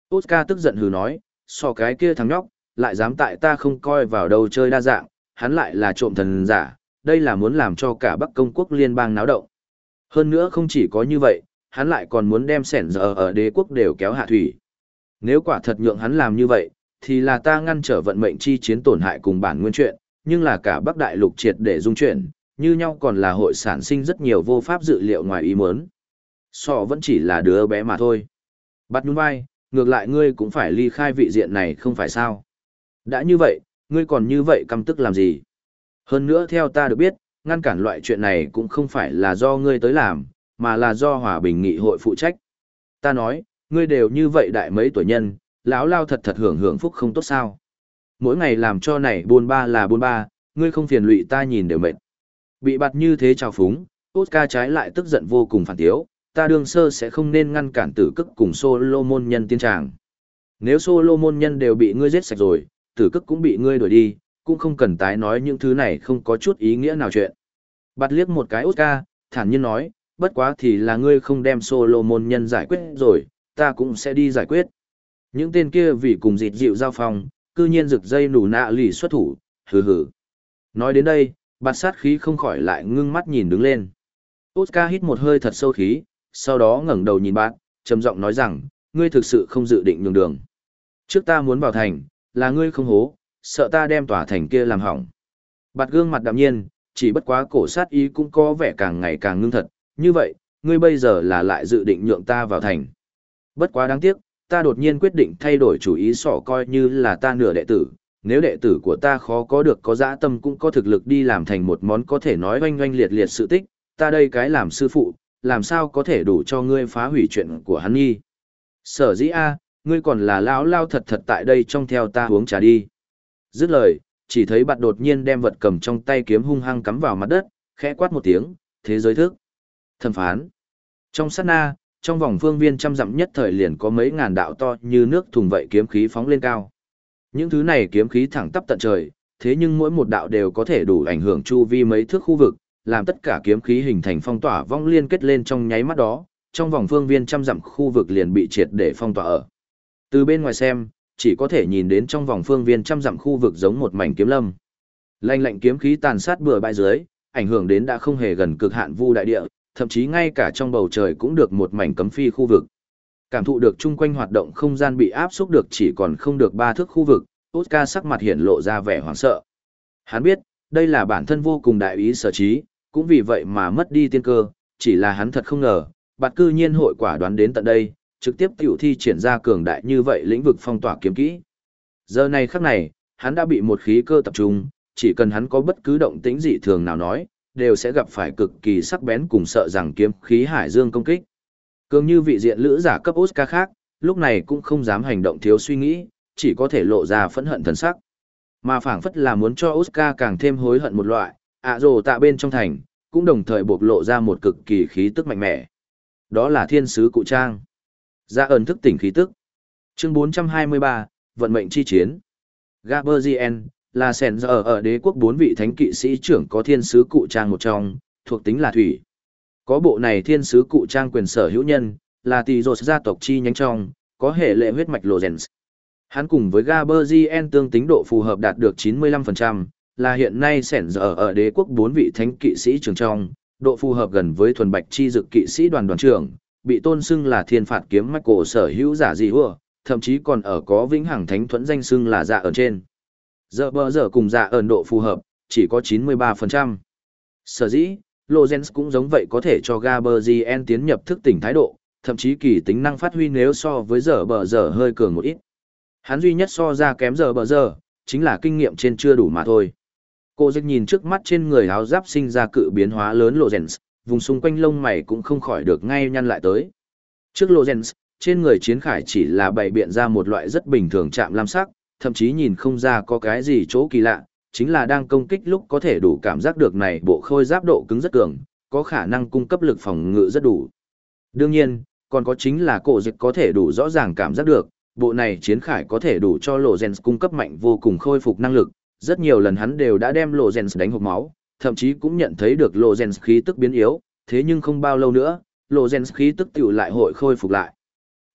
Oscar tức giận hừ nói, so cái kia thằng nhóc, lại dám tại ta không coi vào đâu chơi đa dạng, hắn lại là trộm thần giả, đây là muốn làm cho cả Bắc Công quốc liên bang náo động. Hơn nữa không chỉ có như vậy, hắn lại còn muốn đem sẻn giờ ở đế quốc đều kéo hạ thủy. Nếu quả thật nhượng hắn làm như vậy, thì là ta ngăn trở vận mệnh chi chiến tổn hại cùng bản nguyên chuyện, nhưng là cả Bắc Đại Lục triệt để dung chuyển, như nhau còn là hội sản sinh rất nhiều vô pháp dự liệu ngoài ý muốn. So vẫn chỉ là đứa bé mà thôi. Bắt nhún vai, ngược lại ngươi cũng phải ly khai vị diện này không phải sao. Đã như vậy, ngươi còn như vậy căm tức làm gì? Hơn nữa theo ta được biết, ngăn cản loại chuyện này cũng không phải là do ngươi tới làm, mà là do Hòa Bình Nghị hội phụ trách. Ta nói, ngươi đều như vậy đại mấy tuổi nhân, lão lao thật thật hưởng hưởng phúc không tốt sao. Mỗi ngày làm cho này buôn ba là buôn ba, ngươi không phiền lụy ta nhìn đều mệt. Bị bạt như thế trào phúng, Oscar trái lại tức giận vô cùng phản tiếu, ta đương sơ sẽ không nên ngăn cản tử cức cùng Solomon nhân tiên tràng. Nếu Solomon nhân đều bị ngươi giết sạch rồi, tử cức cũng bị ngươi đuổi đi, cũng không cần tái nói những thứ này không có chút ý nghĩa nào chuyện. Bạt liếc một cái Oscar, thản nhiên nói, bất quá thì là ngươi không đem Solomon nhân giải quyết rồi, ta cũng sẽ đi giải quyết. Những tên kia vì cùng dịt dịu giao phong, cư nhiên rực dây nủ nạ lì xuất thủ, hừ hừ. Nói đến đây, bạt sát khí không khỏi lại ngưng mắt nhìn đứng lên. Oscar hít một hơi thật sâu khí, sau đó ngẩng đầu nhìn bạn, trầm giọng nói rằng, ngươi thực sự không dự định nhường đường. Trước ta muốn vào thành, là ngươi không hố, sợ ta đem tòa thành kia làm hỏng. Bạt gương mặt đạm nhiên, chỉ bất quá cổ sát ý cũng có vẻ càng ngày càng ngưng thật, như vậy, ngươi bây giờ là lại dự định nhượng ta vào thành. Bất quá đáng tiếc, ta đột nhiên quyết định thay đổi chủ ý sỏ coi như là ta nửa đệ tử, nếu đệ tử của ta khó có được có dã tâm cũng có thực lực đi làm thành một món có thể nói oanh oanh liệt liệt sự tích, ta đây cái làm sư phụ, làm sao có thể đủ cho ngươi phá hủy chuyện của hắn nhi. Sở dĩ a, ngươi còn là lão lao thật thật tại đây trong theo ta uống trà đi. Dứt lời, chỉ thấy bạt đột nhiên đem vật cầm trong tay kiếm hung hăng cắm vào mặt đất, khẽ quát một tiếng, thế giới thức. Thẩm phán. Trong sát na, trong vòng phương viên trăm dặm nhất thời liền có mấy ngàn đạo to như nước thùng vậy kiếm khí phóng lên cao. Những thứ này kiếm khí thẳng tắp tận trời, thế nhưng mỗi một đạo đều có thể đủ ảnh hưởng chu vi mấy thước khu vực, làm tất cả kiếm khí hình thành phong tỏa vong liên kết lên trong nháy mắt đó, trong vòng phương viên trăm dặm khu vực liền bị triệt để phong tỏa ở. Từ bên ngoài xem, chỉ có thể nhìn đến trong vòng phương viên trăm dặm khu vực giống một mảnh kiếm lâm. Lạnh lạnh kiếm khí tàn sát bừa bãi dưới, ảnh hưởng đến đã không hề gần cực hạn vu đại địa, thậm chí ngay cả trong bầu trời cũng được một mảnh cấm phi khu vực. Cảm thụ được chung quanh hoạt động không gian bị áp xúc được chỉ còn không được 3 thước khu vực, Oscar sắc mặt hiện lộ ra vẻ hoảng sợ. Hắn biết, đây là bản thân vô cùng đại ý sở trí, cũng vì vậy mà mất đi tiên cơ, chỉ là hắn thật không ngờ, bạt cư nhiên hội quả đoán đến tận đây, trực tiếp tiểu thi triển ra cường đại như vậy lĩnh vực phong tỏa kiếm kỹ. Giờ này khắc này, hắn đã bị một khí cơ tập trung, chỉ cần hắn có bất cứ động tĩnh dị thường nào nói, đều sẽ gặp phải cực kỳ sắc bén cùng sợ rằng kiếm khí hải dương công kích. Cường như vị diện lữ giả cấp Oscar khác, lúc này cũng không dám hành động thiếu suy nghĩ, chỉ có thể lộ ra phẫn hận thần sắc. Mà phảng phất là muốn cho Oscar càng thêm hối hận một loại, rồ tạ bên trong thành, cũng đồng thời bộc lộ ra một cực kỳ khí tức mạnh mẽ. Đó là thiên sứ cụ trang. Ra ẩn thức tỉnh khí tức. Chương 423, vận mệnh chi chiến. Gaberzien là sẻn giờ ở đế quốc 4 vị thánh kỵ sĩ trưởng có thiên sứ cụ trang một trong, thuộc tính là thủy. Có bộ này thiên sứ cụ trang quyền sở hữu nhân, là tỷ rột gia tộc chi nhánh trong, có hệ lệ huyết mạch Lozens. Hắn cùng với Gaberzien tương tính độ phù hợp đạt được 95%, là hiện nay sẻn giờ ở đế quốc 4 vị thánh kỵ sĩ trưởng trong, độ phù hợp gần với thuần bạch chi dực kỵ sĩ đoàn đoàn trưởng, bị tôn xưng là thiên phạt kiếm mạch cổ sở hữu giả dị hùa, thậm chí còn ở có vĩnh hằng thánh thuẫn danh xưng là dạ ở trên. Giờ bờ giờ cùng dạ ẩn độ phù hợp, chỉ có 93%. Sở dĩ, Lozens cũng giống vậy có thể cho Gaberzien tiến nhập thức tỉnh thái độ, thậm chí kỳ tính năng phát huy nếu so với giờ bờ giờ hơi cường một ít. Hắn duy nhất so ra kém giờ bờ giờ, chính là kinh nghiệm trên chưa đủ mà thôi. Cô dịch nhìn trước mắt trên người áo giáp sinh ra cự biến hóa lớn Lozens, vùng xung quanh lông mày cũng không khỏi được ngay nhăn lại tới. Trước Lozens, trên người chiến khải chỉ là bày biện ra một loại rất bình thường chạm lam sắc, thậm chí nhìn không ra có cái gì chỗ kỳ lạ, chính là đang công kích lúc có thể đủ cảm giác được này bộ khôi giáp độ cứng rất cường, có khả năng cung cấp lực phòng ngự rất đủ. Đương nhiên, còn có chính là cổ dịch có thể đủ rõ ràng cảm giác được, bộ này chiến khải có thể đủ cho Lozens cung cấp mạnh vô cùng khôi phục năng lực, rất nhiều lần hắn đều đã đem Lozens đánh hộc máu, thậm chí cũng nhận thấy được Lozens khí tức biến yếu, thế nhưng không bao lâu nữa, Lozens khí tức tiểu lại hội khôi phục lại.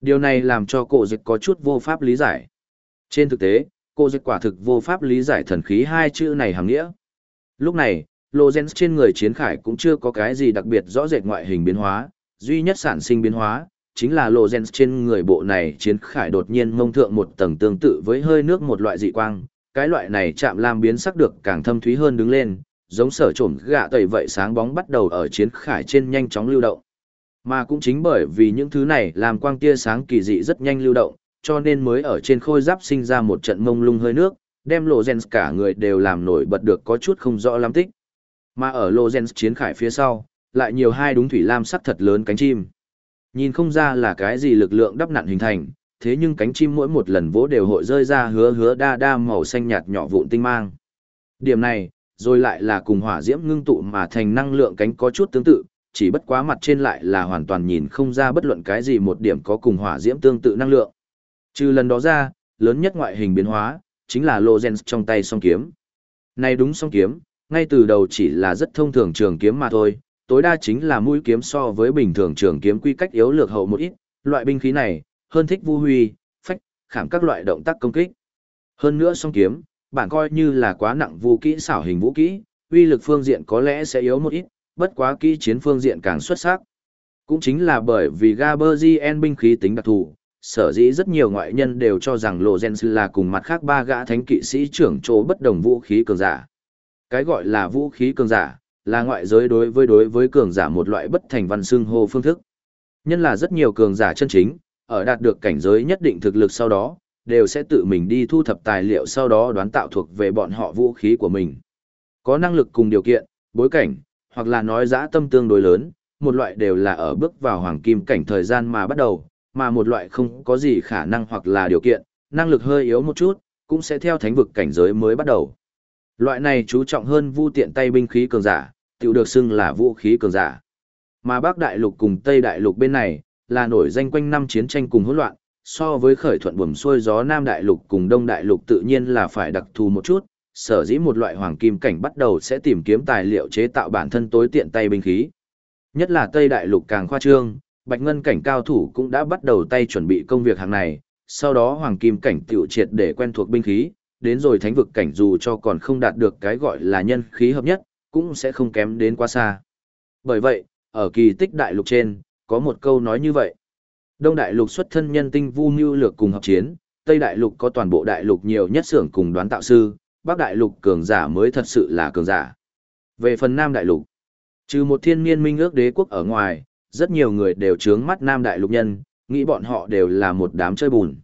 Điều này làm cho cổ dịch có chút vô pháp lý giải. Trên thực tế, cổ dịch quả thực vô pháp lý giải thần khí hai chữ này hàm nghĩa. Lúc này, Lorenz trên người chiến khải cũng chưa có cái gì đặc biệt rõ rệt ngoại hình biến hóa, duy nhất sản sinh biến hóa, chính là Lorenz trên người bộ này chiến khải đột nhiên mông thượng một tầng tương tự với hơi nước một loại dị quang, cái loại này chạm lam biến sắc được càng thâm thúy hơn đứng lên, giống sở trổm gạ tẩy vậy sáng bóng bắt đầu ở chiến khải trên nhanh chóng lưu động. Mà cũng chính bởi vì những thứ này làm quang tia sáng kỳ dị rất nhanh lưu động, cho nên mới ở trên khôi giáp sinh ra một trận mông lung hơi nước, đem Lorenz cả người đều làm nổi bật được có chút không rõ lắm tích. Mà ở Lorenz chiến khải phía sau, lại nhiều hai đúng thủy lam sắc thật lớn cánh chim. Nhìn không ra là cái gì lực lượng đắp nặn hình thành, thế nhưng cánh chim mỗi một lần vỗ đều hội rơi ra hứa đa đa màu xanh nhạt nhỏ vụn tinh mang. Điểm này, rồi lại là cùng hỏa diễm ngưng tụ mà thành năng lượng cánh có chút tương tự, chỉ bất quá mặt trên lại là hoàn toàn nhìn không ra bất luận cái gì một điểm có cùng hỏa diễm tương tự năng lượng. Trừ lần đó ra, lớn nhất ngoại hình biến hóa, chính là Lorenz trong tay song kiếm. Này đúng song kiếm, ngay từ đầu chỉ là rất thông thường trường kiếm mà thôi, tối đa chính là mũi kiếm so với bình thường trường kiếm quy cách yếu lược hậu một ít, loại binh khí này, hơn thích vu huy, phách, khảm các loại động tác công kích. Hơn nữa song kiếm, bản coi như là quá nặng vũ kỹ xảo hình vũ kỹ, uy lực phương diện có lẽ sẽ yếu một ít, bất quá kỹ chiến phương diện càng xuất sắc. Cũng chính là bởi vì Gaberzien binh khí tính đặc thù, sở dĩ rất nhiều ngoại nhân đều cho rằng Lorenz là cùng mặt khác ba gã thánh kỵ sĩ trưởng chỗ bất đồng vũ khí cường giả. Cái gọi là vũ khí cường giả, là ngoại giới đối với cường giả một loại bất thành văn xưng hô phương thức. Nhân là rất nhiều cường giả chân chính, ở đạt được cảnh giới nhất định thực lực sau đó, đều sẽ tự mình đi thu thập tài liệu sau đó đoán tạo thuộc về bọn họ vũ khí của mình. Có năng lực cùng điều kiện, bối cảnh, hoặc là nói dã tâm tương đối lớn, một loại đều là ở bước vào hoàng kim cảnh thời gian mà bắt đầu, mà một loại không có gì khả năng hoặc là điều kiện, năng lực hơi yếu một chút, cũng sẽ theo thánh vực cảnh giới mới bắt đầu. Loại này chú trọng hơn vu tiện tay binh khí cường giả, tự được xưng là vũ khí cường giả. Mà Bắc Đại Lục cùng Tây Đại Lục bên này, là nổi danh quanh năm chiến tranh cùng hỗn loạn, so với khởi thuận buồm xuôi gió Nam Đại Lục cùng Đông Đại Lục tự nhiên là phải đặc thù một chút, sở dĩ một loại hoàng kim cảnh bắt đầu sẽ tìm kiếm tài liệu chế tạo bản thân tối tiện tay binh khí. Nhất là Tây Đại Lục càng khoa trương, Bạch Ngân cảnh cao thủ cũng đã bắt đầu tay chuẩn bị công việc hàng này, sau đó hoàng kim cảnh tiểu triệt để quen thuộc binh khí, đến rồi thánh vực cảnh dù cho còn không đạt được cái gọi là nhân khí hợp nhất, cũng sẽ không kém đến quá xa. Bởi vậy, ở kỳ tích đại lục trên, có một câu nói như vậy. Đông đại lục xuất thân nhân tinh vu mưu lược cùng hợp chiến, Tây đại lục có toàn bộ đại lục nhiều nhất xưởng cùng đoán tạo sư, Bắc đại lục cường giả mới thật sự là cường giả. Về phần Nam đại lục, trừ một thiên niên minh ước đế quốc ở ngoài, rất nhiều người đều trướng mắt Nam đại lục nhân, nghĩ bọn họ đều là một đám chơi bùn.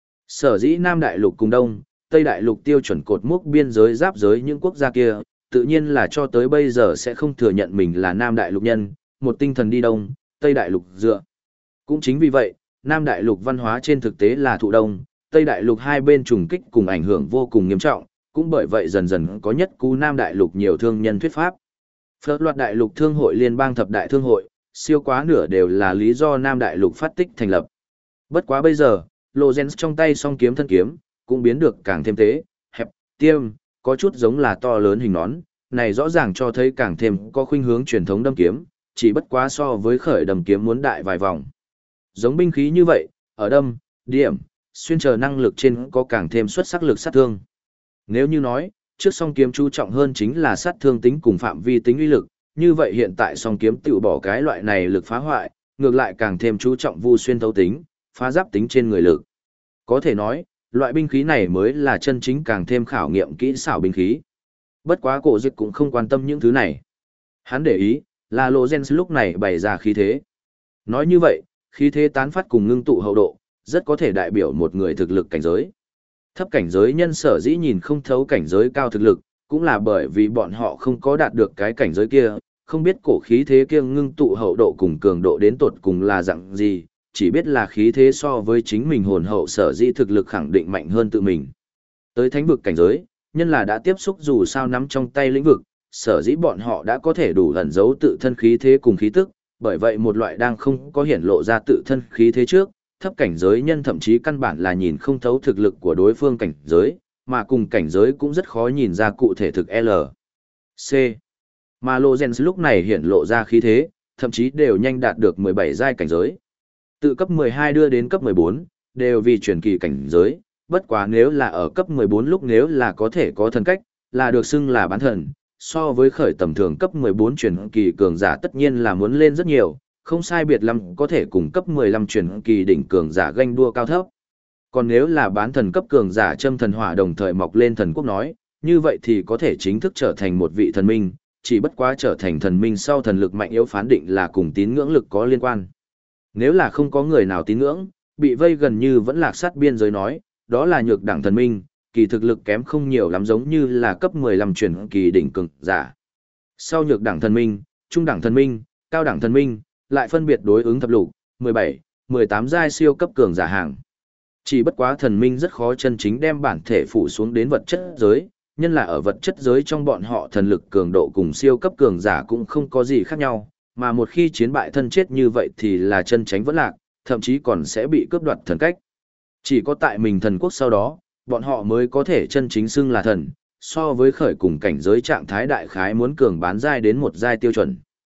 Sở dĩ Nam đại lục cùng Đông, Tây đại lục tiêu chuẩn cột mốc biên giới giáp giới những quốc gia kia, tự nhiên là cho tới bây giờ sẽ không thừa nhận mình là Nam đại lục nhân, một tinh thần đi Đông, Tây đại lục dựa. Cũng chính vì vậy, Nam đại lục văn hóa trên thực tế là thụ Đông, Tây đại lục hai bên trùng kích cùng ảnh hưởng vô cùng nghiêm trọng, cũng bởi vậy dần dần có nhất cú Nam đại lục nhiều thương nhân thuyết pháp. Phật loạt đại lục thương hội liên bang thập đại thương hội, siêu quá nửa đều là lý do Nam đại lục phát tích thành lập. Bất quá bây giờ, Lorenz trong tay song kiếm thân kiếm, cũng biến được càng thêm tế, hẹp, tiêm, có chút giống là to lớn hình nón, này rõ ràng cho thấy càng thêm có khuynh hướng truyền thống đâm kiếm, chỉ bất quá so với khởi đâm kiếm muốn đại vài vòng. Giống binh khí như vậy, ở đâm, điểm, xuyên chờ năng lực trên có càng thêm xuất sắc lực sát thương. Nếu như nói, trước song kiếm chú trọng hơn chính là sát thương tính cùng phạm vi tính uy lực, như vậy hiện tại song kiếm tự bỏ cái loại này lực phá hoại, ngược lại càng thêm chú trọng vu xuyên thấu tính, phá giáp tính trên người lực. Có thể nói, loại binh khí này mới là chân chính càng thêm khảo nghiệm kỹ xảo binh khí. Bất quá cổ dịch cũng không quan tâm những thứ này. Hắn để ý, là Lorenz lúc này bày ra khí thế. Nói như vậy, khí thế tán phát cùng ngưng tụ hậu độ, rất có thể đại biểu một người thực lực cảnh giới. Thấp cảnh giới nhân sở dĩ nhìn không thấu cảnh giới cao thực lực, cũng là bởi vì bọn họ không có đạt được cái cảnh giới kia, không biết cổ khí thế kia ngưng tụ hậu độ cùng cường độ đến tột cùng là dạng gì, chỉ biết là khí thế so với chính mình hồn hậu sở dĩ thực lực khẳng định mạnh hơn tự mình. Tới thánh vực cảnh giới, nhân là đã tiếp xúc dù sao nắm trong tay lĩnh vực, sở dĩ bọn họ đã có thể đủ ẩn giấu tự thân khí thế cùng khí tức, bởi vậy một loại đang không có hiển lộ ra tự thân khí thế trước, thấp cảnh giới nhân thậm chí căn bản là nhìn không thấu thực lực của đối phương cảnh giới, mà cùng cảnh giới cũng rất khó nhìn ra cụ thể thực L. C. Mà Lorenz lúc này hiển lộ ra khí thế, thậm chí đều nhanh đạt được 17 giai cảnh giới. Từ cấp 12 đưa đến cấp 14, đều vì truyền kỳ cảnh giới, bất quá nếu là ở cấp 14 lúc nếu là có thể có thần cách, là được xưng là bán thần, so với khởi tầm thường cấp 14 truyền kỳ cường giả tất nhiên là muốn lên rất nhiều, không sai biệt lắm có thể cùng cấp 15 truyền kỳ đỉnh cường giả ganh đua cao thấp. Còn nếu là bán thần cấp cường giả châm thần hỏa đồng thời mọc lên thần quốc nói, như vậy thì có thể chính thức trở thành một vị thần minh, chỉ bất quá trở thành thần minh sau thần lực mạnh yếu phán định là cùng tín ngưỡng lực có liên quan. Nếu là không có người nào tín ngưỡng, bị vây gần như vẫn lạc sát biên giới nói, đó là nhược đẳng thần minh, kỳ thực lực kém không nhiều lắm giống như là cấp 15 truyền kỳ đỉnh cường giả. Sau nhược đẳng thần minh, trung đẳng thần minh, cao đẳng thần minh, lại phân biệt đối ứng thập lục, 17, 18 giai siêu cấp cường giả hàng. Chỉ bất quá thần minh rất khó chân chính đem bản thể phủ xuống đến vật chất giới, nhân là ở vật chất giới trong bọn họ thần lực cường độ cùng siêu cấp cường giả cũng không có gì khác nhau, mà một khi chiến bại thân chết như vậy thì là chân tránh vẫn lạc, thậm chí còn sẽ bị cướp đoạt thần cách. Chỉ có tại mình thần quốc sau đó, bọn họ mới có thể chân chính xưng là thần, so với khởi cùng cảnh giới trạng thái đại khái muốn cường bán giai đến một giai tiêu chuẩn.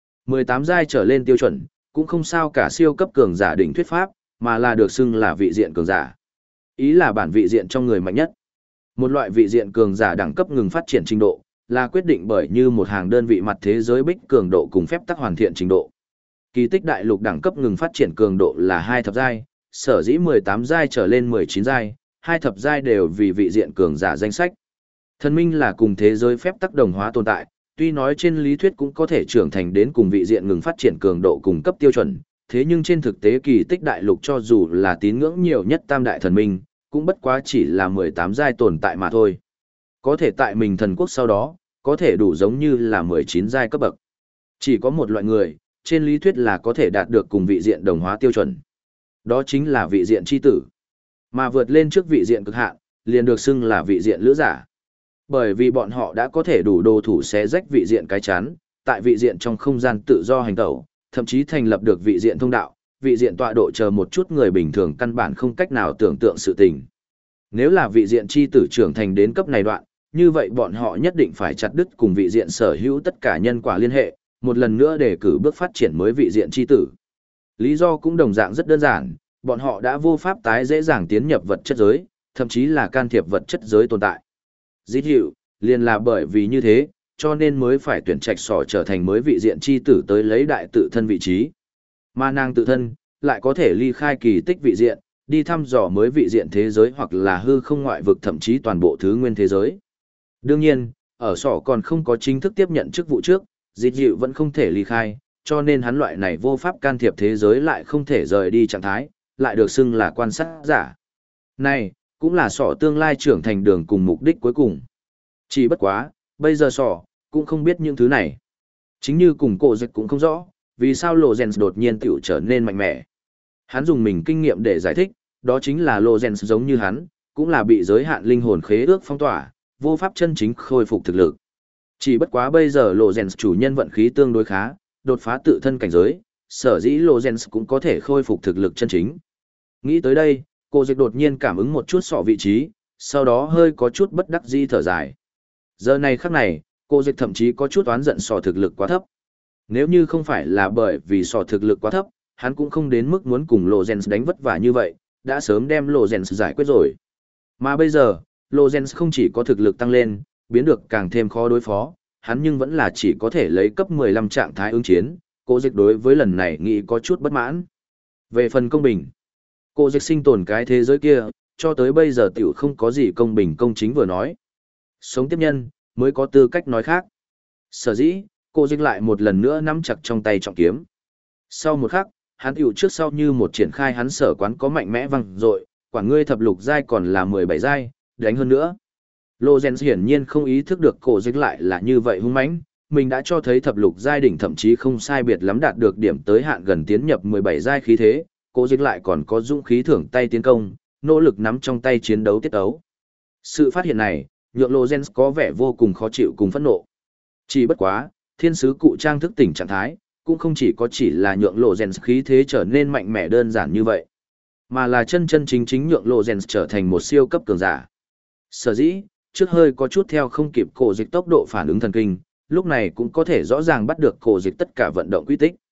18 giai trở lên tiêu chuẩn, cũng không sao cả siêu cấp cường giả đỉnh thuyết pháp, mà là được xưng là vị diện cường giả. Ý là bản vị diện trong người mạnh nhất. Một loại vị diện cường giả đẳng cấp ngừng phát triển trình độ, là quyết định bởi như một hàng đơn vị mặt thế giới bích cường độ cùng phép tắc hoàn thiện trình độ. Kỳ tích đại lục đẳng cấp ngừng phát triển cường độ là 2 thập giai, sở dĩ 18 giai trở lên 19 giai, 2 thập giai đều vì vị diện cường giả danh sách. Thần minh là cùng thế giới phép tắc đồng hóa tồn tại, tuy nói trên lý thuyết cũng có thể trưởng thành đến cùng vị diện ngừng phát triển cường độ cùng cấp tiêu chuẩn, thế nhưng trên thực tế kỳ tích đại lục cho dù là tín ngưỡng nhiều nhất tam đại thần minh, cũng bất quá chỉ là 18 giai tồn tại mà thôi. Có thể tại mình thần quốc sau đó, có thể đủ giống như là 19 giai cấp bậc. Chỉ có một loại người, trên lý thuyết là có thể đạt được cùng vị diện đồng hóa tiêu chuẩn. Đó chính là vị diện chi tử. Mà vượt lên trước vị diện cực hạn, liền được xưng là vị diện lữ giả. Bởi vì bọn họ đã có thể đủ đồ thủ xé rách vị diện cái chắn, tại vị diện trong không gian tự do hành tẩu, thậm chí thành lập được vị diện thông đạo, vị diện tọa độ chờ một chút người bình thường căn bản không cách nào tưởng tượng sự tình. Nếu là vị diện chi tử trưởng thành đến cấp này đoạn, như vậy bọn họ nhất định phải chặt đứt cùng vị diện sở hữu tất cả nhân quả liên hệ, một lần nữa để cử bước phát triển mới vị diện chi tử. Lý do cũng đồng dạng rất đơn giản, bọn họ đã vô pháp tái dễ dàng tiến nhập vật chất giới, thậm chí là can thiệp vật chất giới tồn tại. Dĩ hiệu, liền là bởi vì như thế, cho nên mới phải tuyển trạch sỏ trở thành mới vị diện chi tử tới lấy đại tự thân vị trí. Mà nàng tự thân, lại có thể ly khai kỳ tích vị diện, đi thăm dò mới vị diện thế giới hoặc là hư không ngoại vực thậm chí toàn bộ thứ nguyên thế giới. Đương nhiên, ở sỏ còn không có chính thức tiếp nhận chức vụ trước, dịch dịu vẫn không thể ly khai, cho nên hắn loại này vô pháp can thiệp thế giới lại không thể rời đi trạng thái, lại được xưng là quan sát giả. Này, cũng là sỏ tương lai trưởng thành đường cùng mục đích cuối cùng. Chỉ bất quá, bây giờ sỏ, cũng không biết những thứ này. Chính như cùng cổ dịch cũng không rõ, vì sao Lorenz đột nhiên tiểu trở nên mạnh mẽ. Hắn dùng mình kinh nghiệm để giải thích, đó chính là Lorenz giống như hắn, cũng là bị giới hạn linh hồn khế ước phong tỏa, vô pháp chân chính khôi phục thực lực. Chỉ bất quá bây giờ Lorenz chủ nhân vận khí tương đối khá, đột phá tự thân cảnh giới, sở dĩ Lorenz cũng có thể khôi phục thực lực chân chính. Nghĩ tới đây, cô dịch đột nhiên cảm ứng một chút sọ vị trí, sau đó hơi có chút bất đắc dĩ thở dài. Giờ này khắc này, cô dịch thậm chí có chút oán giận sọ thực lực quá thấp. Nếu như không phải là bởi vì sọ thực lực quá thấp, hắn cũng không đến mức muốn cùng Lorenz đánh vất vả như vậy, đã sớm đem Lorenz giải quyết rồi. Mà bây giờ, Lorenz không chỉ có thực lực tăng lên, biến được càng thêm khó đối phó, hắn nhưng vẫn là chỉ có thể lấy cấp 15 trạng thái ứng chiến, cô dịch đối với lần này nghĩ có chút bất mãn. Về phần công bình, cô dịch sinh tồn cái thế giới kia, cho tới bây giờ tiểu không có gì công bình công chính vừa nói. Sống tiếp nhân, mới có tư cách nói khác. Sở dĩ, cô dịch lại một lần nữa nắm chặt trong tay trọng kiếm. Sau một khắc, hắn tiểu trước sau như một triển khai hắn sở quán có mạnh mẽ văng dội, quản ngươi thập lục giai còn là 17 giai, đánh hơn nữa. Lorenz hiển nhiên không ý thức được cổ dịch lại là như vậy hung mãnh, mình đã cho thấy thập lục giai đỉnh thậm chí không sai biệt lắm đạt được điểm tới hạn gần tiến nhập 17 giai khí thế, cổ dịch lại còn có dũng khí thưởng tay tiến công, nỗ lực nắm trong tay chiến đấu tiết tấu. Sự phát hiện này, nhượng Lorenz có vẻ vô cùng khó chịu cùng phẫn nộ. Chỉ bất quá, thiên sứ cụ trang thức tỉnh trạng thái, cũng không chỉ là nhượng Lorenz khí thế trở nên mạnh mẽ đơn giản như vậy, mà là chân chính nhượng Lorenz trở thành một siêu cấp cường giả. Sở dĩ, trước hơi có chút theo không kịp cổ dịch tốc độ phản ứng thần kinh, lúc này cũng có thể rõ ràng bắt được cổ dịch tất cả vận động quy tích.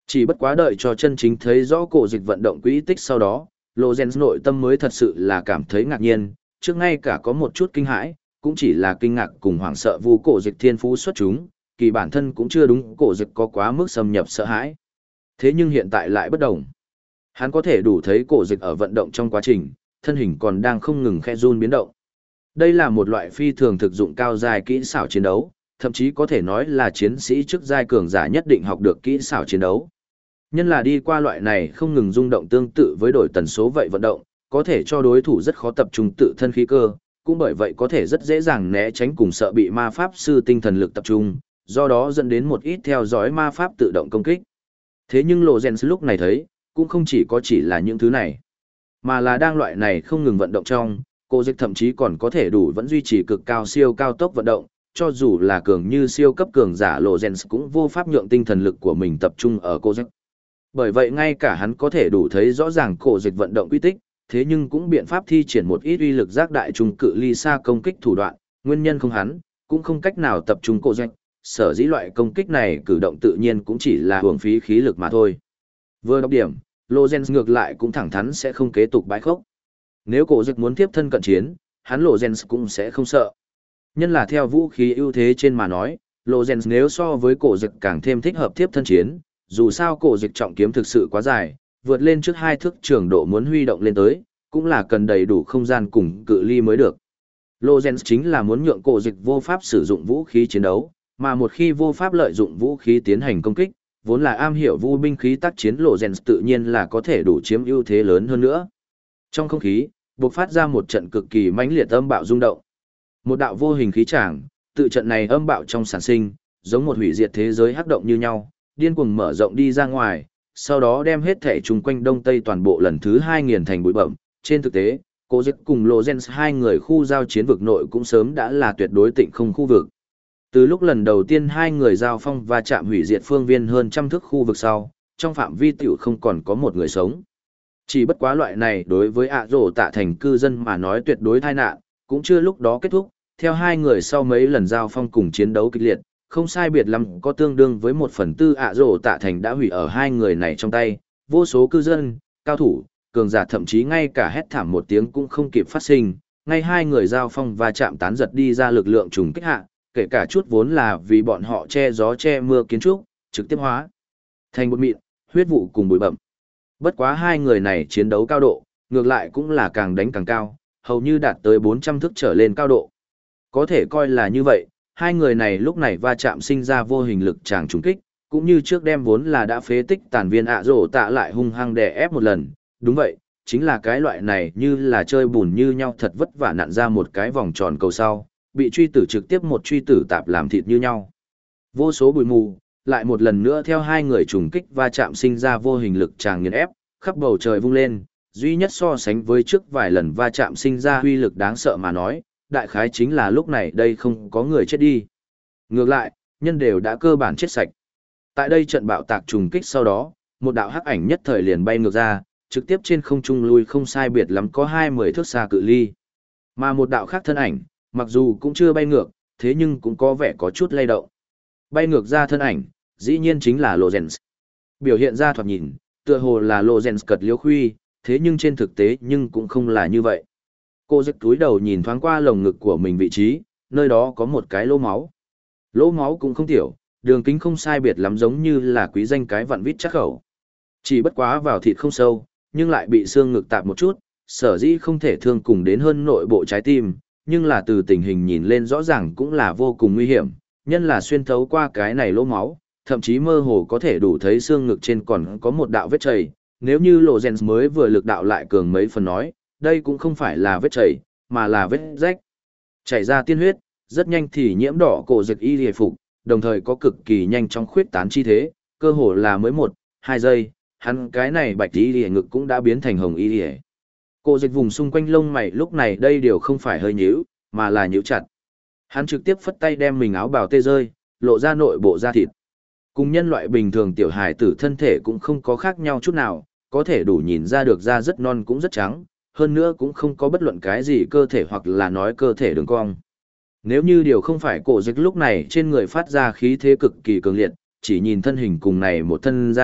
Chỉ bất quá đợi cho chân chính thấy rõ cổ dịch vận động quỹ tích sau đó, Lorenz nội tâm mới thật sự là cảm thấy ngạc nhiên, trước ngay cả có một chút kinh hãi, cũng chỉ là kinh ngạc cùng hoảng sợ vu cổ dịch thiên phú xuất chúng, kỳ bản thân cũng chưa đúng cổ dịch có quá mức xâm nhập sợ hãi. Thế nhưng hiện tại lại bất đồng. Hắn có thể đủ thấy cổ dịch ở vận động trong quá trình, thân hình còn đang không ngừng khe run biến động. Đây là một loại phi thường thực dụng cao dài kỹ xảo chiến đấu, thậm chí có thể nói là chiến sĩ trước giai cường giả nhất định học được kỹ xảo chiến đấu. Nhân là đi qua loại này không ngừng rung động tương tự với đổi tần số vậy vận động, có thể cho đối thủ rất khó tập trung tự thân khí cơ, cũng bởi vậy có thể rất dễ dàng né tránh cùng sợ bị ma pháp sư tinh thần lực tập trung, do đó dẫn đến một ít theo dõi ma pháp tự động công kích. Thế nhưng Lorenz lúc này thấy, cũng không chỉ là những thứ này, mà là đang loại này không ngừng vận động trong, cô dịch thậm chí còn có thể đủ vẫn duy trì cực cao siêu cao tốc vận động, cho dù là cường như siêu cấp cường giả Lorenz cũng vô pháp nhượng tinh thần lực của mình tập trung ở cô dịch. Bởi vậy ngay cả hắn có thể đủ thấy rõ ràng cổ dịch vận động quy tích, thế nhưng cũng biện pháp thi triển một ít uy lực giác đại trung cự ly xa công kích thủ đoạn, nguyên nhân không hắn, cũng không cách nào tập trung cổ dịch, sở dĩ loại công kích này cử động tự nhiên cũng chỉ là hưởng phí khí lực mà thôi. Vừa đọc điểm, Lorenz ngược lại cũng thẳng thắn sẽ không kế tục bãi khốc. Nếu cổ dịch muốn tiếp thân cận chiến, hắn Lorenz cũng sẽ không sợ. Nhân là theo vũ khí ưu thế trên mà nói, Lorenz nếu so với cổ dịch càng thêm thích hợp tiếp thân chiến, dù sao cổ dịch trọng kiếm thực sự quá dài, vượt lên trước 2 thước trường độ muốn huy động lên tới, cũng là cần đầy đủ không gian cùng cự ly mới được. Lorenz chính là muốn nhượng cổ dịch vô pháp sử dụng vũ khí chiến đấu, mà một khi vô pháp lợi dụng vũ khí tiến hành công kích, vốn là am hiểu vũ binh khí tác chiến Lorenz tự nhiên là có thể đủ chiếm ưu thế lớn hơn nữa. Trong không khí, bộc phát ra một trận cực kỳ mãnh liệt âm bạo rung động. Một đạo vô hình khí tràng, tự trận này âm bạo trong sản sinh, giống một hủy diệt thế giới hắc động như nhau, điên cuồng mở rộng đi ra ngoài, sau đó đem hết thể chung quanh đông tây toàn bộ lần thứ 2 nghiền thành bụi bậm. Trên thực tế, Cố Dịch cùng Lorenz hai người khu giao chiến vực nội cũng sớm đã là tuyệt đối tịnh không khu vực. Từ lúc lần đầu tiên hai người giao phong và chạm hủy diệt phương viên hơn trăm thước khu vực sau, trong phạm vi tiểu không còn có một người sống. Chỉ bất quá loại này đối với ạ rổ tạ thành cư dân mà nói tuyệt đối tai nạn, cũng chưa lúc đó kết thúc, theo hai người sau mấy lần giao phong cùng chiến đấu kịch liệt, không sai biệt lắm có tương đương với 1/4 ạ rổ tạ thành đã hủy ở hai người này trong tay, vô số cư dân, cao thủ, cường giả thậm chí ngay cả hét thảm một tiếng cũng không kịp phát sinh, ngay hai người giao phong và chạm tán giật đi ra lực lượng trùng kích hạ, kể cả chút vốn là vì bọn họ che gió che mưa kiến trúc, trực tiếp hóa thành bột mịn, huyết vụ cùng bụi bậm. Bất quá hai người này chiến đấu cao độ, ngược lại cũng là càng đánh càng cao, hầu như đạt tới 400 thước trở lên cao độ. Có thể coi là như vậy, hai người này lúc này va chạm sinh ra vô hình lực tràng trùng kích, cũng như trước đem vốn là đã phế tích tàn viên ạ rổ tạ lại hung hăng đè ép một lần. Đúng vậy, chính là cái loại này như là chơi bùn như nhau thật vất vả nặn ra một cái vòng tròn cầu sau, bị truy tử trực tiếp một truy tử tạp làm thịt như nhau. Vô số bụi mù, lại một lần nữa theo hai người trùng kích va chạm sinh ra vô hình lực tràng nghiền ép, khắp bầu trời vung lên, duy nhất so sánh với trước vài lần va chạm sinh ra huy lực đáng sợ mà nói, đại khái chính là lúc này đây không có người chết đi. Ngược lại, nhân đều đã cơ bản chết sạch. Tại đây trận bạo tạc trùng kích sau đó, một đạo hắc ảnh nhất thời liền bay ngược ra, trực tiếp trên không trung lui không sai biệt lắm có 20 thước xa cự ly. Mà một đạo khác thân ảnh, mặc dù cũng chưa bay ngược, thế nhưng cũng có vẻ có chút lay động. Bay ngược ra thân ảnh, dĩ nhiên chính là Lorenz. Biểu hiện ra thoạt nhìn, tựa hồ là Lorenz cật liếu khuy, thế nhưng trên thực tế nhưng cũng không là như vậy. Cô giật túi đầu nhìn thoáng qua lồng ngực của mình vị trí, nơi đó có một cái lỗ máu. Lỗ máu cũng không tiểu, đường kính không sai biệt lắm giống như là quý danh cái vặn vít chắc khẩu. Chỉ bất quá vào thịt không sâu, nhưng lại bị xương ngực tạp một chút, sở dĩ không thể thương cùng đến hơn nội bộ trái tim, nhưng là từ tình hình nhìn lên rõ ràng cũng là vô cùng nguy hiểm, nhân là xuyên thấu qua cái này lỗ máu, thậm chí mơ hồ có thể đủ thấy xương ngực trên còn có một đạo vết chảy. Nếu như Lorenz mới vừa lực đạo lại cường mấy phần nói, đây cũng không phải là vết chảy, mà là vết rách. Chảy ra tiên huyết, rất nhanh thì nhiễm đỏ cổ dịch y hề phục, đồng thời có cực kỳ nhanh chóng khuyết tán chi thế, cơ hồ là mới 1-2 giây, hắn cái này bạch y hề ngực cũng đã biến thành hồng y hề. Cổ dịch vùng xung quanh lông mày lúc này đây đều không phải hơi nhíu, mà là nhíu chặt. Hắn trực tiếp phất tay đem mình áo bào tê rơi, lộ ra nội bộ da thịt. Cùng nhân loại bình thường tiểu hài tử thân thể cũng không có khác nhau chút nào, có thể đủ nhìn ra được da rất non cũng rất trắng, hơn nữa cũng không có bất luận cái gì cơ thể hoặc là nói cơ thể đường cong. Nếu như điều không phải cổ dịch lúc này trên người phát ra khí thế cực kỳ cường liệt, chỉ nhìn thân hình cùng này một thân da,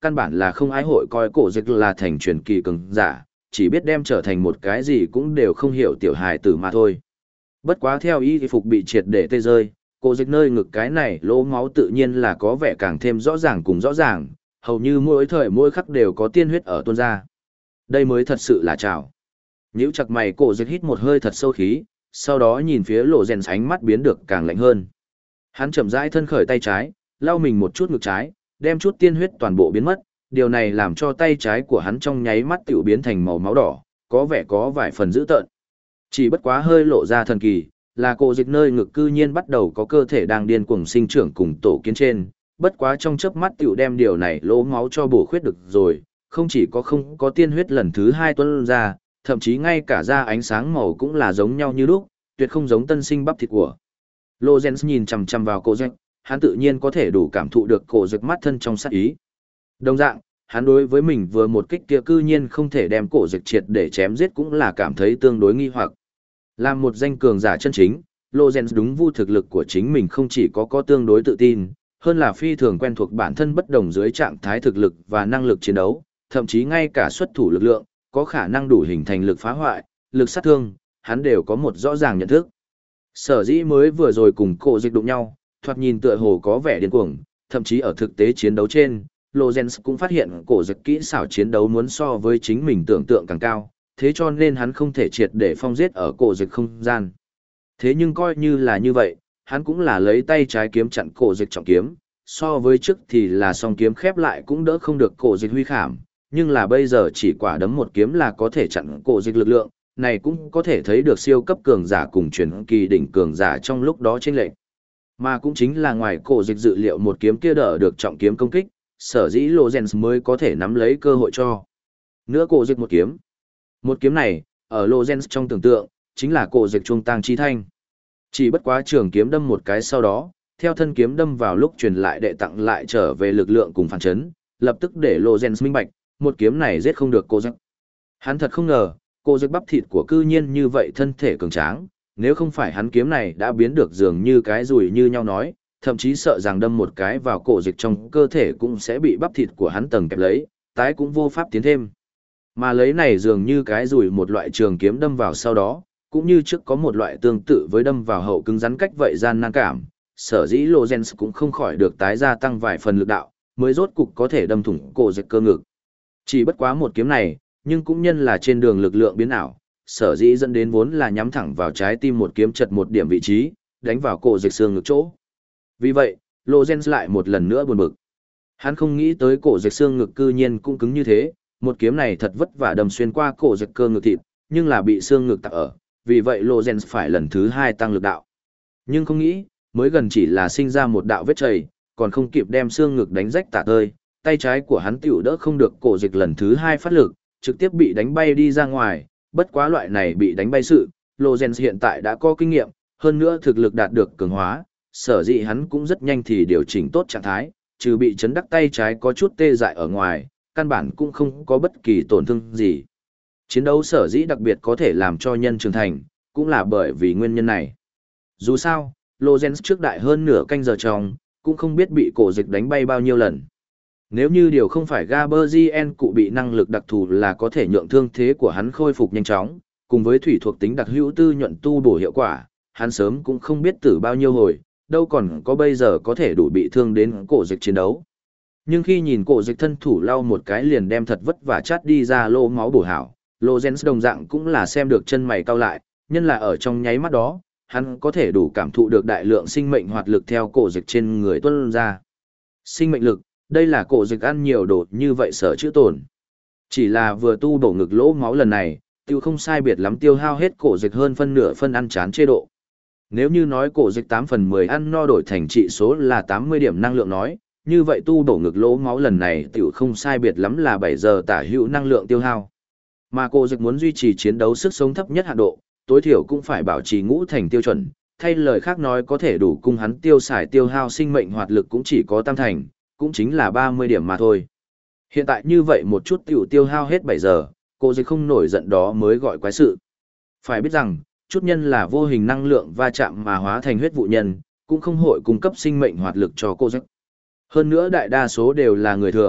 căn bản là không ai hội coi cổ dịch là thành truyền kỳ cường giả, chỉ biết đem trở thành một cái gì cũng đều không hiểu tiểu hài tử mà thôi. Bất quá theo y phục bị triệt để tê rơi, cổ dịch nơi ngực cái này lỗ máu tự nhiên là có vẻ càng thêm rõ ràng cùng rõ ràng, hầu như mỗi thời mỗi khắc đều có tiên huyết ở tuôn ra. Đây mới thật sự là chào. Nhíu chặt mày cổ dịch hít một hơi thật sâu khí, sau đó nhìn phía lộ rèn ánh mắt biến được càng lạnh hơn. Hắn chậm rãi thân khởi tay trái, lau mình một chút ngực trái, đem chút tiên huyết toàn bộ biến mất, điều này làm cho tay trái của hắn trong nháy mắt tiểu biến thành màu máu đỏ, có vẻ có vài phần dữ tợn. Chỉ bất quá hơi lộ ra thần kỳ, là cổ dịch nơi ngực cư nhiên bắt đầu có cơ thể đang điên cuồng sinh trưởng cùng tổ kiến trên, bất quá trong chớp mắt tiểu đem điều này lỗ máu cho bổ khuyết được rồi, không chỉ có không có tiên huyết lần thứ hai tuôn ra, thậm chí ngay cả da ánh sáng màu cũng là giống nhau như lúc, tuyệt không giống tân sinh bắp thịt của. Lorenz nhìn chằm chằm vào cổ dịch, hắn tự nhiên có thể đủ cảm thụ được cổ dịch mắt thân trong sát ý. Đồng dạng, hắn đối với mình vừa một kích kia cư nhiên không thể đem cổ dịch triệt để chém giết cũng là cảm thấy tương đối nghi hoặc. Làm một danh cường giả chân chính, Lorenz đúng vu thực lực của chính mình không chỉ có tương đối tự tin, hơn là phi thường quen thuộc bản thân bất đồng dưới trạng thái thực lực và năng lực chiến đấu, thậm chí ngay cả xuất thủ lực lượng, có khả năng đủ hình thành lực phá hoại, lực sát thương, hắn đều có một rõ ràng nhận thức. Sở dĩ mới vừa rồi cùng cổ dịch đụng nhau, thoạt nhìn tựa hồ có vẻ điên cuồng, thậm chí ở thực tế chiến đấu trên, Lorenz cũng phát hiện cổ dịch kỹ xảo chiến đấu muốn so với chính mình tưởng tượng càng cao, thế cho nên hắn không thể triệt để phong giết ở cổ dịch không gian. Thế nhưng coi như là như vậy, hắn cũng là lấy tay trái kiếm chặn cổ dịch trọng kiếm, so với trước thì là song kiếm khép lại cũng đỡ không được cổ dịch huy khảm, nhưng là bây giờ chỉ quả đấm một kiếm là có thể chặn cổ dịch lực lượng, này cũng có thể thấy được siêu cấp cường giả cùng truyền kỳ đỉnh cường giả trong lúc đó chênh lệch. Mà cũng chính là ngoài cổ dịch dự liệu một kiếm kia đỡ được trọng kiếm công kích, sở dĩ Lorenz mới có thể nắm lấy cơ hội cho. Nữa cổ dịch một kiếm. Một kiếm này, ở Lorenz trong tưởng tượng, chính là cổ dịch chuông tang chi thanh. Chỉ bất quá trường kiếm đâm một cái sau đó, theo thân kiếm đâm vào lúc truyền lại đệ tặng lại trở về lực lượng cùng phản chấn, lập tức để Lorenz minh bạch, một kiếm này giết không được cổ dịch. Hắn thật không ngờ, cổ dịch bắp thịt của cư nhiên như vậy thân thể cường tráng, nếu không phải hắn kiếm này đã biến được dường như cái rùi như nhau nói, thậm chí sợ rằng đâm một cái vào cổ dịch trong cơ thể cũng sẽ bị bắp thịt của hắn tầng kẹp lấy, tái cũng vô pháp tiến thêm. Mà lấy này dường như cái rùi một loại trường kiếm đâm vào sau đó, cũng như trước có một loại tương tự với đâm vào hậu cứng rắn cách vậy gian nan cảm, sở dĩ Lorenz cũng không khỏi được tái gia tăng vài phần lực đạo, mới rốt cục có thể đâm thủng cổ dịch cơ ngực. Chỉ bất quá một kiếm này, nhưng cũng nhân là trên đường lực lượng biến ảo, sở dĩ dẫn đến vốn là nhắm thẳng vào trái tim một kiếm chật một điểm vị trí, đánh vào cổ dịch xương ngực chỗ. Vì vậy, Lorenz lại một lần nữa buồn bực. Hắn không nghĩ tới cổ dịch xương ngực cư nhiên cũng cứng như thế, một kiếm này thật vất vả đâm xuyên qua cổ dịch cơ ngực thịt, nhưng là bị xương ngực tạc ở, vì vậy Lorenz phải lần thứ hai tăng lực đạo. Nhưng không nghĩ, mới gần chỉ là sinh ra một đạo vết chảy, còn không kịp đem xương ngực đánh rách tả tơi, tay trái của hắn tiểu đỡ không được cổ dịch lần thứ hai phát lực, trực tiếp bị đánh bay đi ra ngoài, bất quá loại này bị đánh bay sự, Lorenz hiện tại đã có kinh nghiệm, hơn nữa thực lực đạt được cường hóa, sở dĩ hắn cũng rất nhanh thì điều chỉnh tốt trạng thái, trừ bị chấn đắc tay trái có chút tê dại ở ngoài, căn bản cũng không có bất kỳ tổn thương gì. Chiến đấu sở dĩ đặc biệt có thể làm cho nhân trưởng thành, cũng là bởi vì nguyên nhân này. Dù sao, Lorenz trước đại hơn nửa canh giờ trong, cũng không biết bị cổ dịch đánh bay bao nhiêu lần. Nếu như điều không phải Gaberzien cụ bị năng lực đặc thù là có thể nhượng thương thế của hắn khôi phục nhanh chóng, cùng với thủy thuộc tính đặc hữu tư nhuận tu bổ hiệu quả, hắn sớm cũng không biết tử bao nhiêu hồi, đâu còn có bây giờ có thể đủ bị thương đến cổ dịch chiến đấu. Nhưng khi nhìn cổ dịch thân thủ lau một cái liền đem thật vất vả chát đi ra lô máu bổ hảo, Lorenz đồng dạng cũng là xem được chân mày cau lại, nhân là ở trong nháy mắt đó, hắn có thể đủ cảm thụ được đại lượng sinh mệnh hoạt lực theo cổ dịch trên người tuôn ra. Sinh mệnh lực, đây là cổ dịch ăn nhiều đồ như vậy sở chữa tổn. Chỉ là vừa tu bổ ngực lỗ máu lần này, tiêu không sai biệt lắm tiêu hao hết cổ dịch hơn phân nửa phân ăn chán chế độ. Nếu như nói cổ dịch 8 phần 10 ăn no đổi thành trị số là 80 điểm năng lượng nói, như vậy tu bổ ngực lỗ máu lần này tiêu không sai biệt lắm là 7 giờ tả hữu năng lượng tiêu hao. Mà cổ dịch muốn duy trì chiến đấu sức sống thấp nhất hạn độ, tối thiểu cũng phải bảo trì ngũ thành tiêu chuẩn, thay lời khác nói có thể đủ cung hắn tiêu xài tiêu hao sinh mệnh hoạt lực cũng chỉ có tam thành, cũng chính là 30 điểm mà thôi. Hiện tại như vậy một chút tiêu hao hết 7 giờ, cổ dịch không nổi giận đó mới gọi quái sự. Phải biết rằng, chút nhân là vô hình năng lượng va chạm mà hóa thành huyết vụ nhân, cũng không hội cung cấp sinh mệnh hoạt lực cho cổ dịch. Hơn nữa đại đa số đều là người thường,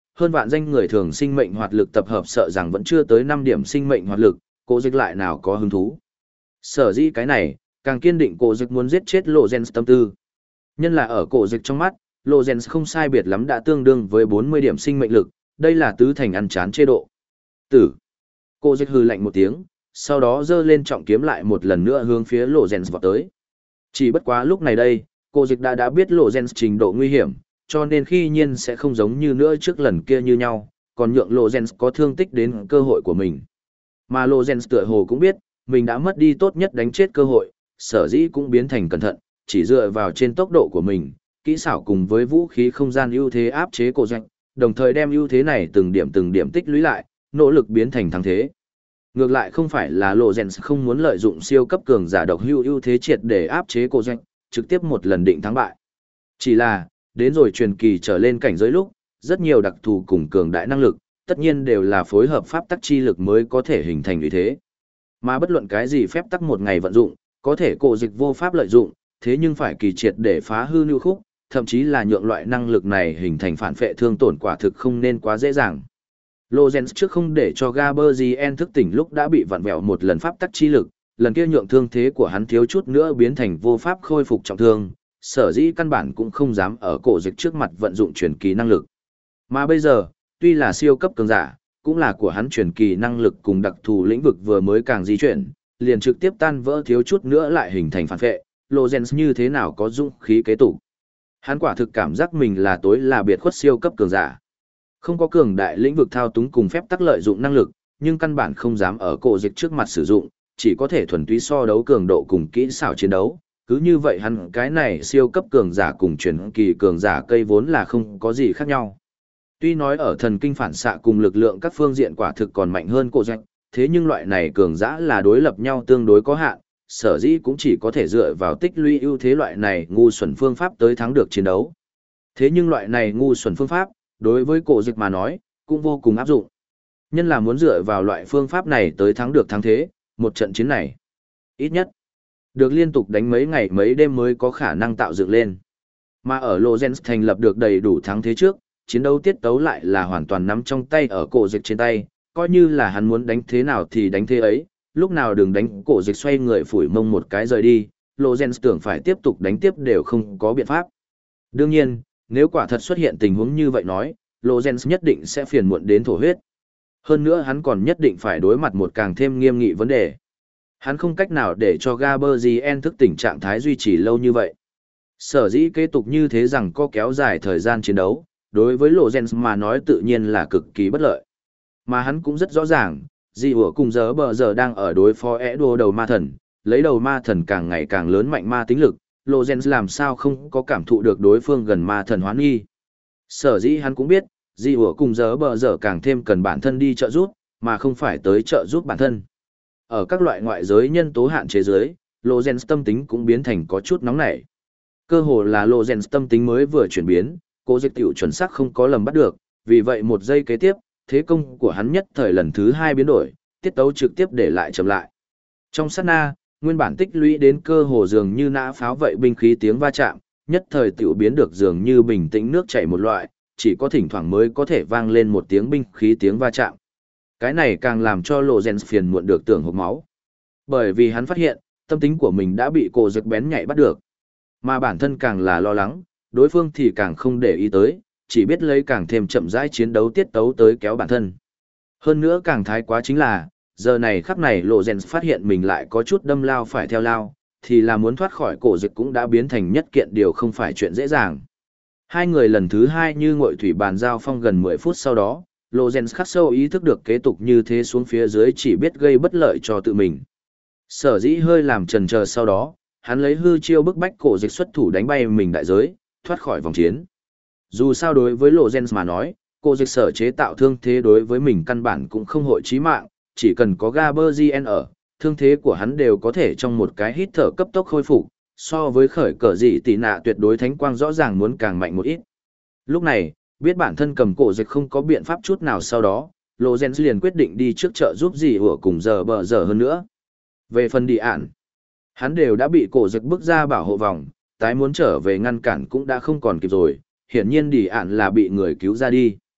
hơn vạn danh người thường sinh mệnh hoạt lực tập hợp sợ rằng vẫn chưa tới 5 điểm sinh mệnh hoạt lực, Cổ Dịch lại nào có hứng thú. Sở dĩ cái này, càng kiên định Cổ Dịch muốn giết chết Lorenz tâm tư. Nhân là ở Cổ Dịch trong mắt, Lorenz không sai biệt lắm đã tương đương với 40 điểm sinh mệnh lực, đây là tứ thành ăn chán chế độ. Tử. Cổ Dịch hừ lạnh một tiếng, sau đó giơ lên trọng kiếm lại một lần nữa hướng phía Lorenz vọt tới. Chỉ bất quá lúc này đây, Cổ Dịch đã biết Lorenz trình độ nguy hiểm, cho nên khi nhiên sẽ không giống như nữa trước lần kia như nhau, còn nhượng Lorenz có thương tích đến cơ hội của mình. Mà Lorenz tựa hồ cũng biết, mình đã mất đi tốt nhất đánh chết cơ hội, sở dĩ cũng biến thành cẩn thận, chỉ dựa vào trên tốc độ của mình, kỹ xảo cùng với vũ khí không gian ưu thế áp chế Cổ Dịch, đồng thời đem ưu thế này từng điểm tích lũy lại, nỗ lực biến thành thắng thế. Ngược lại không phải là Lorenz không muốn lợi dụng siêu cấp cường giả độc hữu ưu thế triệt để áp chế Cổ Dịch, trực tiếp một lần định thắng bại. Chỉ là, đến rồi truyền kỳ trở lên cảnh giới lúc, rất nhiều đặc thù cùng cường đại năng lực, tất nhiên đều là phối hợp pháp tắc chi lực mới có thể hình thành như thế. Mà bất luận cái gì phép tắc một ngày vận dụng, có thể Cổ Dịch vô pháp lợi dụng, thế nhưng phải kỳ triệt để phá hư nưu khúc, thậm chí là nhượng loại năng lực này hình thành phản phệ thương tổn quả thực không nên quá dễ dàng. Lorenz trước không để cho Gaberzien thức tỉnh lúc đã bị vặn vẹo một lần pháp tắc chi lực, lần kia nhượng thương thế của hắn thiếu chút nữa biến thành vô pháp khôi phục trọng thương, sở dĩ căn bản cũng không dám ở Cổ Dịch trước mặt vận dụng truyền kỳ năng lực. Mà bây giờ, tuy là siêu cấp cường giả, cũng là của hắn truyền kỳ năng lực cùng đặc thù lĩnh vực vừa mới càng di chuyển, liền trực tiếp tan vỡ thiếu chút nữa lại hình thành phản phệ, Lorenz như thế nào có dũng khí kế tục. Hắn quả thực cảm giác mình là tối là biệt khuất siêu cấp cường giả. Không có cường đại lĩnh vực thao túng cùng phép tắc lợi dụng năng lực, nhưng căn bản không dám ở Cổ Dịch trước mặt sử dụng, chỉ có thể thuần túy so đấu cường độ cùng kỹ xảo chiến đấu. Cứ như vậy hắn cái này siêu cấp cường giả cùng truyền kỳ cường giả cây vốn là không có gì khác nhau. Tuy nói ở thần kinh phản xạ cùng lực lượng các phương diện quả thực còn mạnh hơn Cổ Dịch, thế nhưng loại này cường giả là đối lập nhau tương đối có hạn, sở dĩ cũng chỉ có thể dựa vào tích lũy ưu thế loại này ngu xuẩn phương pháp tới thắng được chiến đấu. Thế nhưng loại này ngu xuẩn phương pháp, đối với Cổ Dịch mà nói, cũng vô cùng áp dụng. Nhân là muốn dựa vào loại phương pháp này tới thắng được thắng thế, một trận chiến này. Ít nhất, được liên tục đánh mấy ngày mấy đêm mới có khả năng tạo dựng lên. Mà ở Lorenz thành lập được đầy đủ thắng thế trước, chiến đấu tiết tấu lại là hoàn toàn nắm trong tay ở Cổ Dịch trên tay, coi như là hắn muốn đánh thế nào thì đánh thế ấy, lúc nào đừng đánh Cổ Dịch xoay người phủi mông một cái rời đi, Lorenz tưởng phải tiếp tục đánh tiếp đều không có biện pháp. Đương nhiên, nếu quả thật xuất hiện tình huống như vậy nói, Lorenz nhất định sẽ phiền muộn đến thổ huyết. Hơn nữa hắn còn nhất định phải đối mặt một càng thêm nghiêm nghị vấn đề. Hắn không cách nào để cho Gaberzien thức tỉnh trạng thái duy trì lâu như vậy. Sở dĩ kế tục như thế rằng có kéo dài thời gian chiến đấu, đối với Lorenz mà nói tự nhiên là cực kỳ bất lợi. Mà hắn cũng rất rõ ràng, Di Hủa cùng giờ bờ giờ đang ở đối phó Edo đầu ma thần, lấy đầu ma thần càng ngày càng lớn mạnh ma tính lực, Lorenz làm sao không có cảm thụ được đối phương gần ma thần hoán nghi. Sở dĩ hắn cũng biết, Di Hủa cùng giờ bờ giờ càng thêm cần bản thân đi trợ giúp, mà không phải tới trợ giúp bản thân. Ở các loại ngoại giới nhân tố hạn chế giới, Lorenz tâm tính cũng biến thành có chút nóng nảy. Cơ hồ là Lorenz tâm tính mới vừa chuyển biến, Cổ Dịch tiểu chuẩn xác không có lầm bắt được, vì vậy một giây kế tiếp, thế công của hắn nhất thời lần thứ 2 biến đổi, tiết tấu trực tiếp để lại chậm lại. Trong sát na, nguyên bản tích lũy đến cơ hồ dường như nã pháo vậy binh khí tiếng va chạm, nhất thời tiểu biến được dường như bình tĩnh nước chảy một loại, chỉ có thỉnh thoảng mới có thể vang lên một tiếng binh khí tiếng va chạm. Cái này càng làm cho Lorenz phiền muộn được tưởng hộc máu. Bởi vì hắn phát hiện, tâm tính của mình đã bị Cổ Dịch bén nhạy bắt được. Mà bản thân càng là lo lắng, đối phương thì càng không để ý tới, chỉ biết lấy càng thêm chậm rãi chiến đấu tiết tấu tới kéo bản thân. Hơn nữa càng thái quá chính là, giờ này khắc này Lorenz phát hiện mình lại có chút đâm lao phải theo lao, thì là muốn thoát khỏi Cổ Dịch cũng đã biến thành nhất kiện điều không phải chuyện dễ dàng. Hai người lần thứ 2 như ngội thủy bàn giao phong gần 10 phút sau đó, Lorenz khắc sâu ý thức được kế tục như thế xuống phía dưới chỉ biết gây bất lợi cho tự mình. Sở dĩ hơi làm chần chờ sau đó, hắn lấy hư chiêu bức bách Cổ Dịch xuất thủ đánh bay mình đại giới, thoát khỏi vòng chiến. Dù sao đối với Lorenz mà nói, Cổ Dịch sở chế tạo thương thế đối với mình căn bản cũng không hội chí mạng, chỉ cần có Gaberzien ở, thương thế của hắn đều có thể trong một cái hít thở cấp tốc khôi phục, so với khởi cờ dị tỷ nạ tuyệt đối thánh quang rõ ràng muốn càng mạnh một ít. Lúc này, biết bản thân cầm Cổ Dịch không có biện pháp chút nào sau đó, Lorenz liền quyết định đi trước chợ giúp Di Hủa cùng giờ bờ giờ hơn nữa. Về phần đi ản, hắn đều đã bị Cổ Dịch bước ra bảo hộ vòng, tái muốn trở về ngăn cản cũng đã không còn kịp rồi, hiển nhiên đi ản là bị người cứu ra đi.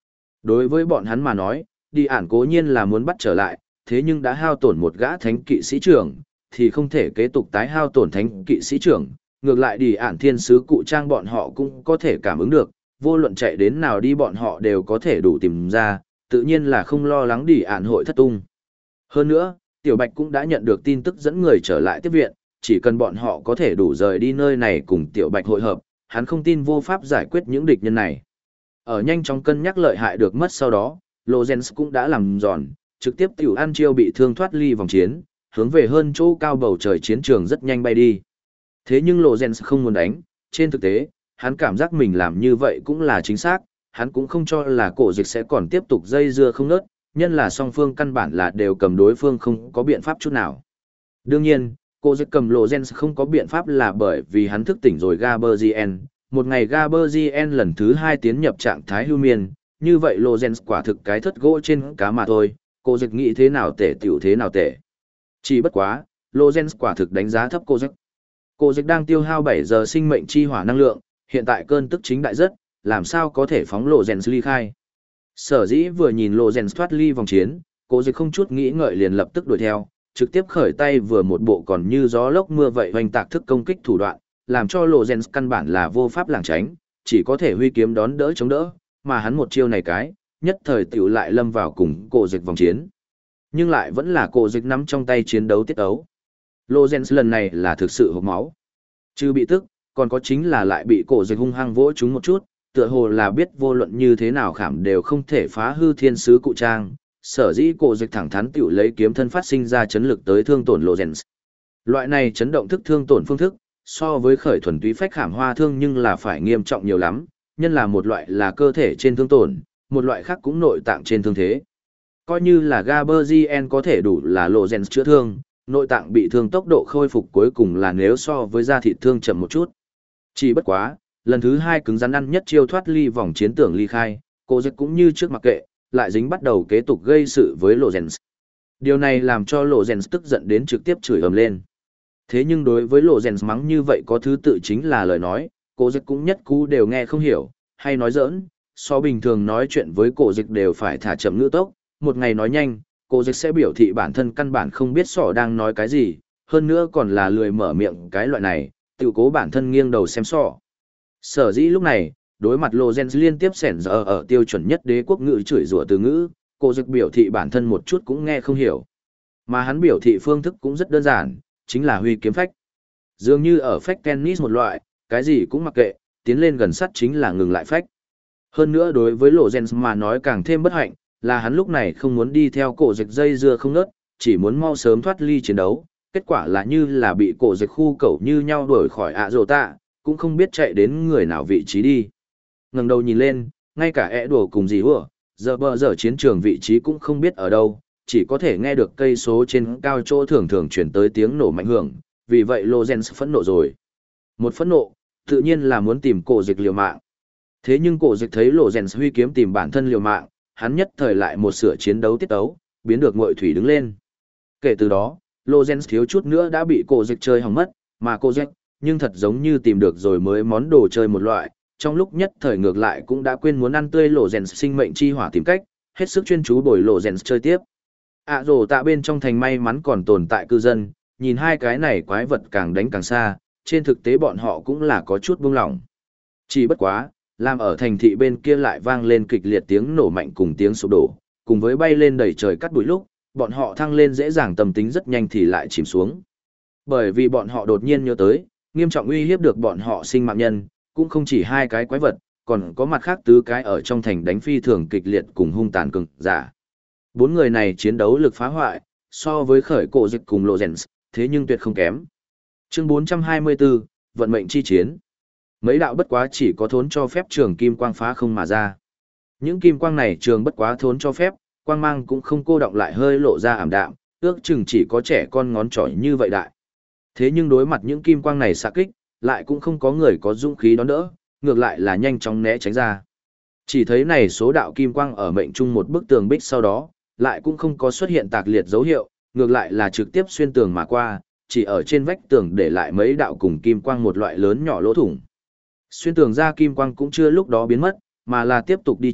Đối với bọn hắn mà nói, đi ản cố nhiên là muốn bắt trở lại, thế nhưng đã hao tổn một gã thánh kỵ sĩ trưởng, thì không thể kế tục tái hao tổn thánh kỵ sĩ trưởng. Ngược lại đi ản thiên sứ cụ trang bọn họ cũng có thể cảm ứng được, vô luận chạy đến nào đi bọn họ đều có thể đủ tìm ra, tự nhiên là không lo lắng đi ản hội thất tung. Hơn nữa, Tiểu Bạch cũng đã nhận được tin tức dẫn người trở lại tiếp viện, chỉ cần bọn họ có thể đủ rời đi nơi này cùng Tiểu Bạch hội hợp, hắn không tin vô pháp giải quyết những địch nhân này. Ở nhanh chóng cân nhắc lợi hại được mất sau đó, Lorenz cũng đã làm giòn, trực tiếp tiểu ăn chiêu bị thương thoát ly vòng chiến, hướng về hơn chỗ cao bầu trời chiến trường rất nhanh bay đi. Thế nhưng Lorenz không muốn đánh, trên thực tế, hắn cảm giác mình làm như vậy cũng là chính xác, hắn cũng không cho là cổ dịch sẽ còn tiếp tục dây dưa không nớt, nhân là song phương căn bản là đều cầm đối phương không có biện pháp chút nào. Đương nhiên, cổ dịch cầm Lorenz không có biện pháp là bởi vì hắn thức tỉnh rồi Gaberzien. Một ngày Gaberzien lần thứ 2 tiến nhập trạng thái hưu miên, như vậy Lorenz quả thực cái thất gỗ trên cá mà thôi, cô dịch nghĩ thế nào tệ tiểu thế nào tệ. Chỉ bất quá, Lorenz quả thực đánh giá thấp cô dịch. Cô dịch đang tiêu hao 7 giờ sinh mệnh chi hỏa năng lượng, hiện tại cơn tức chính đại rất, làm sao có thể phóng Lorenz ly khai. Sở dĩ vừa nhìn Lorenz thoát ly vòng chiến, cô dịch không chút nghĩ ngợi liền lập tức đuổi theo, trực tiếp khởi tay vừa một bộ còn như gió lốc mưa vậy hoành tạc thức công kích thủ đoạn, làm cho Lorenz căn bản là vô pháp lảng tránh, chỉ có thể huy kiếm đón đỡ chống đỡ, mà hắn một chiêu này cái, nhất thời tiểu lại lâm vào cùng cổ dịch vòng chiến. Nhưng lại vẫn là cổ dịch nắm trong tay chiến đấu tiết ấu. Lorenz lần này là thực sự hộc máu. Chứ bị tức, còn có chính là lại bị cổ dịch hung hăng vỗ chúng một chút, tựa hồ là biết vô luận như thế nào khảm đều không thể phá hư thiên sứ cụ trang. Sở dĩ cổ dịch thẳng thắn tiểu lấy kiếm thân phát sinh ra chấn lực tới thương tổn Lorenz. Loại này chấn động thức thương tổn phương thức, so với khởi thuần túy phách khảm hoa thương nhưng là phải nghiêm trọng nhiều lắm, nhân là một loại là cơ thể trên thương tổn, một loại khác cũng nội tạng trên thương thế. Coi như là Gaberzien có thể đủ là Lorenz chữa thương, nội tạng bị thương tốc độ khôi phục cuối cùng là nếu so với da thịt thương chậm một chút. Chỉ bất quá, lần thứ 2 cứng rắn ăn nhất chiêu thoát ly vòng chiến tưởng ly khai, cô dịch cũng như trước mặc kệ, lại dính bắt đầu kế tục gây sự với Lorenz. Điều này làm cho Lorenz tức giận đến trực tiếp chửi ầm lên. Thế nhưng đối với Lorenz mắng như vậy có thứ tự chính là lời nói, cổ dịch cũng nhất cú đều nghe không hiểu, hay nói giỡn, so bình thường nói chuyện với cổ dịch đều phải thả chậm ngữ tốc, một ngày nói nhanh, cổ dịch sẽ biểu thị bản thân căn bản không biết sỏ đang nói cái gì, hơn nữa còn là lười mở miệng cái loại này, tự cố bản thân nghiêng đầu xem sỏ. Sở dĩ lúc này, đối mặt Lorenz liên tiếp xẻn giờ ở tiêu chuẩn nhất đế quốc ngữ chửi rủa từ ngữ, cổ dịch biểu thị bản thân một chút cũng nghe không hiểu. Mà hắn biểu thị phương thức cũng rất đơn giản, chính là huy kiếm phách. Dường như ở phách tennis một loại, cái gì cũng mặc kệ, tiến lên gần sắt chính là ngừng lại phách. Hơn nữa đối với Lorenz mà nói càng thêm bất hạnh, là hắn lúc này không muốn đi theo cổ dịch dây dưa không nớt, chỉ muốn mau sớm thoát ly chiến đấu. Kết quả là như là bị cổ dịch khu cẩu như nhau đuổi khỏi ạ rồ tạ, cũng không biết chạy đến người nào vị trí đi. Ngẩng đầu nhìn lên, ngay cả ẻ đùa cùng gì hùa, giờ bờ giờ chiến trường vị trí cũng không biết ở đâu, chỉ có thể nghe được cây số trên cao chỗ thường thường chuyển tới tiếng nổ mạnh hưởng, vì vậy Lorenz phẫn nộ rồi. Một phẫn nộ, tự nhiên là muốn tìm cổ dịch liều mạng. Thế nhưng cổ dịch thấy Lorenz huy kiếm tìm bản thân liều mạng, hắn nhất thời lại một sửa chiến đấu tiết tấu, biến được ngội thủy đứng lên. Kể từ đó, Lorenz thiếu chút nữa đã bị cổ dịch chơi hỏng mất, mà cổ dịch, nhưng thật giống như tìm được rồi mới món đồ chơi một loại, trong lúc nhất thời ngược lại cũng đã quên muốn ăn tươi Lorenz sinh mệnh chi hỏa tìm cách, hết sức chuyên chú bồi Lorenz chơi tiếp. Rồ tạ bên trong thành may mắn còn tồn tại cư dân, nhìn hai cái này quái vật càng đánh càng xa, trên thực tế bọn họ cũng là có chút buông lỏng. Chỉ bất quá, làm ở thành thị bên kia lại vang lên kịch liệt tiếng nổ mạnh cùng tiếng sụp đổ, cùng với bay lên đầy trời cắt bụi lúc, bọn họ thăng lên dễ dàng tâm tính rất nhanh thì lại chìm xuống. Bởi vì bọn họ đột nhiên nhớ tới, nghiêm trọng uy hiếp được bọn họ sinh mạng nhân, cũng không chỉ hai cái quái vật, còn có mặt khác tứ cái ở trong thành đánh phi thường kịch liệt cùng hung tàn cường giả. Bốn người này chiến đấu lực phá hoại, so với khởi cổ dịch cùng Lorenz, thế nhưng tuyệt không kém. Chương 424, vận mệnh chi chiến. Mấy đạo bất quá chỉ có thốn cho phép trường kim quang phá không mà ra. Những kim quang này trường bất quá thốn cho phép, quang mang cũng không cô động lại hơi lộ ra ảm đạm, ước chừng chỉ có trẻ con ngón trỏ như vậy đại. Thế nhưng đối mặt những kim quang này xạ kích, lại cũng không có người có dũng khí đón đỡ, ngược lại là nhanh chóng né tránh ra. Chỉ thấy này số đạo kim quang ở mệnh trung một bức tường bích sau đó, lại cũng không có xuất hiện tạc liệt dấu hiệu, ngược lại là trực tiếp xuyên tường mà qua, chỉ ở trên vách tường để lại mấy đạo cùng kim quang một loại lớn nhỏ lỗ thủng. Xuyên tường ra kim quang cũng chưa lúc đó biến mất, mà là tiếp tục đi trước,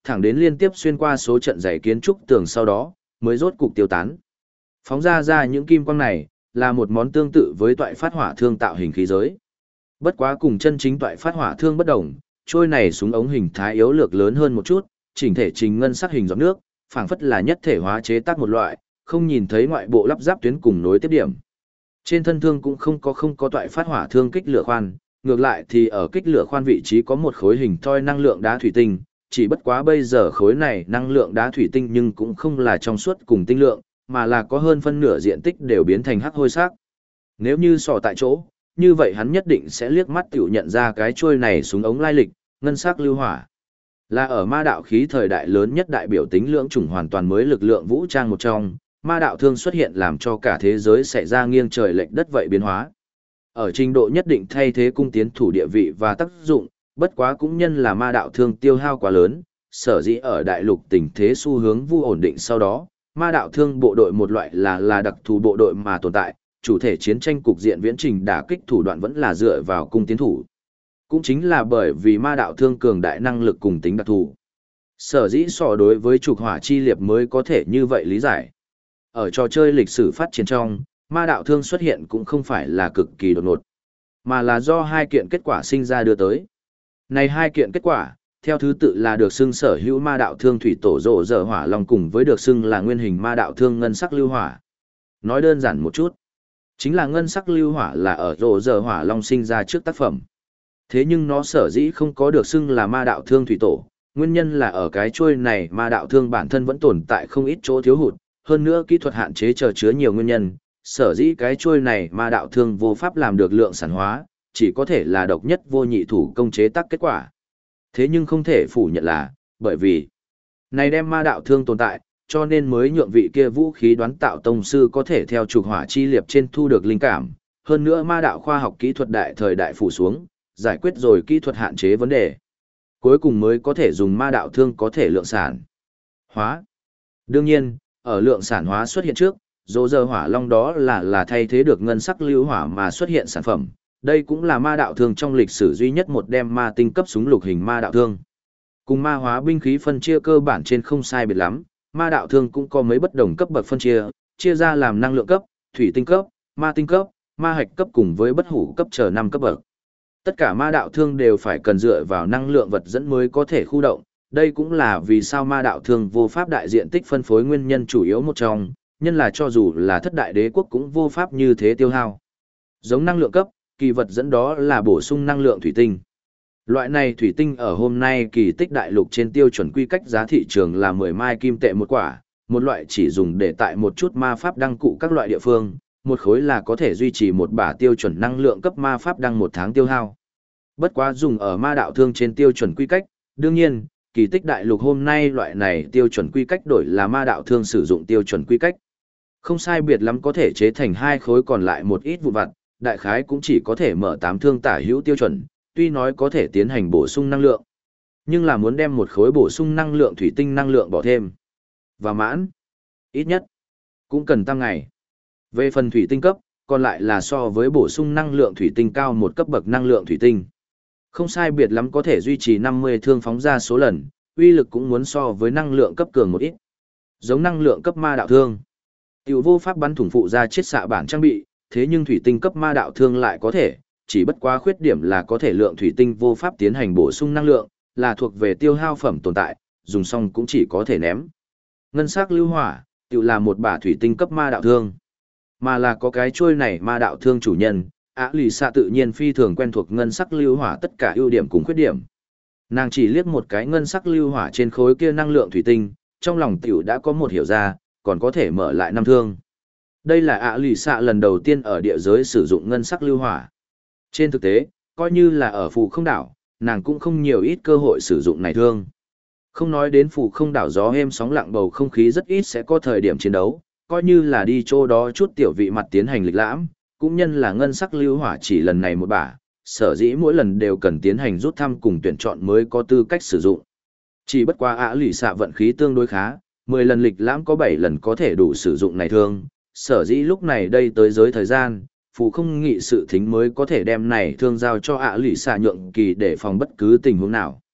thẳng đến liên tiếp xuyên qua số trận dày kiến trúc tường sau đó, mới rốt cục tiêu tán. Phóng ra những kim quang này, là một món tương tự với toại phát hỏa thương tạo hình khí giới. Bất quá cùng chân chính toại phát hỏa thương bất đồng, trôi này súng ống hình thái yếu lược lớn hơn một chút, chỉnh thể trình ngân sắc hình giọt nước, phảng phất là nhất thể hóa chế tác một loại, không nhìn thấy ngoại bộ lắp ráp tuyến cùng nối tiếp điểm. Trên thân thương cũng không có toại phát hỏa thương kích lửa khoan, ngược lại thì ở kích lửa khoan vị trí có một khối hình thoi năng lượng đá thủy tinh, chỉ bất quá bây giờ khối này năng lượng đá thủy tinh nhưng cũng không là trong suốt cùng tinh lượng, mà là có hơn phân nửa diện tích đều biến thành hắc hôi sắc. Nếu như sò tại chỗ, như vậy hắn nhất định sẽ liếc mắt tiểu nhận ra cái chuôi này súng ống lai lịch, ngân sắc lưu hỏa. Là ở ma đạo khí thời đại lớn nhất đại biểu tính lưỡng chủng hoàn toàn mới lực lượng vũ trang một trong, ma đạo thương xuất hiện làm cho cả thế giới xảy ra nghiêng trời lệch đất vậy biến hóa. Ở trình độ nhất định thay thế cung tiến thủ địa vị và tác dụng, bất quá cũng nhân là ma đạo thương tiêu hao quá lớn, sở dĩ ở đại lục tình thế xu hướng vu ổn định sau đó, ma đạo thương bộ đội một loại là đặc thù bộ đội mà tồn tại, chủ thể chiến tranh cục diện viễn trình đả kích thủ đoạn vẫn là dựa vào cung tiến thủ. Cũng chính là bởi vì ma đạo thương cường đại năng lực cùng tính đặc thù. Sở dĩ so đối với trục hỏa chi liệp mới có thể như vậy lý giải. Ở trò chơi lịch sử phát triển trong, ma đạo thương xuất hiện cũng không phải là cực kỳ đột ngột, mà là do hai kiện kết quả sinh ra đưa tới. Này hai kiện kết quả, theo thứ tự là được xưng sở hữu ma đạo thương thủy tổ rộ dở hỏa long cùng với được xưng là nguyên hình ma đạo thương ngân sắc lưu hỏa. Nói đơn giản một chút, chính là ngân sắc lưu hỏa là ở rộ dở hỏa long sinh ra trước tác phẩm. Thế nhưng nó sở dĩ không có được xưng là ma đạo thương thủy tổ, nguyên nhân là ở cái chuôi này ma đạo thương bản thân vẫn tồn tại không ít chỗ thiếu hụt, hơn nữa kỹ thuật hạn chế chờ chứa nhiều nguyên nhân, sở dĩ cái chuôi này ma đạo thương vô pháp làm được lượng sản hóa, chỉ có thể là độc nhất vô nhị thủ công chế tác kết quả. Thế nhưng không thể phủ nhận là, bởi vì này đem ma đạo thương tồn tại, cho nên mới nhượng vị kia vũ khí đoán tạo tông sư có thể theo trục hỏa chi liệp trên thu được linh cảm, hơn nữa ma đạo khoa học kỹ thuật đại thời đại phủ xuống, giải quyết rồi kỹ thuật hạn chế vấn đề. Cuối cùng mới có thể dùng ma đạo thương có thể lượng sản hóa. Đương nhiên, ở lượng sản hóa xuất hiện trước, dỗ dơ hỏa long đó là thay thế được ngân sắc lưu hỏa mà xuất hiện sản phẩm. Đây cũng là ma đạo thương trong lịch sử duy nhất một đem ma tinh cấp súng lục hình ma đạo thương. Cùng ma hóa binh khí phân chia cơ bản trên không sai biệt lắm, ma đạo thương cũng có mấy bất đồng cấp bậc phân chia ra làm năng lượng cấp, thủy tinh cấp, ma tinh cấp, ma hạch cấp cùng với bất hủ cấp chờ 5 cấp bậc. Tất cả ma đạo thương đều phải cần dựa vào năng lượng vật dẫn mới có thể khu động, đây cũng là vì sao ma đạo thương vô pháp đại diện tích phân phối nguyên nhân chủ yếu một trong, nhân là cho dù là thất đại đế quốc cũng vô pháp như thế tiêu hao. Giống năng lượng cấp, kỳ vật dẫn đó là bổ sung năng lượng thủy tinh. Loại này thủy tinh ở hôm nay kỳ tích đại lục trên tiêu chuẩn quy cách giá thị trường là 10 mai kim tệ một quả, một loại chỉ dùng để tại một chút ma pháp đăng cụ các loại địa phương, một khối là có thể duy trì một bả tiêu chuẩn năng lượng cấp ma pháp đăng một tháng tiêu hao. Bất quá dùng ở ma đạo thương trên tiêu chuẩn quy cách, đương nhiên, kỳ tích đại lục hôm nay loại này tiêu chuẩn quy cách đổi là ma đạo thương sử dụng tiêu chuẩn quy cách. Không sai biệt lắm có thể chế thành hai khối còn lại một ít vụn vặt, đại khái cũng chỉ có thể mở 8 thương tả hữu tiêu chuẩn, tuy nói có thể tiến hành bổ sung năng lượng, nhưng là muốn đem một khối bổ sung năng lượng thủy tinh năng lượng bỏ thêm. Và mãn, ít nhất, cũng cần tăng ngày. Về phần thủy tinh cấp, còn lại là so với bổ sung năng lượng thủy tinh cao một cấp bậc năng lượng thủy tinh. Không sai biệt lắm có thể duy trì 50 thương phóng ra số lần, uy lực cũng muốn so với năng lượng cấp cường một ít. Giống năng lượng cấp ma đạo thương, tiểu vô pháp bắn thủng phụ ra chiết xạ bản trang bị, thế nhưng thủy tinh cấp ma đạo thương lại có thể, chỉ bất quá khuyết điểm là có thể lượng thủy tinh vô pháp tiến hành bổ sung năng lượng, là thuộc về tiêu hao phẩm tồn tại, dùng xong cũng chỉ có thể ném. Ngân sắc lưu hỏa, tiểu là một bả thủy tinh cấp ma đạo thương, mà là có cái chuôi này ma đạo thương chủ nhân, lì xạ tự nhiên phi thường quen thuộc ngân sắc lưu hỏa tất cả ưu điểm cùng khuyết điểm. Nàng chỉ liếc một cái ngân sắc lưu hỏa trên khối kia năng lượng thủy tinh, trong lòng tiểu đã có một hiểu ra, còn có thể mở lại 5 thương. Đây là lì xạ lần đầu tiên ở địa giới sử dụng ngân sắc lưu hỏa. Trên thực tế, coi như là ở phù không đảo, nàng cũng không nhiều ít cơ hội sử dụng này thương. Không nói đến phù không đảo gió êm sóng lặng bầu không khí rất ít sẽ có thời điểm chiến đấu, coi như là đi chỗ đó chút tiểu vị mặt tiến hành lịch lãm, cũng nhân là ngân sắc lưu hỏa chỉ lần này một bả, sở dĩ mỗi lần đều cần tiến hành rút thăm cùng tuyển chọn mới có tư cách sử dụng. Chỉ bất quá lì xạ vận khí tương đối khá, 10 lần lịch lãm có 7 lần có thể đủ sử dụng này thương, sở dĩ lúc này đây tới giới thời gian, phù không nghị sự thính mới có thể đem này thương giao cho lì xạ nhượng kỳ để phòng bất cứ tình huống nào.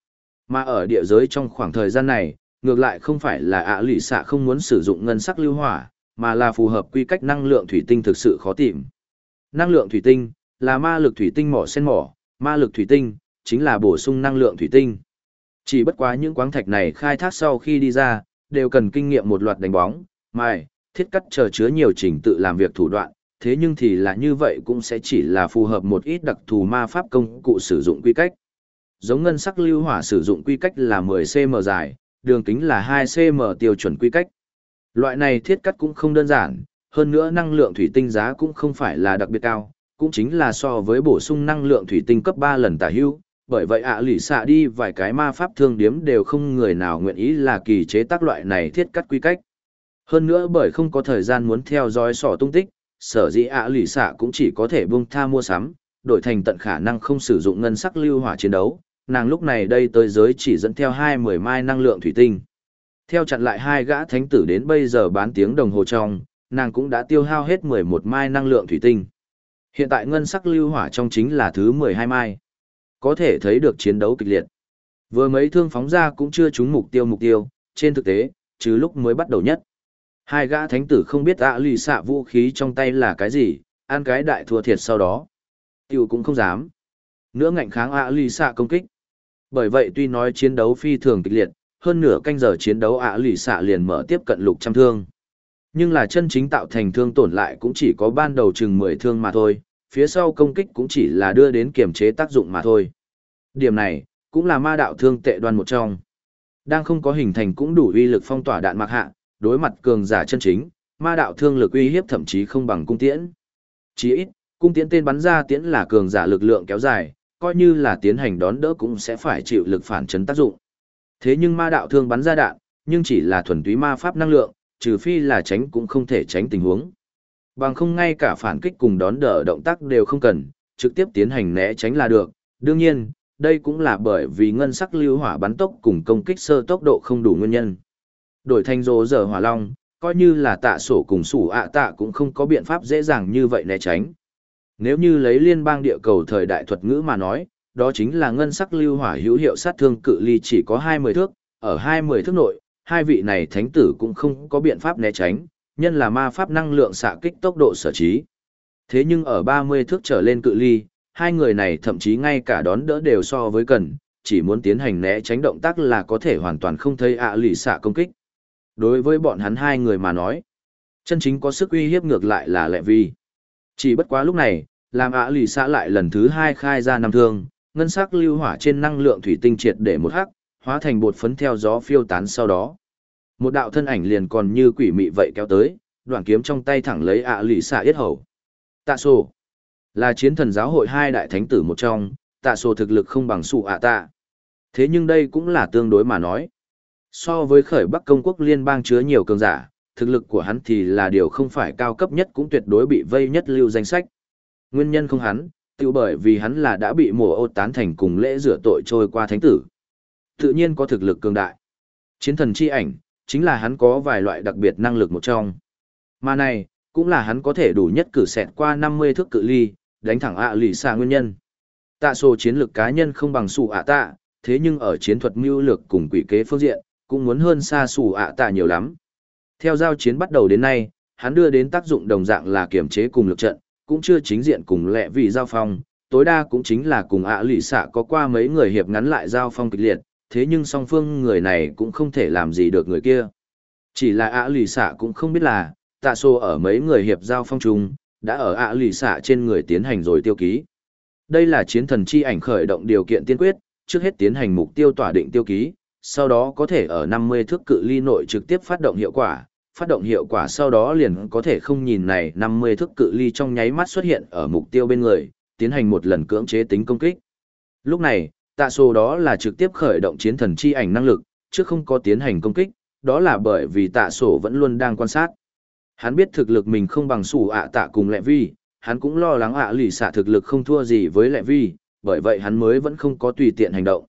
Mà ở địa giới trong khoảng thời gian này, ngược lại không phải là ạ lì xạ không muốn sử dụng ngân sắc lưu hỏa, mà là phù hợp quy cách năng lượng thủy tinh thực sự khó tìm. Năng lượng thủy tinh là ma lực thủy tinh mỏ sen mỏ, ma lực thủy tinh chính là bổ sung năng lượng thủy tinh. Chỉ bất quá những khoáng thạch này khai thác sau khi đi ra, đều cần kinh nghiệm một loạt đánh bóng, mài, thiết cắt chờ chứa nhiều trình tự làm việc thủ đoạn, thế nhưng thì là như vậy cũng sẽ chỉ là phù hợp một ít đặc thù ma pháp công cụ sử dụng quy cách. Giống ngân sắc lưu hỏa sử dụng quy cách là 10 cm dài, đường kính là 2 cm tiêu chuẩn quy cách. Loại này thiết cắt cũng không đơn giản, hơn nữa năng lượng thủy tinh giá cũng không phải là đặc biệt cao, cũng chính là so với bổ sung năng lượng thủy tinh cấp 3 lần tả hữu. Bởi vậy lì xạ đi vài cái ma pháp thương điếm đều không người nào nguyện ý là kỳ chế tác loại này thiết cắt quy cách. Hơn nữa bởi không có thời gian muốn theo dõi sỏ tung tích, sở dĩ lì xạ cũng chỉ có thể buông tha mua sắm, đổi thành tận khả năng không sử dụng ngân sắc lưu hỏa chiến đấu. Nàng lúc này đây tới giới chỉ dẫn theo 20 mai năng lượng thủy tinh. Theo chặn lại hai gã thánh tử đến bây giờ bán tiếng đồng hồ trong, nàng cũng đã tiêu hao hết 11 mai năng lượng thủy tinh. Hiện tại ngân sắc lưu hỏa trong chính là thứ 12 mai. Có thể thấy được chiến đấu kịch liệt. Vừa mấy thương phóng ra cũng chưa trúng mục tiêu, trên thực tế, chứ lúc mới bắt đầu nhất. Hai gã thánh tử không biết lì xạ vũ khí trong tay là cái gì, ăn cái đại thua thiệt sau đó. Tiêu cũng không dám. Nữa ngạnh kháng lì xạ công kích. Bởi vậy tuy nói chiến đấu phi thường kịch liệt, hơn nửa canh giờ chiến đấu lì xạ liền mở tiếp cận lục trăm thương. Nhưng là chân chính tạo thành thương tổn lại cũng chỉ có ban đầu chừng 10 thương mà thôi, phía sau công kích cũng chỉ là đưa đến kiềm chế tác dụng mà thôi. Điểm này, cũng là ma đạo thương tệ đoan một trong. Đang không có hình thành cũng đủ uy lực phong tỏa đạn mặc hạ, đối mặt cường giả chân chính, ma đạo thương lực uy hiếp thậm chí không bằng cung tiễn. Chỉ ít, cung tiễn tên bắn ra tiễn là cường giả lực lượng kéo dài, coi như là tiến hành đón đỡ cũng sẽ phải chịu lực phản chấn tác dụng. Thế nhưng ma đạo thương bắn ra đạn, nhưng chỉ là thuần túy ma pháp năng lượng, trừ phi là tránh cũng không thể tránh tình huống. Bằng không ngay cả phản kích cùng đón đỡ động tác đều không cần, trực tiếp tiến hành né tránh là được. Đương nhiên, đây cũng là bởi vì ngân sắc lưu hỏa bắn tốc cùng công kích sơ tốc độ không đủ nguyên nhân. Đổi thành rồ giờ hỏa long, coi như là tạ sổ cùng sủ tạ cũng không có biện pháp dễ dàng như vậy né tránh. Nếu như lấy liên bang địa cầu thời đại thuật ngữ mà nói, đó chính là ngân sắc lưu hỏa hữu hiệu sát thương cự ly chỉ có 20 thước, ở 20 thước nội, hai vị này thánh tử cũng không có biện pháp né tránh, nhân là ma pháp năng lượng xạ kích tốc độ sở trí. Thế nhưng ở 30 thước trở lên cự ly, hai người này thậm chí ngay cả đón đỡ đều so với cần, chỉ muốn tiến hành né tránh động tác là có thể hoàn toàn không thấy lì xạ công kích. Đối với bọn hắn hai người mà nói, chân chính có sức uy hiếp ngược lại là Lệ Vi. Chỉ bất quá lúc này, làm lì xạ lại lần thứ hai khai ra năm thương, ngân sắc lưu hỏa trên năng lượng thủy tinh triệt để một hắc, hóa thành bột phấn theo gió phiêu tán sau đó. Một đạo thân ảnh liền còn như quỷ mị vậy kéo tới, đoạn kiếm trong tay thẳng lấy lì xạ yết hầu. Tạ sổ là chiến thần giáo hội hai đại thánh tử một trong, tạ sổ thực lực không bằng sủ tạ. Thế nhưng đây cũng là tương đối mà nói. So với khởi Bắc công quốc liên bang chứa nhiều cường giả, thực lực của hắn thì là điều không phải cao cấp nhất cũng tuyệt đối bị vây nhất lưu danh sách. Nguyên nhân không hắn, tự bởi vì hắn là đã bị mùa ô tán thành cùng lễ rửa tội trôi qua thánh tử. Tự nhiên có thực lực cường đại. Chiến thần chi ảnh, chính là hắn có vài loại đặc biệt năng lực một trong. Mà này, cũng là hắn có thể đủ nhất cử xẹt qua 50 thước cự ly, đánh thẳng lì xạ nguyên nhân. Tạ sổ chiến lược cá nhân không bằng sủ tạ, thế nhưng ở chiến thuật mưu lược cùng quỷ kế phương diện, cũng muốn hơn xa sủ tạ nhiều lắm. Theo giao chiến bắt đầu đến nay, hắn đưa đến tác dụng đồng dạng là kiểm chế cùng lực trận, cũng chưa chính diện cùng Lệ Vi giao phong, tối đa cũng chính là cùng lì xạ có qua mấy người hiệp ngắn lại giao phong kịch liệt, thế nhưng song phương người này cũng không thể làm gì được người kia. Chỉ là lì xạ cũng không biết là, tạ sổ ở mấy người hiệp giao phong chung, đã ở lì xạ trên người tiến hành rồi tiêu ký. Đây là chiến thần chi ảnh khởi động điều kiện tiên quyết, trước hết tiến hành mục tiêu tỏa định tiêu ký, sau đó có thể ở 50 thước cự ly nội trực tiếp phát động hiệu quả sau đó liền có thể không nhìn này 50 thước cự ly trong nháy mắt xuất hiện ở mục tiêu bên người, tiến hành một lần cưỡng chế tính công kích. Lúc này, tạ sổ đó là trực tiếp khởi động chiến thần chi ảnh năng lực, chứ không có tiến hành công kích, đó là bởi vì tạ sổ vẫn luôn đang quan sát. Hắn biết thực lực mình không bằng sủ tạ cùng Lệ Vi, hắn cũng lo lắng lì xạ thực lực không thua gì với Lệ Vi, bởi vậy hắn mới vẫn không có tùy tiện hành động.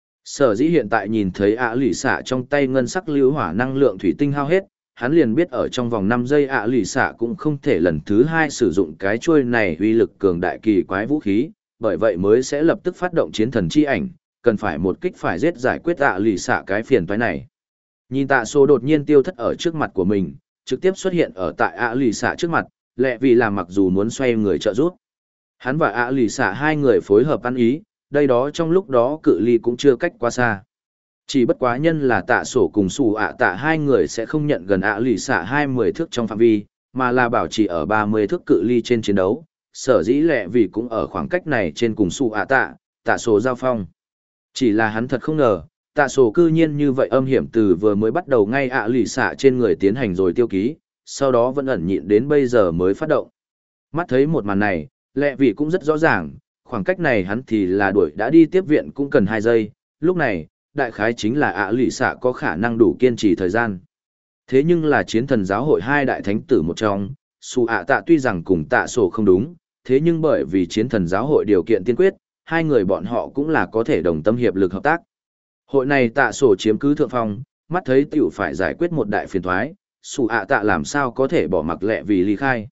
Sở dĩ hiện tại nhìn thấy lì xạ trong tay ngân sắc lưu hỏa năng lượng thủy tinh hao hết, hắn liền biết ở trong vòng 5 giây lì xạ cũng không thể lần thứ hai sử dụng cái chuôi này uy lực cường đại kỳ quái vũ khí, bởi vậy mới sẽ lập tức phát động chiến thần chi ảnh, cần phải một kích phải giết giải quyết ạ lì xạ cái phiền toái này. Nhìn tạ sổ đột nhiên tiêu thất ở trước mặt của mình, trực tiếp xuất hiện ở tại ạ lì xạ trước mặt, lẹ vì làm mặc dù muốn xoay người trợ giúp. Hắn và ạ lì xạ hai người phối hợp ăn ý, đây đó trong lúc đó cự ly cũng chưa cách quá xa. Chỉ bất quá nhân là tạ sổ cùng xù ạ tạ hai người sẽ không nhận gần ạ lì xạ 20 thước trong phạm vi, mà là bảo trì ở 30 thước cự ly trên chiến đấu. Sở dĩ lẹ vì cũng ở khoảng cách này trên cùng xù ạ tạ sổ giao phong. Chỉ là hắn thật không ngờ, tạ sổ cư nhiên như vậy âm hiểm từ vừa mới bắt đầu ngay ạ lì xạ trên người tiến hành rồi tiêu ký, sau đó vẫn ẩn nhịn đến bây giờ mới phát động. Mắt thấy một màn này, lẹ vì cũng rất rõ ràng, khoảng cách này hắn thì là đuổi đã đi tiếp viện cũng cần 2 giây, lúc này, đại khái chính là ạ lì xạ có khả năng đủ kiên trì thời gian. Thế nhưng là chiến thần giáo hội hai đại thánh tử một trong, xù ạ tạ tuy rằng cùng tạ sổ không đúng, thế nhưng bởi vì chiến thần giáo hội điều kiện tiên quyết, hai người bọn họ cũng là có thể đồng tâm hiệp lực hợp tác. Hội này tạ sổ chiếm cứ thượng phong, mắt thấy tiểu phải giải quyết một đại phiền thoái, xù ạ tạ làm sao có thể bỏ mặc lẹ vì ly khai.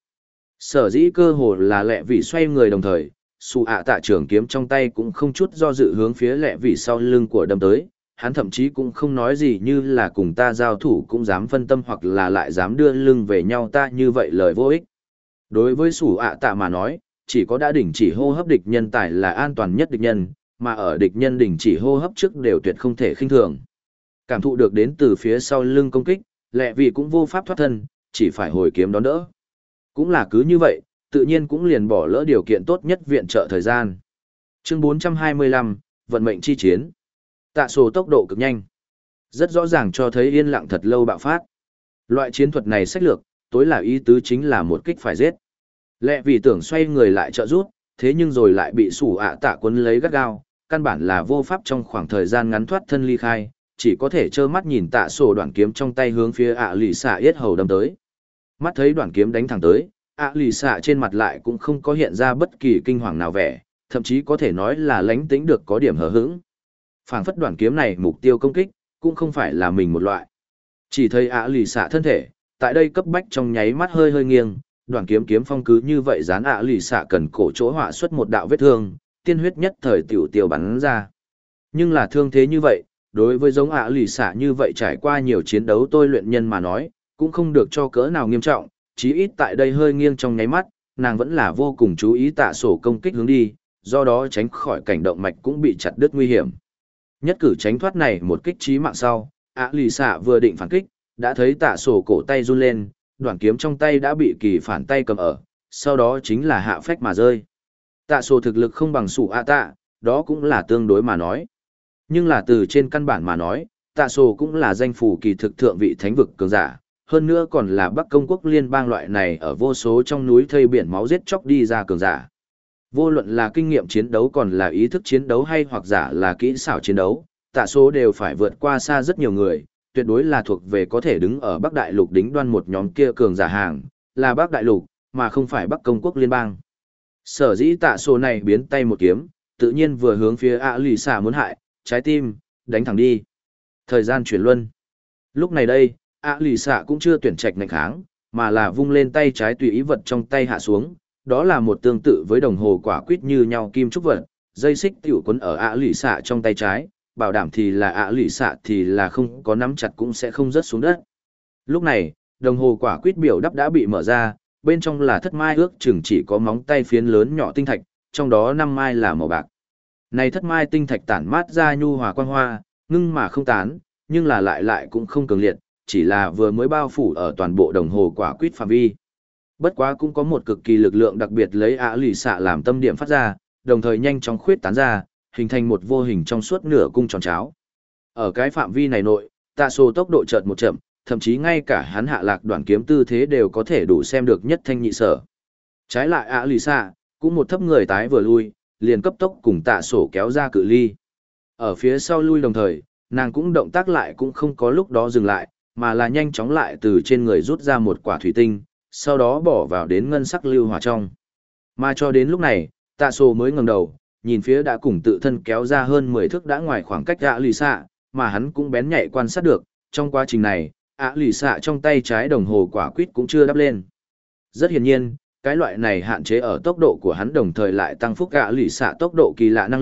Sở dĩ cơ hồ là lẹ vì xoay người đồng thời, xù ạ tạ trường kiếm trong tay cũng không chút do dự hướng phía lẹ vì sau lưng của đâm tới, hắn thậm chí cũng không nói gì như là cùng ta giao thủ cũng dám phân tâm hoặc là lại dám đưa lưng về nhau ta như vậy lời vô ích. Đối với xù ạ tạ mà nói, chỉ có đã đình chỉ hô hấp địch nhân tài là an toàn nhất địch nhân, mà ở địch nhân đình chỉ hô hấp trước đều tuyệt không thể khinh thường. Cảm thụ được đến từ phía sau lưng công kích, lẹ vì cũng vô pháp thoát thân, chỉ phải hồi kiếm đón đỡ. Cũng là cứ như vậy, tự nhiên cũng liền bỏ lỡ điều kiện tốt nhất viện trợ thời gian. Chương 425, vận mệnh chi chiến. Tạ sổ tốc độ cực nhanh. Rất rõ ràng cho thấy yên lặng thật lâu bạo phát. Loại chiến thuật này sách lược, tối là ý tứ chính là một kích phải giết. Lẹ vì tưởng xoay người lại trợ rút, thế nhưng rồi lại bị xù ạ tạ quấn lấy gắt gao, căn bản là vô pháp trong khoảng thời gian ngắn thoát thân ly khai, chỉ có thể trơ mắt nhìn tạ sổ đoạn kiếm trong tay hướng phía ạ lì xạ yết hầu đâm tới. Mắt thấy đoạn kiếm đánh thẳng tới, ạ lì xạ trên mặt lại cũng không có hiện ra bất kỳ kinh hoàng nào vẻ, thậm chí có thể nói là lánh tính được có điểm hờ hững. Phảng phất đoạn kiếm này mục tiêu công kích, cũng không phải là mình một loại. Chỉ thấy ạ lì xạ thân thể, tại đây cấp bách trong nháy mắt hơi hơi nghiêng, đoạn kiếm kiếm phong cứ như vậy dán ạ lì xạ cần cổ chỗ họa xuất một đạo vết thương, tiên huyết nhất thời tiểu bắn ra. Nhưng là thương thế như vậy, đối với giống ạ lì xạ như vậy trải qua nhiều chiến đấu tôi luyện nhân mà nói, cũng không được cho cỡ nào nghiêm trọng, chí ít tại đây hơi nghiêng trong nháy mắt, nàng vẫn là vô cùng chú ý tạ sổ công kích hướng đi, do đó tránh khỏi cảnh động mạch cũng bị chặt đứt nguy hiểm. Nhất cử tránh thoát này một kích chí mạng sau, ạ lì xạ vừa định phản kích, đã thấy tạ sổ cổ tay run lên, đoạn kiếm trong tay đã bị kỳ phản tay cầm ở, sau đó chính là hạ phách mà rơi. Tạ sổ thực lực không bằng sủ ạ tạ, đó cũng là tương đối mà nói. Nhưng là từ trên căn bản mà nói, tạ sổ cũng là danh phủ kỳ thực thượng vị thánh vực cường giả, hơn nữa còn là Bắc Công quốc liên bang loại này ở vô số trong núi thây biển máu giết chóc đi ra cường giả. Vô luận là kinh nghiệm chiến đấu còn là ý thức chiến đấu hay hoặc giả là kỹ xảo chiến đấu, tạ số đều phải vượt qua xa rất nhiều người, tuyệt đối là thuộc về có thể đứng ở Bắc Đại Lục đính đoan một nhóm kia cường giả hàng, là Bắc Đại Lục, mà không phải Bắc Công quốc liên bang. Sở dĩ tạ số này biến tay một kiếm, tự nhiên vừa hướng phía ạ lì xạ muốn hại, trái tim, đánh thẳng đi. Thời gian chuyển luân. Lúc này đây, ạ lì xạ cũng chưa tuyển trạch ngạnh kháng, mà là vung lên tay trái tùy ý vật trong tay hạ xuống, đó là một tương tự với đồng hồ quả quýt như nhau kim trúc vật, dây xích tiểu quấn ở ạ lì xạ trong tay trái, bảo đảm thì là ạ lì xạ thì là không có nắm chặt cũng sẽ không rớt xuống đất. Lúc này, đồng hồ quả quýt biểu đắp đã bị mở ra, bên trong là thất mai ước chừng chỉ có móng tay phiến lớn nhỏ tinh thạch, trong đó 5 mai là màu bạc. Này thất mai tinh thạch tản mát ra nhu hòa quang hoa, ngưng mà không tán, nhưng là lại cũng không cường liệt, chỉ là vừa mới bao phủ ở toàn bộ đồng hồ quả quýt phạm vi. Bất quá cũng có một cực kỳ lực lượng đặc biệt lấy ạ lì xạ làm tâm điểm phát ra, đồng thời nhanh chóng khuyết tán ra, hình thành một vô hình trong suốt nửa cung tròn cháo. Ở cái phạm vi này nội, tạ sổ tốc độ chợt một chậm, thậm chí ngay cả hắn hạ lạc đoạn kiếm tư thế đều có thể đủ xem được nhất thanh nhị sở. Trái lại ạ lì xạ, cũng một thấp người tái vừa lui, liền cấp tốc cùng tạ sổ kéo ra cự ly. Ở phía sau lui đồng thời, nàng cũng động tác lại cũng không có lúc đó dừng lại, mà là nhanh chóng lại từ trên người rút ra một quả thủy tinh, sau đó bỏ vào đến ngân sắc lưu hỏa trong. Mà cho đến lúc này, tạ sổ mới ngẩng đầu, nhìn phía đã cùng tự thân kéo ra hơn 10 thước đã ngoài khoảng cách ạ lì xạ, mà hắn cũng bén nhạy quan sát được, trong quá trình này, ạ lì xạ trong tay trái đồng hồ quả quýt cũng chưa đắp lên. Rất hiển nhiên, cái loại này hạn chế ở tốc độ của hắn đồng thời lại tăng phúc ạ lì xạ tốc độ kỳ lạ năng lực,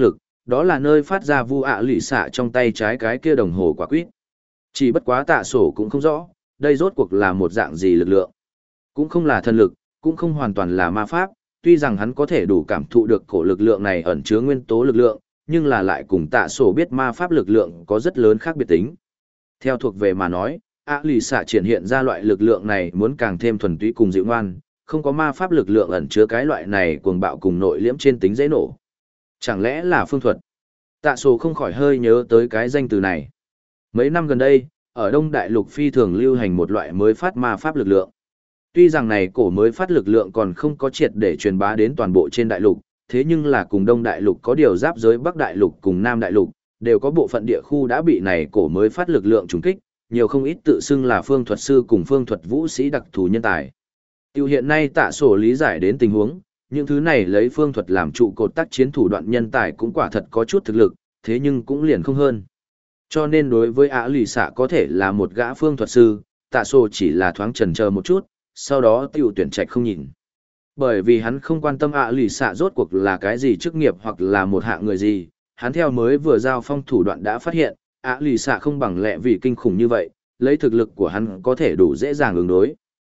Đó là nơi phát ra vu ạ lì xạ trong tay trái cái kia đồng hồ quả quýt. Chỉ bất quá tạ sổ cũng không rõ, đây rốt cuộc là một dạng gì lực lượng. Cũng không là thần lực, cũng không hoàn toàn là ma pháp, tuy rằng hắn có thể đủ cảm thụ được cổ lực lượng này ẩn chứa nguyên tố lực lượng, nhưng là lại cùng tạ sổ biết ma pháp lực lượng có rất lớn khác biệt tính. Theo thuộc về mà nói, ạ lì xạ triển hiện ra loại lực lượng này muốn càng thêm thuần túy cùng dịu ngoan, không có ma pháp lực lượng ẩn chứa cái loại này cuồng bạo cùng nội liễm trên tính dễ nổ. Chẳng lẽ là phương thuật? Tạ sổ không khỏi hơi nhớ tới cái danh từ này. Mấy năm gần đây, ở Đông Đại Lục phi thường lưu hành một loại mới phát ma pháp lực lượng. Tuy rằng này cổ mới phát lực lượng còn không có triệt để truyền bá đến toàn bộ trên đại lục, thế nhưng là cùng Đông Đại Lục có điều giáp giới Bắc Đại Lục cùng Nam Đại Lục, đều có bộ phận địa khu đã bị này cổ mới phát lực lượng trùng kích, nhiều không ít tự xưng là phương thuật sư cùng phương thuật vũ sĩ đặc thù nhân tài. Tiêu hiện nay tạ sổ lý giải đến tình huống, những thứ này lấy phương thuật làm trụ cột tác chiến thủ đoạn nhân tài cũng quả thật có chút thực lực, thế nhưng cũng liền không hơn. Cho nên đối với ạ lì xạ có thể là một gã phương thuật sư, tạ sổ chỉ là thoáng chần chờ một chút, sau đó tiêu tuyển trạch không nhìn. Bởi vì hắn không quan tâm ạ lì xạ rốt cuộc là cái gì chức nghiệp hoặc là một hạng người gì, hắn theo mới vừa giao phong thủ đoạn đã phát hiện, ạ lì xạ không bằng lẹ vì kinh khủng như vậy, lấy thực lực của hắn có thể đủ dễ dàng ứng đối.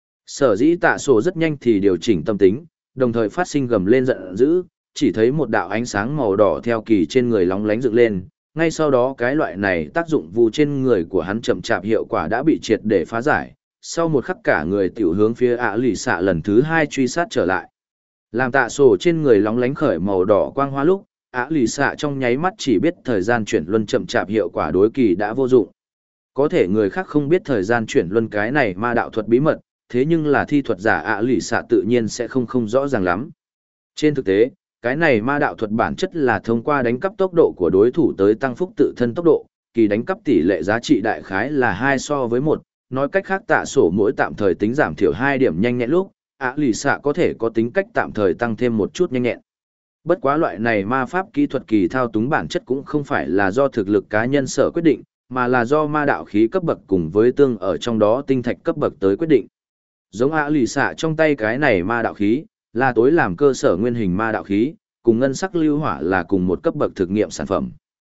Sở dĩ tạ sổ rất nhanh thì điều chỉnh tâm tính, đồng thời phát sinh gầm lên giận dữ, chỉ thấy một đạo ánh sáng màu đỏ theo kỳ trên người lóng lánh dựng lên, ngay sau đó cái loại này tác dụng vụ trên người của hắn chậm chạp hiệu quả đã bị triệt để phá giải, sau một khắc cả người tiểu hướng phía ạ lì xạ lần thứ hai truy sát trở lại. Làm tạ sổ trên người lóng lánh khởi màu đỏ quang hoa lúc, ạ lì xạ trong nháy mắt chỉ biết thời gian chuyển luân chậm chạp hiệu quả đối kỳ đã vô dụng. Có thể người khác không biết thời gian chuyển luân cái này ma đạo thuật bí mật, thế nhưng là thi thuật giả ạ lì xạ tự nhiên sẽ không rõ ràng lắm. Trên thực tế, cái này ma đạo thuật bản chất là thông qua đánh cắp tốc độ của đối thủ tới tăng phúc tự thân tốc độ, kỳ đánh cắp tỷ lệ giá trị đại khái là 2 so với 1, nói cách khác tạ sổ mỗi tạm thời tính giảm thiểu 2 điểm nhanh nhẹn lúc, ạ lì xạ có thể có tính cách tạm thời tăng thêm một chút nhanh nhẹn. Bất quá loại này ma pháp kỹ thuật kỳ thao túng bản chất cũng không phải là do thực lực cá nhân sở quyết định, mà là do ma đạo khí cấp bậc cùng với tương ở trong đó tinh thạch cấp bậc tới quyết định. Giống ạ lì xạ trong tay cái này ma đạo khí, là tối làm cơ sở nguyên hình ma đạo khí, cùng ngân sắc lưu hỏa là cùng một cấp bậc thực nghiệm sản phẩm.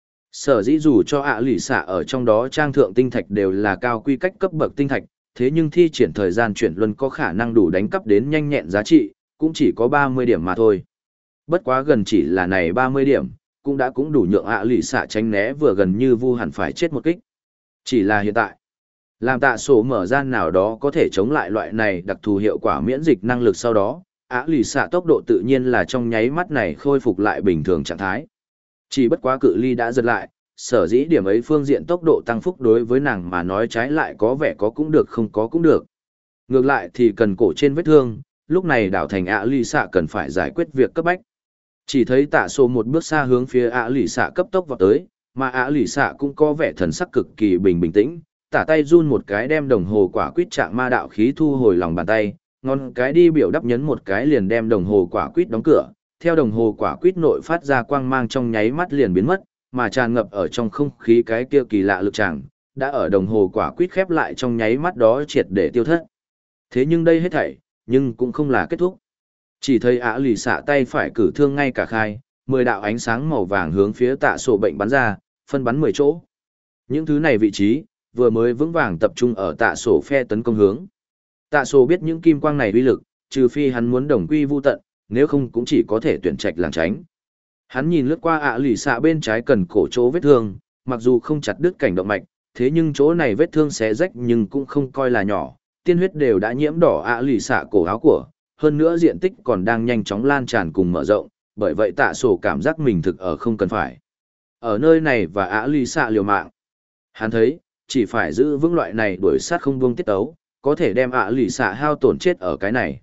Sở dĩ dù cho ạ lì xạ ở trong đó trang thượng tinh thạch đều là cao quy cách cấp bậc tinh thạch, thế nhưng thi triển thời gian chuyển luân có khả năng đủ đánh cắp đến nhanh nhẹn giá trị, cũng chỉ có 30 điểm mà thôi. Bất quá gần chỉ là này 30 điểm, cũng đủ nhượng ạ lì xạ tránh né vừa gần như vu hẳn phải chết một kích. Chỉ là hiện tại, làm tạ sổ mở gian nào đó có thể chống lại loại này đặc thù hiệu quả miễn dịch năng lực sau đó, ạ lì xạ tốc độ tự nhiên là trong nháy mắt này khôi phục lại bình thường trạng thái. Chỉ bất quá cự ly đã giật lại, sở dĩ điểm ấy phương diện tốc độ tăng phúc đối với nàng mà nói trái lại có vẻ có cũng được không có cũng được. Ngược lại thì cần cổ trên vết thương, lúc này đảo thành ạ lì xạ cần phải giải quyết việc cấp bách. Chỉ thấy tạ sổ một bước xa hướng phía ạ lì xạ cấp tốc vào tới, mà ạ lì xạ cũng có vẻ thần sắc cực kỳ bình tĩnh, tả tay run một cái đem đồng hồ quả quýt trạng ma đạo khí thu hồi lòng bàn tay, ngón cái đi biểu đắp nhấn một cái liền đem đồng hồ quả quýt đóng cửa, theo đồng hồ quả quýt nội phát ra quang mang trong nháy mắt liền biến mất, mà tràn ngập ở trong không khí cái kia kỳ lạ lực tràng, đã ở đồng hồ quả quýt khép lại trong nháy mắt đó triệt để tiêu thất. Thế nhưng đây hết thảy, nhưng cũng không là kết thúc. Chỉ thấy ạ lì xạ tay phải cử thương ngay cả khai, 10 đạo ánh sáng màu vàng hướng phía tạ sổ bệnh bắn ra, phân bắn 10 chỗ. Những thứ này vị trí, vừa mới vững vàng tập trung ở tạ sổ phe tấn công hướng. Tạ sổ biết những kim quang này uy lực, trừ phi hắn muốn đồng quy vu tận, nếu không cũng chỉ có thể tuyển trạch làng tránh. Hắn nhìn lướt qua ạ lì xạ bên trái cần cổ chỗ vết thương, mặc dù không chặt đứt cảnh động mạch, thế nhưng chỗ này vết thương xé rách nhưng cũng không coi là nhỏ, tiên huyết đều đã nhiễm đỏ ạ lì xạ cổ áo của, hơn nữa diện tích còn đang nhanh chóng lan tràn cùng mở rộng, bởi vậy tạ sổ cảm giác mình thực ở không cần phải. Ở nơi này và ạ lì xạ liều mạng. Hắn thấy, chỉ phải giữ vững loại này đuổi sát không buông tiết tấu, có thể đem ạ lì xạ hao tổn chết ở cái này.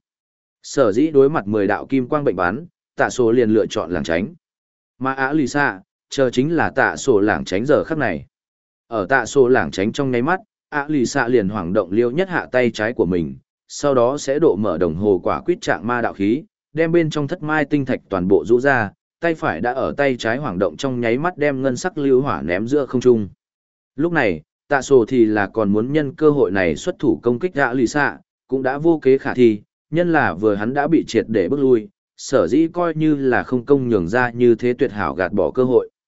Sở dĩ đối mặt 10 đạo kim quang bệnh bắn, tạ sổ liền lựa chọn lảng tránh. Mà ạ lì xạ, chờ chính là tạ sổ lảng tránh giờ khắc này. Ở tạ sổ lảng tránh trong nháy mắt, ạ lì xạ liền hoảng động liêu nhất hạ tay trái của mình, sau đó sẽ độ mở đồng hồ quả quýt trạng ma đạo khí, đem bên trong thất mai tinh thạch toàn bộ rũ ra, tay phải đã ở tay trái hoảng động trong nháy mắt đem ngân sắc lưu hỏa ném giữa không trung. Lúc này, tạ sổ thì là còn muốn nhân cơ hội này xuất thủ công kích ạ lì xạ, cũng đã vô kế khả thi, nhân là vừa hắn đã bị triệt để bước lui, sở dĩ coi như là không công nhường ra như thế tuyệt hảo gạt bỏ cơ hội.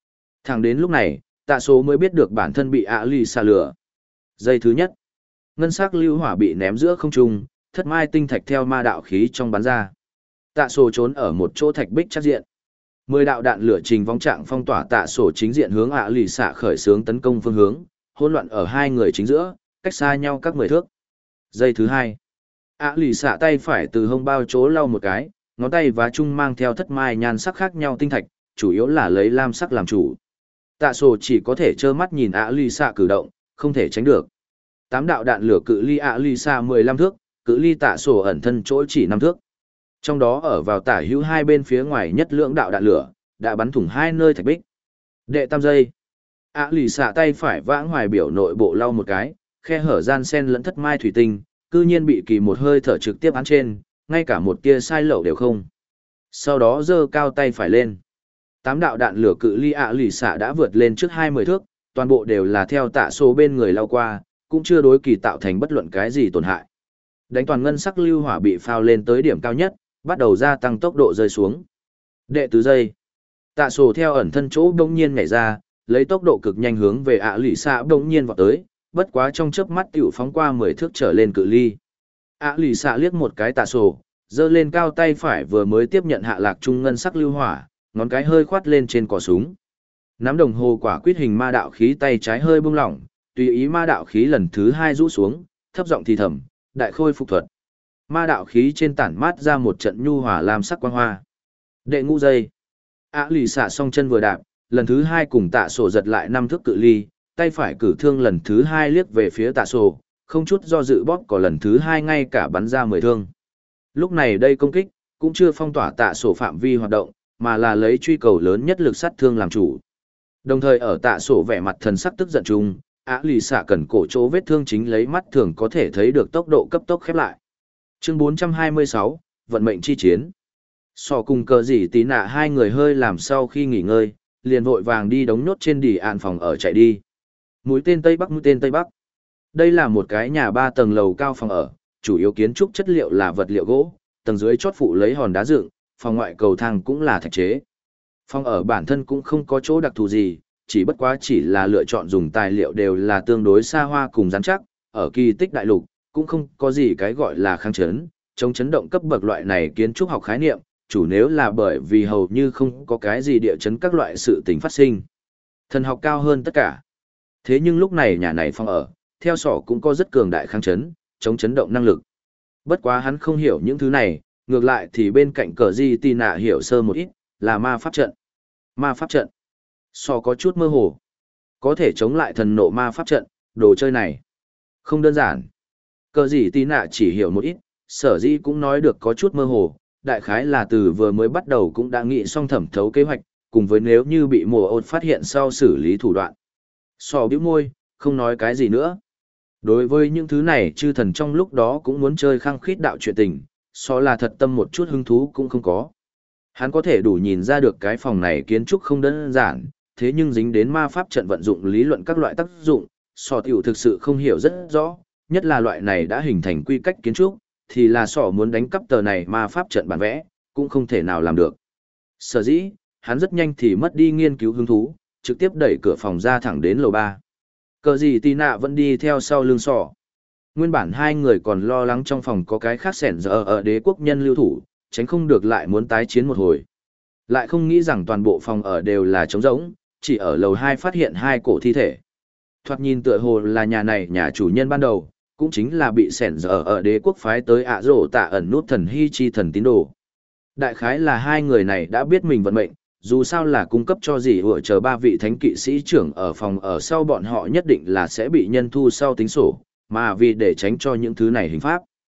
Thẳng đến lúc này, tạ số mới biết được bản thân bị ạ lì xạ lửa. Giây thứ nhất, ngân sắc lưu hỏa bị ném giữa không trung, thất mai tinh thạch theo ma đạo khí trong bắn ra. Tạ sổ trốn ở một chỗ thạch bích chắc diện. 10 đạo đạn lửa trình vong trạng phong tỏa tạ sổ chính diện hướng ạ lì xạ khởi xướng tấn công phương hướng, hỗn loạn ở hai người chính giữa, cách xa nhau các 10 thước. Giây thứ hai, ạ lì xạ tay phải từ hông bao chỗ lau một cái, ngón tay và chung mang theo thất mai nhan sắc khác nhau tinh thạch, chủ yếu là lấy lam sắc làm chủ. Tạ sổ chỉ có thể trơ mắt nhìn ạ lì xạ cử động, không thể tránh được. 8 đạo đạn lửa cự ly ạ lì xạ 15 thước, cự ly tạ sổ ẩn thân chỗ chỉ 5 thước. Trong đó ở vào tả hữu hai bên phía ngoài nhất lưỡng đạo đạn lửa, đã bắn thủng hai nơi thạch bích. Đệ tam giây. ạ lì xạ tay phải vãng hoài biểu nội bộ lau một cái, khe hở gian sen lẫn thất mai thủy tinh, cư nhiên bị kỳ một hơi thở trực tiếp án trên, ngay cả một tia sai lậu đều không. Sau đó giơ cao tay phải lên. 8 đạo đạn lửa cự ly ạ lì xạ đã vượt lên trước 20 thước, toàn bộ đều là theo tạ số bên người lao qua, cũng chưa đối kỳ tạo thành bất luận cái gì tổn hại. Đánh toàn ngân sắc lưu hỏa bị phao lên tới điểm cao nhất, bắt đầu gia tăng tốc độ rơi xuống. Đệ tứ giây, tạ sổ theo ẩn thân chỗ bỗng nhiên nhảy ra, lấy tốc độ cực nhanh hướng về ạ lì xạ bỗng nhiên vọt tới, bất quá trong chớp mắt tiểu phóng qua 10 thước trở lên cự ly. ạ lì xạ liếc một cái tạ sổ, giơ lên cao tay phải vừa mới tiếp nhận hạ lạc trung ngân sắc lưu hỏa, ngón cái hơi khoát lên trên cò súng. Nắm đồng hồ quả quyết hình ma đạo khí tay trái hơi buông lỏng, tùy ý ma đạo khí lần thứ 2 rũ xuống, thấp giọng thì thầm, đại khôi phục thuật. Ma đạo khí trên tản mát ra một trận nhu hòa lam sắc quang hoa. Đệ ngũ giây, ạ lì xạ song chân vừa đạp, lần thứ 2 cùng tạ sổ giật lại 5 thước cự ly, tay phải cử thương lần thứ 2 liếc về phía tạ sổ, không chút do dự bóp có lần thứ 2 ngay cả bắn ra 10 thương. Lúc này đây công kích cũng chưa phong tỏa tạ sổ phạm vi hoạt động, mà là lấy truy cầu lớn nhất lực sát thương làm chủ. Đồng thời ở tạ sổ vẻ mặt thần sắc tức giận chung, ạ lì xạ cần cổ chỗ vết thương chính lấy mắt thường có thể thấy được tốc độ cấp tốc khép lại. Chương 426, vận mệnh chi chiến. Sò cùng cờ gì tí nạ hai người hơi làm sau khi nghỉ ngơi, liền vội vàng đi đóng nhốt trên đỉ ạn phòng ở chạy đi. Mũi tên Tây Bắc, mũi tên Tây Bắc. Đây là một cái nhà 3 tầng lầu cao phòng ở, chủ yếu kiến trúc chất liệu là vật liệu gỗ, tầng dưới chót phụ lấy hòn đá dựng, phòng ngoại cầu thang cũng là thạch chế. Phòng ở bản thân cũng không có chỗ đặc thù gì, chỉ bất quá chỉ là lựa chọn dùng tài liệu đều là tương đối xa hoa cùng rắn chắc, ở kỳ tích đại lục, cũng không có gì cái gọi là kháng chấn, chống chấn động cấp bậc loại này kiến trúc học khái niệm, chủ nếu là bởi vì hầu như không có cái gì địa chấn các loại sự tình phát sinh. Thần học cao hơn tất cả. Thế nhưng lúc này nhà này phòng ở, theo sỏ cũng có rất cường đại kháng chấn, chống chấn động năng lực. Bất quá hắn không hiểu những thứ này, ngược lại thì bên cạnh cờ di tì nạ hiểu sơ một ít, là ma pháp trận. Ma pháp trận. Sỏ có chút mơ hồ. Có thể chống lại thần nộ ma pháp trận, đồ chơi này. Không đơn giản. Cờ gì tì nạ chỉ hiểu một ít, sở dĩ cũng nói được có chút mơ hồ, đại khái là từ vừa mới bắt đầu cũng đã nghĩ xong thẩm thấu kế hoạch, cùng với nếu như bị mùa ột phát hiện sau xử lý thủ đoạn. Sò bĩu môi, không nói cái gì nữa. Đối với những thứ này chư thần trong lúc đó cũng muốn chơi khăng khít đạo chuyện tình, so là thật tâm một chút hứng thú cũng không có. Hắn có thể đủ nhìn ra được cái phòng này kiến trúc không đơn giản, thế nhưng dính đến ma pháp trận vận dụng lý luận các loại tác dụng, sò tiểu thực sự không hiểu rất rõ, nhất là loại này đã hình thành quy cách kiến trúc, thì là sò muốn đánh cắp tờ này ma pháp trận bản vẽ, cũng không thể nào làm được. Sở dĩ, hắn rất nhanh thì mất đi nghiên cứu hứng thú, trực tiếp đẩy cửa phòng ra thẳng đến lầu 3. Cờ gì tì nạ vẫn đi theo sau lưng sò. Nguyên bản hai người còn lo lắng trong phòng có cái khác sẻn giờ ở đế quốc nhân lưu thủ, tránh không được lại muốn tái chiến một hồi. Lại không nghĩ rằng toàn bộ phòng ở đều là trống rỗng, chỉ ở lầu 2 phát hiện hai cổ thi thể. Thoạt nhìn tựa hồ là nhà này nhà chủ nhân ban đầu, cũng chính là bị sẻn giờ ở đế quốc phái tới ạ rổ tạ ẩn nút thần hy chi thần tín đồ. Đại khái là hai người này đã biết mình vận mệnh, dù sao là cung cấp cho gì hựa chờ ba vị thánh kỵ sĩ trưởng ở phòng ở sau bọn họ nhất định là sẽ bị nhân thu sau tính sổ, mà vì để tránh cho những thứ này hình pháp.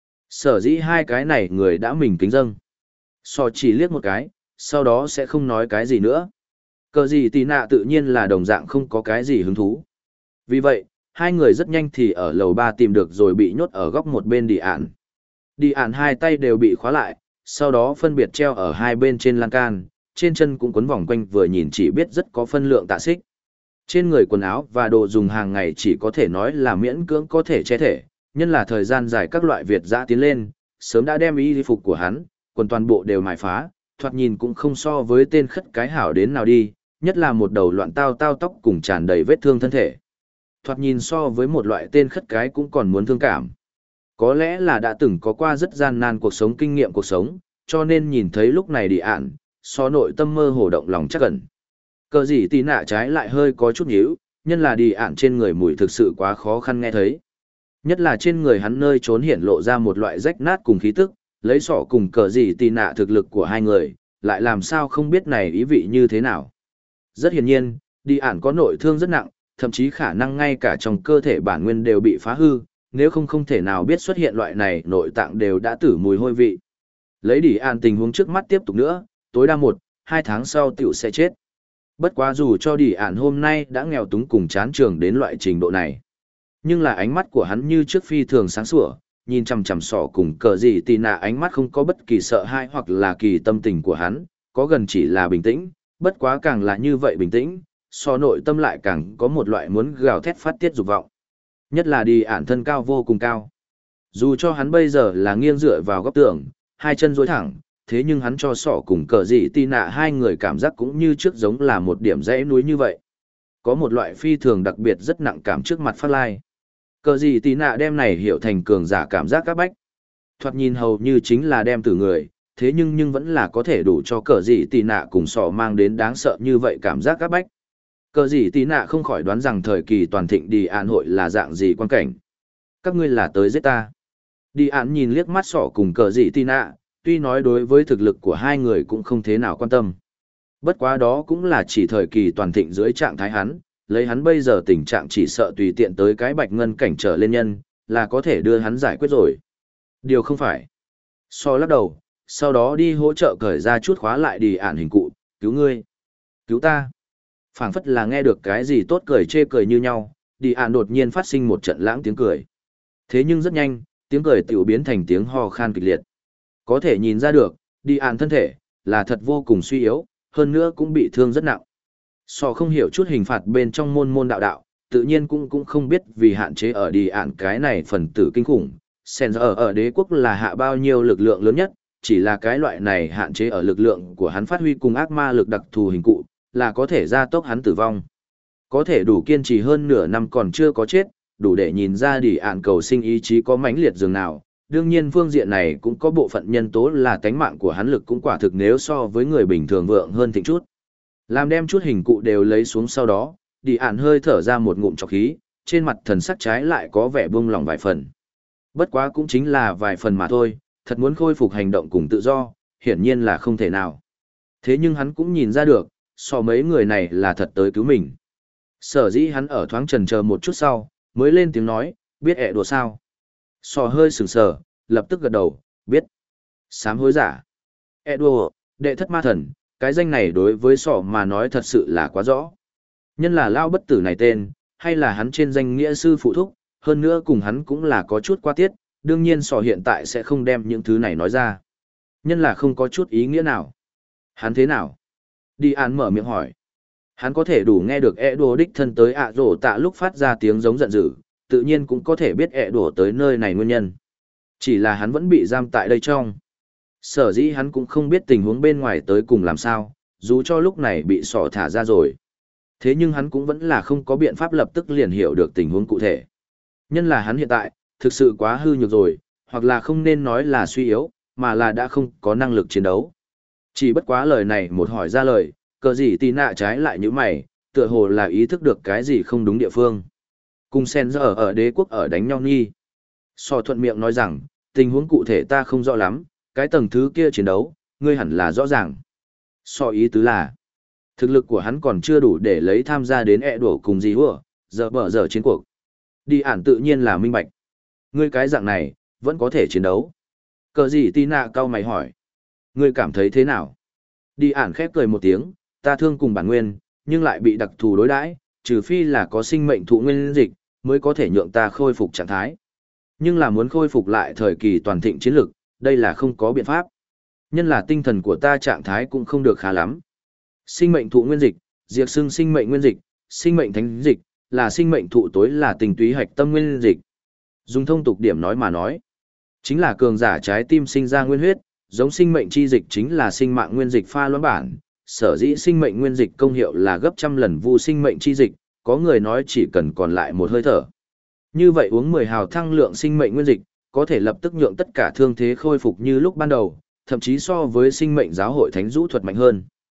Sở dĩ hai cái này người đã mình kính dâng. So chỉ liếc một cái, sau đó sẽ không nói cái gì nữa. Cờ gì tì nạ tự nhiên là đồng dạng không có cái gì hứng thú. Vì vậy, hai người rất nhanh thì ở lầu 3 tìm được rồi bị nhốt ở góc một bên đi ạn. Đi ạn hai tay đều bị khóa lại, sau đó phân biệt treo ở hai bên trên lan can, trên chân cũng quấn vòng quanh vừa nhìn chỉ biết rất có phân lượng tạ xích. Trên người quần áo và đồ dùng hàng ngày chỉ có thể nói là miễn cưỡng có thể che thể, nhân là thời gian dài các loại Việt dã tiến lên, sớm đã đem y phục của hắn, quần toàn bộ đều mài phá, thoạt nhìn cũng không so với tên khất cái hảo đến nào đi, nhất là một đầu loạn tao tao tóc cùng tràn đầy vết thương thân thể. Thoạt nhìn so với một loại tên khất cái cũng còn muốn thương cảm. Có lẽ là đã từng có qua rất gian nan cuộc sống kinh nghiệm cuộc sống, cho nên nhìn thấy lúc này đi ạn, so nội tâm mơ hồ động lòng chắc ẩn. Cờ gì tí nạ trái lại hơi có chút nhíu, nhân là đi ạn trên người mùi thực sự quá khó khăn nghe thấy. Nhất là trên người hắn nơi trốn hiện lộ ra một loại rách nát cùng khí tức, lấy sọ cùng cờ gì tí nạ thực lực của hai người, lại làm sao không biết này ý vị như thế nào. Rất hiển nhiên, đi ạn có nội thương rất nặng, thậm chí khả năng ngay cả trong cơ thể bản nguyên đều bị phá hư, nếu không thể nào biết xuất hiện loại này nội tạng đều đã tử mùi hôi vị. Lấy đi ạn tình huống trước mắt tiếp tục nữa, tối đa 1-2 tháng sau tiểu sẽ chết. Bất quá dù cho đi ạn hôm nay đã nghèo túng cùng chán trường đến loại trình độ này. Nhưng là ánh mắt của hắn như trước phi thường sáng sủa, nhìn chằm chằm sọ cùng cờ gì tì nạ ánh mắt không có bất kỳ sợ hãi hoặc là kỳ tâm tình của hắn, có gần chỉ là bình tĩnh, bất quá càng là như vậy bình tĩnh, so nội tâm lại càng có một loại muốn gào thét phát tiết dục vọng. Nhất là đi ản thân cao vô cùng cao. Dù cho hắn bây giờ là nghiêng dựa vào góc tường, hai chân duỗi thẳng, thế nhưng hắn cho sọ cùng cờ dị tì nạ hai người cảm giác cũng như trước giống là một điểm dãy núi như vậy. Có một loại phi thường đặc biệt rất nặng cảm trước mặt phát lai. Cờ dị tì nạ đem này hiểu thành cường giả cảm giác các bách. Thoạt nhìn hầu như chính là đem từ người, thế nhưng vẫn là có thể đủ cho cờ dị tì nạ cùng sọ mang đến đáng sợ như vậy cảm giác các bách. Cờ dị tì nạ không khỏi đoán rằng thời kỳ toàn thịnh đi an hội là dạng gì quan cảnh. Các ngươi là tới giết ta. Đi án nhìn liếc mắt sọ cùng cờ dị tì nạ, tuy nói đối với thực lực của hai người cũng không thế nào quan tâm. Bất quá đó cũng là chỉ thời kỳ toàn thịnh dưới trạng thái hắn, lấy hắn bây giờ tình trạng chỉ sợ tùy tiện tới cái bạch ngân cảnh trở lên nhân, là có thể đưa hắn giải quyết rồi. Điều không phải. So lắc đầu, sau đó đi hỗ trợ cởi ra chút khóa lại đi ản hình cụ, cứu ngươi, cứu ta. Phảng phất là nghe được cái gì tốt cười chê cười như nhau, đi ản đột nhiên phát sinh một trận lãng tiếng cười. Thế nhưng rất nhanh, tiếng cười tiểu biến thành tiếng ho khan kịch liệt. Có thể nhìn ra được, đi ản thân thể, là thật vô cùng suy yếu, hơn nữa cũng bị thương rất nặng. So không hiểu chút hình phạt bên trong môn đạo, tự nhiên cũng không biết vì hạn chế ở đi ản cái này phần tử kinh khủng. Sen ở đế quốc là hạ bao nhiêu lực lượng lớn nhất, chỉ là cái loại này hạn chế ở lực lượng của hắn phát huy cùng ác ma lực đặc thù hình cụ, là có thể gia tốc hắn tử vong. Có thể đủ kiên trì hơn nửa năm còn chưa có chết, đủ để nhìn ra đi ản cầu sinh ý chí có mãnh liệt dường nào. Đương nhiên phương diện này cũng có bộ phận nhân tố là tánh mạng của hắn lực cũng quả thực nếu so với người bình thường vượng hơn thịnh chút. Làm đem chút hình cụ đều lấy xuống sau đó, đi ản hơi thở ra một ngụm trọc khí, trên mặt thần sắc trái lại có vẻ buông lỏng vài phần. Bất quá cũng chính là vài phần mà thôi, thật muốn khôi phục hành động cùng tự do, hiển nhiên là không thể nào. Thế nhưng hắn cũng nhìn ra được, so mấy người này là thật tới cứu mình. Sở dĩ hắn ở thoáng chần chờ một chút sau, mới lên tiếng nói, biết ẹ đùa sao. So hơi sừng sờ, lập tức gật đầu, biết. Sám hối giả. Ẹ đùa, đệ thất ma thần, cái danh này đối với sọ mà nói thật sự là quá rõ. Nhân là lao bất tử này tên, hay là hắn trên danh nghĩa sư phụ thúc, hơn nữa cùng hắn cũng là có chút qua tiết, đương nhiên sọ hiện tại sẽ không đem những thứ này nói ra. Nhân là không có chút ý nghĩa nào. Hắn thế nào? Đi án mở miệng hỏi. Hắn có thể đủ nghe được ẹ đùa đích thân tới ạ rổ tạ lúc phát ra tiếng giống giận dữ, tự nhiên cũng có thể biết ẹ đùa tới nơi này nguyên nhân. Chỉ là hắn vẫn bị giam tại đây trong. Sở dĩ hắn cũng không biết tình huống bên ngoài tới cùng làm sao, dù cho lúc này bị sọ thả ra rồi. Thế nhưng hắn cũng vẫn là không có biện pháp lập tức liền hiểu được tình huống cụ thể. Nhân là hắn hiện tại, thực sự quá hư nhược rồi, hoặc là không nên nói là suy yếu, mà là đã không có năng lực chiến đấu. Chỉ bất quá lời này một hỏi ra lời, cờ gì tì nạ trái lại như mày, tựa hồ là ý thức được cái gì không đúng địa phương. Cùng sen giờ ở đế quốc ở đánh nhau nghi. So thuận miệng nói rằng, tình huống cụ thể ta không rõ lắm, cái tầng thứ kia chiến đấu, ngươi hẳn là rõ ràng. So ý tứ là, thực lực của hắn còn chưa đủ để lấy tham gia đến ẹ đổ cùng gì hùa, giờ bở giờ chiến cuộc. Đi ản tự nhiên là minh bạch. Ngươi cái dạng này, vẫn có thể chiến đấu. Cờ gì tì nạ cau mày hỏi. Ngươi cảm thấy thế nào? Đi ản khép cười một tiếng, ta thương cùng bản nguyên, nhưng lại bị đặc thù đối đãi, trừ phi là có sinh mệnh thụ nguyên dịch, mới có thể nhượng ta khôi phục trạng thái. Nhưng là muốn khôi phục lại thời kỳ toàn thịnh chiến lực, đây là không có biện pháp. Nhân là tinh thần của ta trạng thái cũng không được khá lắm. Sinh mệnh thụ nguyên dịch, diệt xưng sinh mệnh nguyên dịch, sinh mệnh thánh dịch, là sinh mệnh thụ tối là tình túy hạch tâm nguyên dịch. Dùng thông tục điểm nói mà nói, chính là cường giả trái tim sinh ra nguyên huyết, giống sinh mệnh chi dịch chính là sinh mạng nguyên dịch pha loãng bản, sở dĩ sinh mệnh nguyên dịch công hiệu là gấp trăm lần vu sinh mệnh chi dịch, có người nói chỉ cần còn lại một hơi thở. Như vậy uống 10 hào thăng lượng sinh mệnh nguyên dịch, có thể lập tức nhượng tất cả thương thế khôi phục như lúc ban đầu, thậm chí so với sinh mệnh giáo hội thánh rũ thuật mạnh hơn.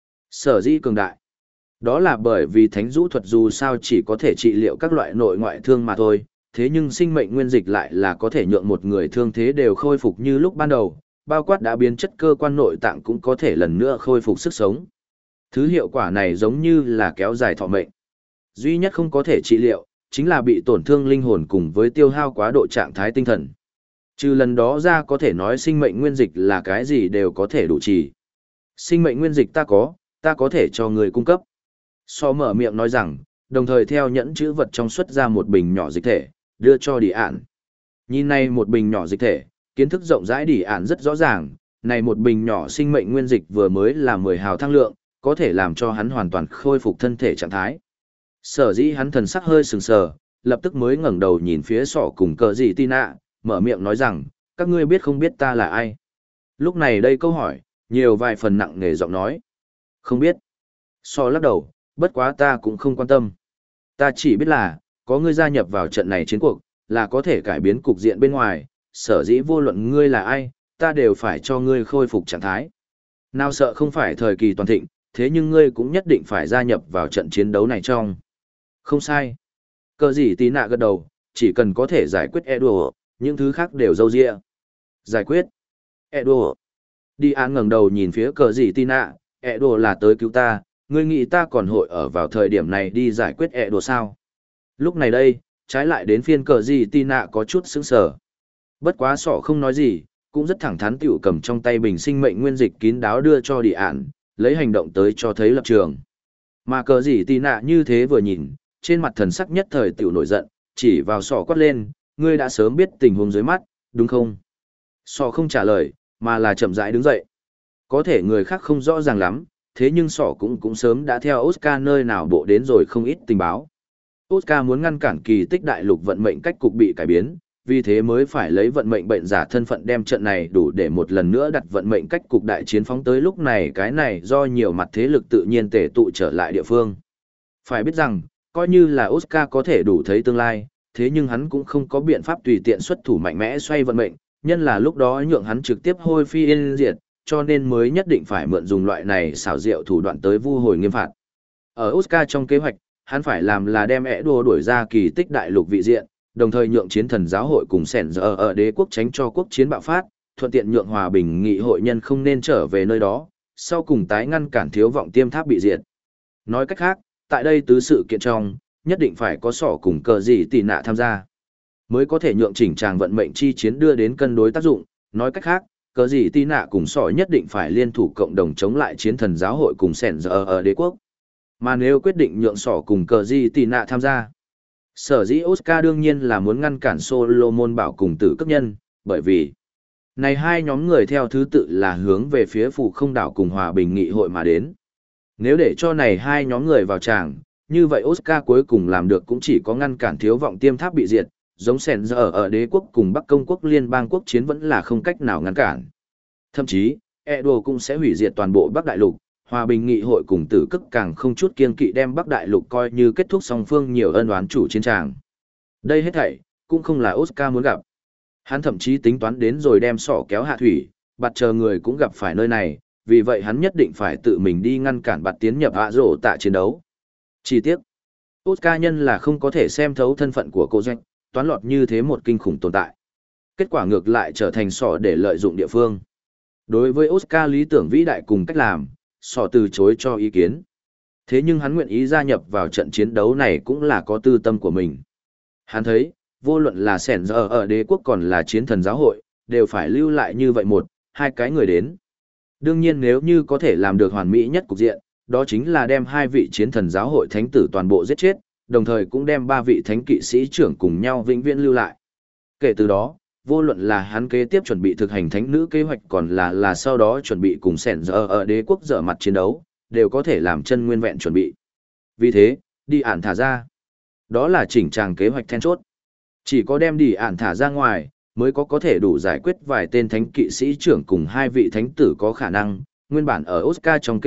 Sở dĩ cường đại. Đó là bởi vì thánh rũ thuật dù sao chỉ có thể trị liệu các loại nội ngoại thương mà thôi, thế nhưng sinh mệnh nguyên dịch lại là có thể nhượng một người thương thế đều khôi phục như lúc ban đầu, bao quát đã biến chất cơ quan nội tạng cũng có thể lần nữa khôi phục sức sống. Thứ hiệu quả này giống như là kéo dài thọ mệnh. Duy nhất không có thể trị liệu, chính là bị tổn thương linh hồn cùng với tiêu hao quá độ trạng thái tinh thần. Trừ lần đó ra có thể nói sinh mệnh nguyên dịch là cái gì đều có thể đủ trì. Sinh mệnh nguyên dịch ta có thể cho người cung cấp. So mở miệng nói rằng, đồng thời theo nhẫn chữ vật trong xuất ra một bình nhỏ dịch thể, đưa cho Đi Ản. Nhìn này một bình nhỏ dịch thể, kiến thức rộng rãi Đi Ản rất rõ ràng, này một bình nhỏ sinh mệnh nguyên dịch vừa mới là 10 hào thăng lượng, có thể làm cho hắn hoàn toàn khôi phục thân thể trạng thái. Sở dĩ hắn thần sắc hơi sừng sờ, lập tức mới ngẩng đầu nhìn phía sọ cùng cờ gì tin ạ, mở miệng nói rằng, các ngươi biết không biết ta là ai? Lúc này đây câu hỏi, nhiều vài phần nặng nề giọng nói. Không biết. Sọ lắc đầu, bất quá ta cũng không quan tâm. Ta chỉ biết là, có ngươi gia nhập vào trận này chiến cuộc, là có thể cải biến cục diện bên ngoài, sở dĩ vô luận ngươi là ai, ta đều phải cho ngươi khôi phục trạng thái. Nào sợ không phải thời kỳ toàn thịnh, thế nhưng ngươi cũng nhất định phải gia nhập vào trận chiến đấu này trong. Không sai. Cờ gì tí nạ gật đầu, chỉ cần có thể giải quyết Edward, những thứ khác đều dâu dịa. Giải quyết. Edward. Đi án ngẩng đầu nhìn phía cờ gì tí nạ, Edward là tới cứu ta, ngươi nghĩ ta còn hội ở vào thời điểm này đi giải quyết Edward sao? Lúc này đây, trái lại đến phiên cờ gì tí nạ có chút sững sờ. Bất quá sọ không nói gì, cũng rất thẳng thắn tiểu cầm trong tay bình sinh mệnh nguyên dịch kín đáo đưa cho đi án, lấy hành động tới cho thấy lập trường. Mà cờ gì tí nạ như thế vừa nhìn, trên mặt thần sắc nhất thời tiểu nổi giận, chỉ vào sọ quát lên, ngươi đã sớm biết tình huống dưới mắt, đúng không? Sọ không trả lời, mà là chậm rãi đứng dậy. Có thể người khác không rõ ràng lắm, thế nhưng sọ cũng sớm đã theo Oscar nơi nào bộ đến rồi không ít tình báo. Oscar muốn ngăn cản kỳ tích đại lục vận mệnh cách cục bị cải biến, vì thế mới phải lấy vận mệnh bệnh giả thân phận đem trận này đủ để một lần nữa đặt vận mệnh cách cục đại chiến phóng tới lúc này cái này do nhiều mặt thế lực tự nhiên tề tụ trở lại địa phương. Phải biết rằng, coi như là Oscar có thể đủ thấy tương lai, thế nhưng hắn cũng không có biện pháp tùy tiện xuất thủ mạnh mẽ xoay vận mệnh, nhân là lúc đó nhượng hắn trực tiếp hôi phi yên diệt, cho nên mới nhất định phải mượn dùng loại này xảo diệu thủ đoạn tới vu hồi nghiêm phạt. Ở Oscar trong kế hoạch, hắn phải làm là đem Edo đuổi ra kỳ tích đại lục vị diện, đồng thời nhượng chiến thần giáo hội cùng sẻn giờ ở đế quốc tránh cho quốc chiến bạo phát, thuận tiện nhượng hòa bình nghị hội nhân không nên trở về nơi đó, sau cùng tái ngăn cản thiếu vọng tiêm tháp bị diệt. Nói cách khác, tại đây tứ sự kiện trong, nhất định phải có sỏ cùng cờ gì tì nạ tham gia, mới có thể nhượng chỉnh tràng vận mệnh chi chiến đưa đến cân đối tác dụng. Nói cách khác, cờ gì tì nạ cùng sỏ nhất định phải liên thủ cộng đồng chống lại chiến thần giáo hội cùng sẻn giờ ở đế quốc. Mà nếu quyết định nhượng sỏ cùng cờ gì tì nạ tham gia, sở dĩ Oscar đương nhiên là muốn ngăn cản Solomon bảo cùng tử cấp nhân, bởi vì này hai nhóm người theo thứ tự là hướng về phía phủ không đảo cùng hòa bình nghị hội mà đến. Nếu để cho này hai nhóm người vào tràng, như vậy Oscar cuối cùng làm được cũng chỉ có ngăn cản thiếu vọng tiêm tháp bị diệt, giống sẻn giờ ở đế quốc cùng Bắc Công quốc liên bang quốc chiến vẫn là không cách nào ngăn cản. Thậm chí, Edo cũng sẽ hủy diệt toàn bộ Bắc Đại Lục, hòa bình nghị hội cùng tử cức càng không chút kiên kỵ đem Bắc Đại Lục coi như kết thúc song phương nhiều ân oán chủ chiến tràng. Đây hết thảy, cũng không là Oscar muốn gặp. Hắn thậm chí tính toán đến rồi đem sỏ kéo hạ thủy, bạt chờ người cũng gặp phải nơi này, vì vậy hắn nhất định phải tự mình đi ngăn cản bạt tiến nhập hạ rổ tạ chiến đấu. Chi tiết, Oscar nhân là không có thể xem thấu thân phận của cô doanh, toán lọt như thế một kinh khủng tồn tại. Kết quả ngược lại trở thành sỏ để lợi dụng địa phương. Đối với Oscar lý tưởng vĩ đại cùng cách làm, sỏ từ chối cho ý kiến. Thế nhưng hắn nguyện ý gia nhập vào trận chiến đấu này cũng là có tư tâm của mình. Hắn thấy, vô luận là sẻn giờ ở đế quốc còn là chiến thần giáo hội, đều phải lưu lại như vậy một, hai cái người đến. Đương nhiên nếu như có thể làm được hoàn mỹ nhất cục diện, đó chính là đem hai vị chiến thần giáo hội thánh tử toàn bộ giết chết, đồng thời cũng đem ba vị thánh kỵ sĩ trưởng cùng nhau vĩnh viễn lưu lại. Kể từ đó, vô luận là hắn kế tiếp chuẩn bị thực hành thánh nữ kế hoạch còn là sau đó chuẩn bị cùng sẻn giờ ở đế quốc dở mặt chiến đấu, đều có thể làm chân nguyên vẹn chuẩn bị. Vì thế, đi ản thả ra. Đó là chỉnh tràng kế hoạch then chốt. Chỉ có đem đi ản thả ra ngoài, mới có thể đủ giải quyết vài tên thánh kỵ sĩ trưởng cùng hai vị thánh tử có khả năng, nguyên bản ở Oscar trong kế hoạch,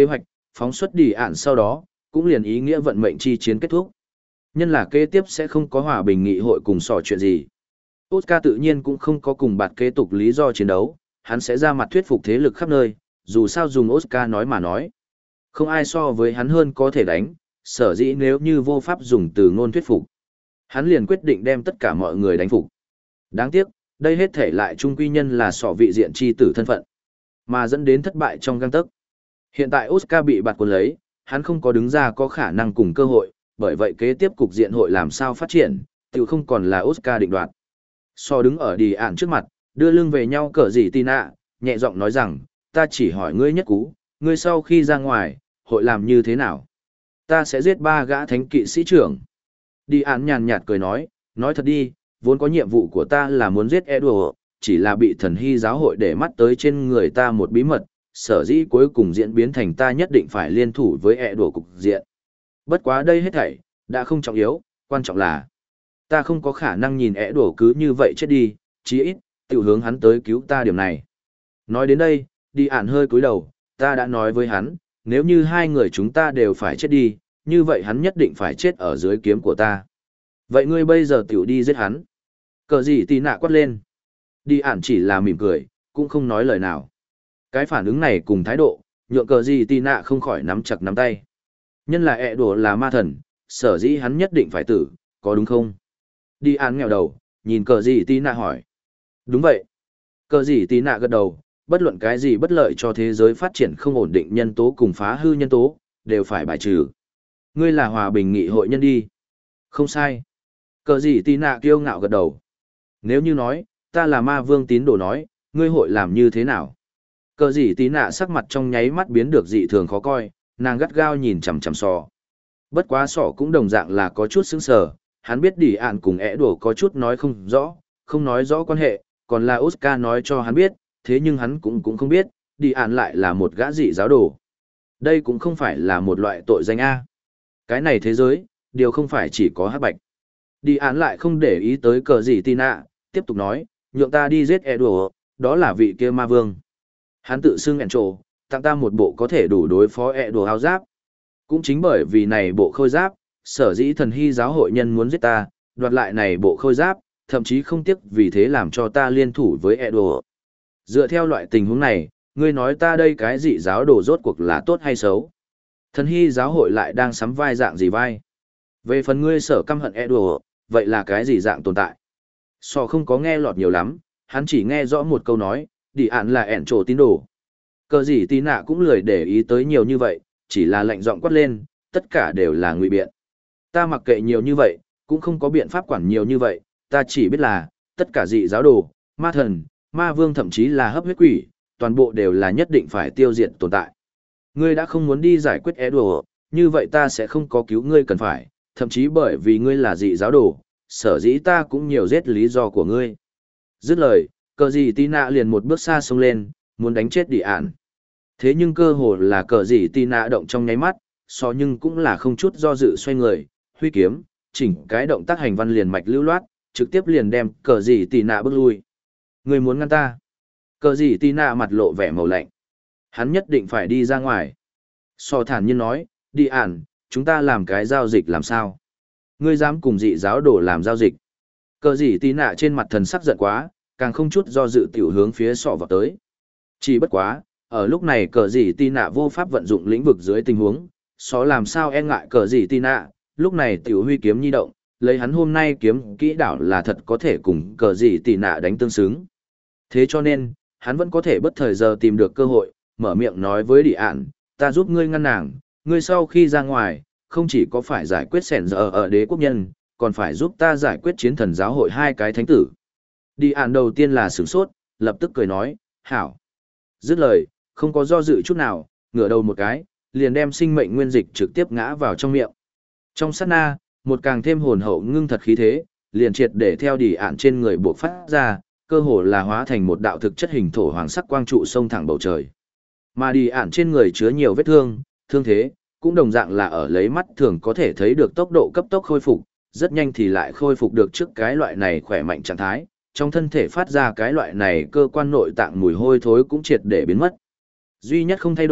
phóng xuất đi ạn sau đó, cũng liền ý nghĩa vận mệnh chi chiến kết thúc. Nhân là kế tiếp sẽ không có hòa bình nghị hội cùng sò chuyện gì. Oscar tự nhiên cũng không có cùng bạt kế tục lý do chiến đấu, hắn sẽ ra mặt thuyết phục thế lực khắp nơi, dù sao dùng Oscar nói mà nói. Không ai so với hắn hơn có thể đánh, sở dĩ nếu như vô pháp dùng từ ngôn thuyết phục. Hắn liền quyết định đem tất cả mọi người đánh phục. Đáng tiếc, đây hết thể lại trung quy nhân là sỏ vị diện chi tử thân phận, mà dẫn đến thất bại trong gang tấc. Hiện tại Oscar bị bạt cuốn lấy, hắn không có đứng ra có khả năng cùng cơ hội, bởi vậy kế tiếp cục diện hội làm sao phát triển, tự không còn là Oscar định đoạt. So đứng ở đi ạn trước mặt, đưa lưng về nhau cỡ gì Tina, nhẹ giọng nói rằng, ta chỉ hỏi ngươi nhất cú, ngươi sau khi ra ngoài, hội làm như thế nào? Ta sẽ giết 3 gã thánh kỵ sĩ trưởng. Đi ạn nhàn nhạt cười nói thật đi, vốn có nhiệm vụ của ta là muốn giết Edward, chỉ là bị thần hy giáo hội để mắt tới trên người ta một bí mật, sở dĩ cuối cùng diễn biến thành ta nhất định phải liên thủ với Edward cục diện. Bất quá đây hết thảy, đã không trọng yếu, quan trọng là ta không có khả năng nhìn Edward cứ như vậy chết đi, chí ít, tiểu hướng hắn tới cứu ta điểm này. Nói đến đây, đi ạn hơi cúi đầu, ta đã nói với hắn, nếu như 2 người chúng ta đều phải chết đi, như vậy hắn nhất định phải chết ở dưới kiếm của ta. Vậy ngươi bây giờ tiểu đi giết hắn. Cờ gì tì nạ quát lên. Đi ản chỉ là mỉm cười, cũng không nói lời nào. Cái phản ứng này cùng thái độ, nhượng cờ gì tì nạ không khỏi nắm chặt nắm tay. Nhân là ẹ đùa là ma thần, sở dĩ hắn nhất định phải tử, có đúng không? Đi ản nghèo đầu, nhìn cờ gì tì nạ hỏi. Đúng vậy. Cờ gì tì nạ gật đầu, bất luận cái gì bất lợi cho thế giới phát triển không ổn định nhân tố cùng phá hư nhân tố, đều phải bài trừ. Ngươi là hòa bình nghị hội nhân đi. Không sai. Cờ gì tì nạ kiêu ngạo gật đầu. Nếu như nói, ta là ma vương tín đồ nói, ngươi hội làm như thế nào? Cờ gì tì nạ sắc mặt trong nháy mắt biến được dị thường khó coi, nàng gắt gao nhìn chằm chằm sò. Bất quá sò cũng đồng dạng là có chút sững sờ, hắn biết đi ạn cùng ẻ đổ có chút nói không nói rõ quan hệ, còn là Oscar nói cho hắn biết, thế nhưng hắn cũng không biết, đi ạn lại là một gã dị giáo đồ. Đây cũng không phải là một loại tội danh A. Cái này thế giới, điều không phải chỉ có hắc bạch. Đi ạn lại không để ý tới cờ gì Tina, tiếp tục nói, nhượng ta đi giết Edward, đó là vị kia ma vương. Hắn tự xưng ẻn trổ, tặng ta một bộ có thể đủ đối phó Edward áo giáp. Cũng chính bởi vì này bộ khôi giáp, sở dĩ thần hy giáo hội nhân muốn giết ta, đoạt lại này bộ khôi giáp, thậm chí không tiếc vì thế làm cho ta liên thủ với Edward. Dựa theo loại tình huống này, ngươi nói ta đây cái dị giáo đồ rốt cuộc là tốt hay xấu? Thần hy giáo hội lại đang sắm vai dạng gì vai? Về phần ngươi sở căm hận Edward, vậy là cái gì dạng tồn tại? Sò không có nghe lọt nhiều lắm, hắn chỉ nghe rõ một câu nói, đi ạn là ẻn trổ tín đồ. Cờ gì tí nạ cũng lười để ý tới nhiều như vậy, chỉ là lạnh giọng quát lên, tất cả đều là ngụy biện. Ta mặc kệ nhiều như vậy, cũng không có biện pháp quản nhiều như vậy, ta chỉ biết là, tất cả dị giáo đồ, ma thần, ma vương thậm chí là hấp huyết quỷ, toàn bộ đều là nhất định phải tiêu diệt tồn tại. Ngươi đã không muốn đi giải quyết Edward, như vậy ta sẽ không có cứu ngươi cần phải, thậm chí bởi vì ngươi là dị giáo đồ, sở dĩ ta cũng nhiều giết lý do của ngươi. Dứt lời, cờ gì Tina liền một bước xa xông lên, muốn đánh chết đi ản. Thế nhưng cơ hồ là cờ gì Tina động trong nháy mắt, so nhưng cũng là không chút do dự xoay người, huy kiếm, chỉnh cái động tác hành văn liền mạch lưu loát, trực tiếp liền đem cờ gì Tina bước lui. Ngươi muốn ngăn ta? Cờ gì Tina mặt lộ vẻ màu lạnh. Hắn nhất định phải đi ra ngoài. So thản nhiên nói, đi ản, chúng ta làm cái giao dịch làm sao? Ngươi dám cùng dị giáo đồ làm giao dịch. Cờ gì tí nạ trên mặt thần sắc giận quá, càng không chút do dự tiểu hướng phía sọ vào tới. Chỉ bất quá, ở lúc này cờ gì tí nạ vô pháp vận dụng lĩnh vực dưới tình huống, sọ làm sao e ngại cờ gì tí nạ, lúc này tiểu huy kiếm nhi động, lấy hắn hôm nay kiếm kỹ đảo là thật có thể cùng cờ gì tí nạ đánh tương xứng. Thế cho nên, hắn vẫn có thể bất thời giờ tìm được cơ hội, mở miệng nói với đi ạn, ta giúp ngươi ngăn nàng, ngươi sau khi ra ngoài, không chỉ có phải giải quyết sẻn giờ ở đế quốc nhân, còn phải giúp ta giải quyết chiến thần giáo hội 2 cái thánh tử. Đi ạn đầu tiên là sửng sốt, lập tức cười nói, hảo. Dứt lời, không có do dự chút nào, ngửa đầu một cái, liền đem sinh mệnh nguyên dịch trực tiếp ngã vào trong miệng. Trong sát na, một càng thêm hồn hậu ngưng thật khí thế, liền triệt để theo đi ạn trên người buộc phát ra, cơ hồ là hóa thành một đạo thực chất hình thổ hoàng sắc quang trụ sông thẳng bầu trời. Mà đi ạn trên người chứa nhiều vết thương, thương thế, cũng đồng dạng là ở lấy mắt thường có thể thấy được tốc độ cấp tốc khôi phục, rất nhanh thì lại khôi phục được trước cái loại này khỏe mạnh trạng thái, trong thân thể phát ra cái loại này cơ quan nội tạng mùi hôi thối cũng triệt để biến mất. Duy nhất không thay đổi,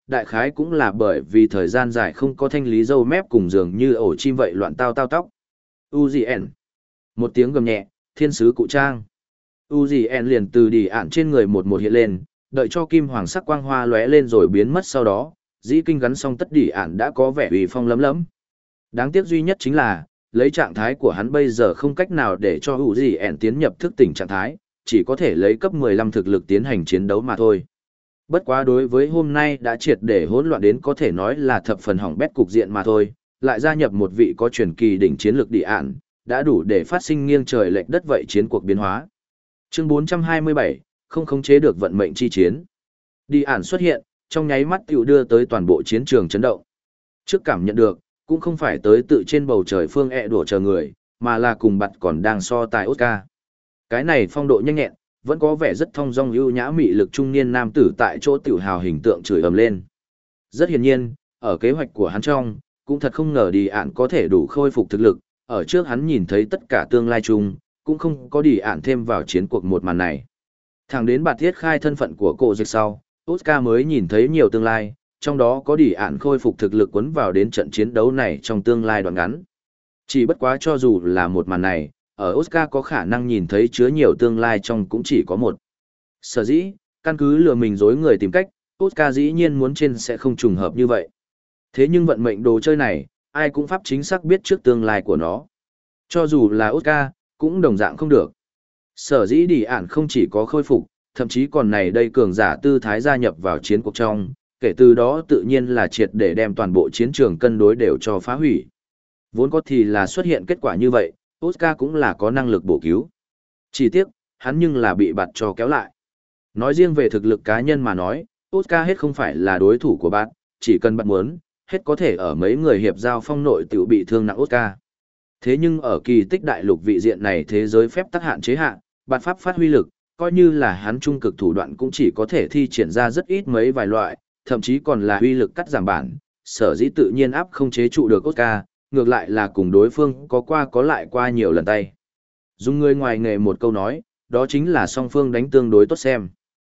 đại khái cũng là bởi vì thời gian dài không có thanh lý râu mép cùng dường như ổ chim vậy loạn tao tao tóc. Uzien. Một tiếng gầm nhẹ, thiên sứ cụ trang. Uzien liền từ đỉ ản trên người một một hiện lên, đợi cho kim hoàng sắc quang hoa lóe lên rồi biến mất sau đó, dĩ kinh gắn xong tất đỉ ản đã có vẻ uy phong lấm lấm. Đáng tiếc duy nhất chính là, lấy trạng thái của hắn bây giờ không cách nào để cho Uzien tiến nhập thức tỉnh trạng thái, chỉ có thể lấy cấp 15 thực lực tiến hành chiến đấu mà thôi. Bất quá đối với hôm nay đã triệt để hỗn loạn đến có thể nói là thập phần hỏng bét cục diện mà thôi, lại gia nhập một vị có truyền kỳ đỉnh chiến lược địa ản, đã đủ để phát sinh nghiêng trời lệch đất vậy chiến cuộc biến hóa. Chương 427, không khống chế được vận mệnh chi chiến. Địa ản xuất hiện, trong nháy mắt tiểu đưa tới toàn bộ chiến trường chấn động. Trước cảm nhận được, cũng không phải tới tự trên bầu trời phương đổ chờ người, mà là cùng bặt còn đang so tài Oscar. Cái này phong độ nhanh nhẹn, vẫn có vẻ rất thong dong ưu nhã mị lực trung niên nam tử tại chỗ tiểu hào hình tượng chửi ầm lên. Rất hiển nhiên, ở kế hoạch của hắn trong, cũng thật không ngờ đi ạn có thể đủ khôi phục thực lực, ở trước hắn nhìn thấy tất cả tương lai chung, cũng không có đi ạn thêm vào chiến cuộc một màn này. Thẳng đến bạt thiết khai thân phận của cổ dịch sau, Oscar mới nhìn thấy nhiều tương lai, trong đó có đi ạn khôi phục thực lực cuốn vào đến trận chiến đấu này trong tương lai đoạn ngắn. Chỉ bất quá cho dù là một màn này, ở Oscar có khả năng nhìn thấy chứa nhiều tương lai trong cũng chỉ có một. Sở dĩ, căn cứ lừa mình dối người tìm cách, Oscar dĩ nhiên muốn trên sẽ không trùng hợp như vậy. Thế nhưng vận mệnh đồ chơi này, ai cũng pháp chính xác biết trước tương lai của nó. Cho dù là Oscar, cũng đồng dạng không được. Sở dĩ đi ản không chỉ có khôi phục, thậm chí còn này đây cường giả tư thái gia nhập vào chiến cuộc trong, kể từ đó tự nhiên là triệt để đem toàn bộ chiến trường cân đối đều cho phá hủy. Vốn có thì là xuất hiện kết quả như vậy, Oscar cũng là có năng lực bổ cứu. Chỉ tiếc, hắn nhưng là bị bạt cho kéo lại. Nói riêng về thực lực cá nhân mà nói, Oscar hết không phải là đối thủ của bạn, chỉ cần bạn muốn, hết có thể ở mấy người hiệp giao phong nội tiểu bị thương nặng Oscar. Thế nhưng ở kỳ tích đại lục vị diện này thế giới phép tắc hạn chế hạn, bạn pháp phát huy lực, coi như là hắn trung cực thủ đoạn cũng chỉ có thể thi triển ra rất ít mấy vài loại, thậm chí còn là uy lực cắt giảm bản, sở dĩ tự nhiên áp không chế trụ được Oscar, ngược lại là cùng đối phương có qua có lại qua nhiều lần tay. Dùng người ngoài nghề một câu nói, đó chính là song phương đánh tương đối tốt xem.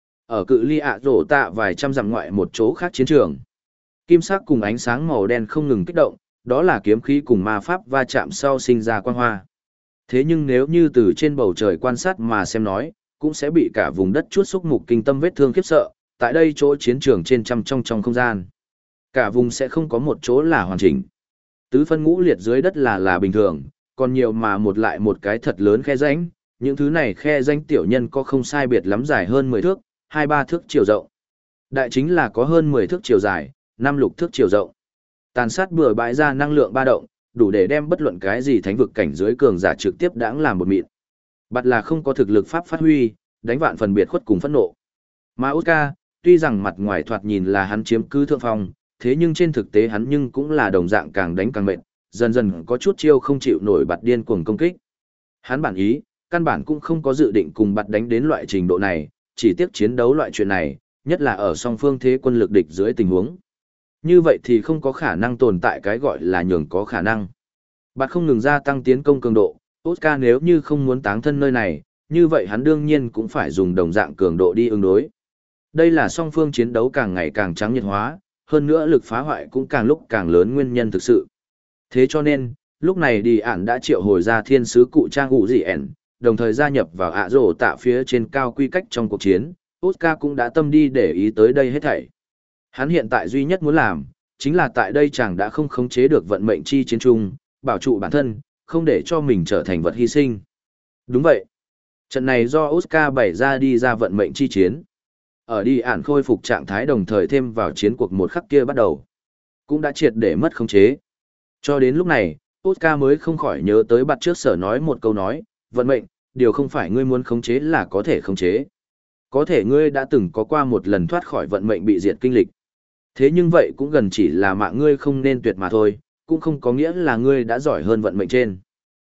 Ở cự ly rổ tạ vài trăm dặm ngoại một chỗ khác chiến trường, kim sắc cùng ánh sáng màu đen không ngừng kích động, đó là kiếm khí cùng ma pháp va chạm sau sinh ra quang hoa. Thế nhưng nếu như từ trên bầu trời quan sát mà xem nói, cũng sẽ bị cả vùng đất chuốt xúc mục kinh tâm vết thương khiếp sợ, tại đây chỗ chiến trường trên trong không gian. Cả vùng sẽ không có một chỗ là hoàn chỉnh. Tứ phân ngũ liệt dưới đất là bình thường, còn nhiều mà một lại một cái thật lớn khe rãnh, những thứ này khe rãnh tiểu nhân có không sai biệt lắm dài hơn 10 thước, 2-3 thước chiều rộng. Đại chính là có hơn 10 thước chiều dài, 5 lục thước chiều rộng. Tàn sát bừa bãi ra năng lượng ba động, đủ để đem bất luận cái gì thánh vực cảnh dưới cường giả trực tiếp đãng làm một mịn. Bạt là không có thực lực pháp phát huy, đánh vạn phần biệt khuất cùng phẫn nộ. Mà Oscar, tuy rằng mặt ngoài thoạt nhìn là hắn chiếm cứ thượng phong, thế nhưng trên thực tế hắn nhưng cũng là đồng dạng càng đánh càng mệt, dần dần có chút chiêu không chịu nổi bạt điên cuồng công kích. Hắn bản ý, căn bản cũng không có dự định cùng bạt đánh đến loại trình độ này, chỉ tiếc chiến đấu loại chuyện này, nhất là ở song phương thế quân lực địch dưới tình huống. Như vậy thì không có khả năng tồn tại cái gọi là nhường có khả năng. Bạt không ngừng gia tăng tiến công cường độ, Oscar nếu như không muốn táng thân nơi này, như vậy hắn đương nhiên cũng phải dùng đồng dạng cường độ đi ứng đối. Đây là song phương chiến đấu càng ngày càng trắng nhiệt hóa, hơn nữa lực phá hoại cũng càng lúc càng lớn nguyên nhân thực sự. Thế cho nên, lúc này đi ản đã triệu hồi ra thiên sứ cụ trang ủ dị ẻn, đồng thời gia nhập vào rổ tạ phía trên cao quy cách trong cuộc chiến, Oscar cũng đã tâm đi để ý tới đây hết thảy. Hắn hiện tại duy nhất muốn làm, chính là tại đây chàng đã không khống chế được vận mệnh chi chiến trung, bảo trụ bản thân, không để cho mình trở thành vật hy sinh. Đúng vậy. Trận này do Oscar bày ra đi ra vận mệnh chi chiến. Ở đi ản khôi phục trạng thái đồng thời thêm vào chiến cuộc một khắc kia bắt đầu. Cũng đã triệt để mất khống chế. Cho đến lúc này, Oscar mới không khỏi nhớ tới bạt trước sở nói một câu nói, vận mệnh, điều không phải ngươi muốn khống chế là có thể khống chế. Có thể ngươi đã từng có qua một lần thoát khỏi vận mệnh bị diệt kinh lịch. Thế nhưng vậy cũng gần chỉ là mạng ngươi không nên tuyệt mà thôi, cũng không có nghĩa là ngươi đã giỏi hơn vận mệnh trên.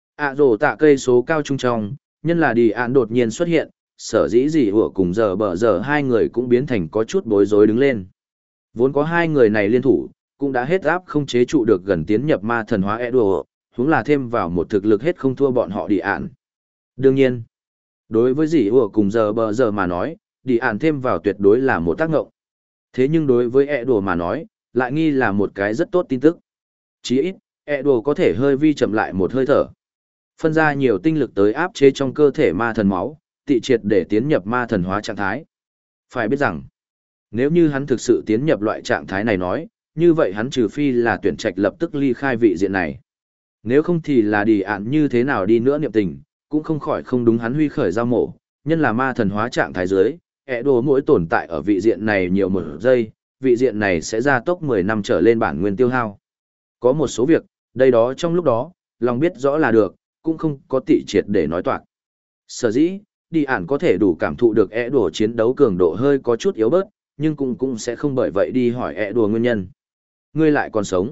Rổ tạ cây số cao trung trong, nhân là đi ản đột nhiên xuất hiện, sở dĩ gì hủa cùng giờ bờ giờ hai người cũng biến thành có chút bối rối đứng lên. Vốn có hai người này liên thủ, cũng đã hết áp không chế trụ được gần tiến nhập ma thần hóa Edo, huống là thêm vào một thực lực hết không thua bọn họ đi ản. Đương nhiên, đối với dì hủa cùng giờ bờ giờ mà nói, đi ản thêm vào tuyệt đối là một tác ngộng. Thế nhưng đối với ẹ đồ mà nói, lại nghi là một cái rất tốt tin tức. Chỉ ít, ẹ đồ có thể hơi vi chậm lại một hơi thở. Phân ra nhiều tinh lực tới áp chế trong cơ thể ma thần máu, tị triệt để tiến nhập ma thần hóa trạng thái. Phải biết rằng, nếu như hắn thực sự tiến nhập loại trạng thái này nói, như vậy hắn trừ phi là tuyển trạch lập tức ly khai vị diện này. Nếu không thì là đi ạn như thế nào đi nữa niệm tình, cũng không khỏi không đúng hắn huy khởi giao mổ, nhân là ma thần hóa trạng thái dưới, ẹ đồ mỗi tồn tại ở vị diện này nhiều một giây, vị diện này sẽ ra tốc 10 năm trở lên bản nguyên tiêu hao. Có một số việc, đây đó trong lúc đó, lòng biết rõ là được, cũng không có tị triệt để nói toạc. Sở dĩ, đi ản có thể đủ cảm thụ được ẹ đồ chiến đấu cường độ hơi có chút yếu bớt, nhưng cũng sẽ không bởi vậy đi hỏi ẹ đồ nguyên nhân. Ngươi lại còn sống.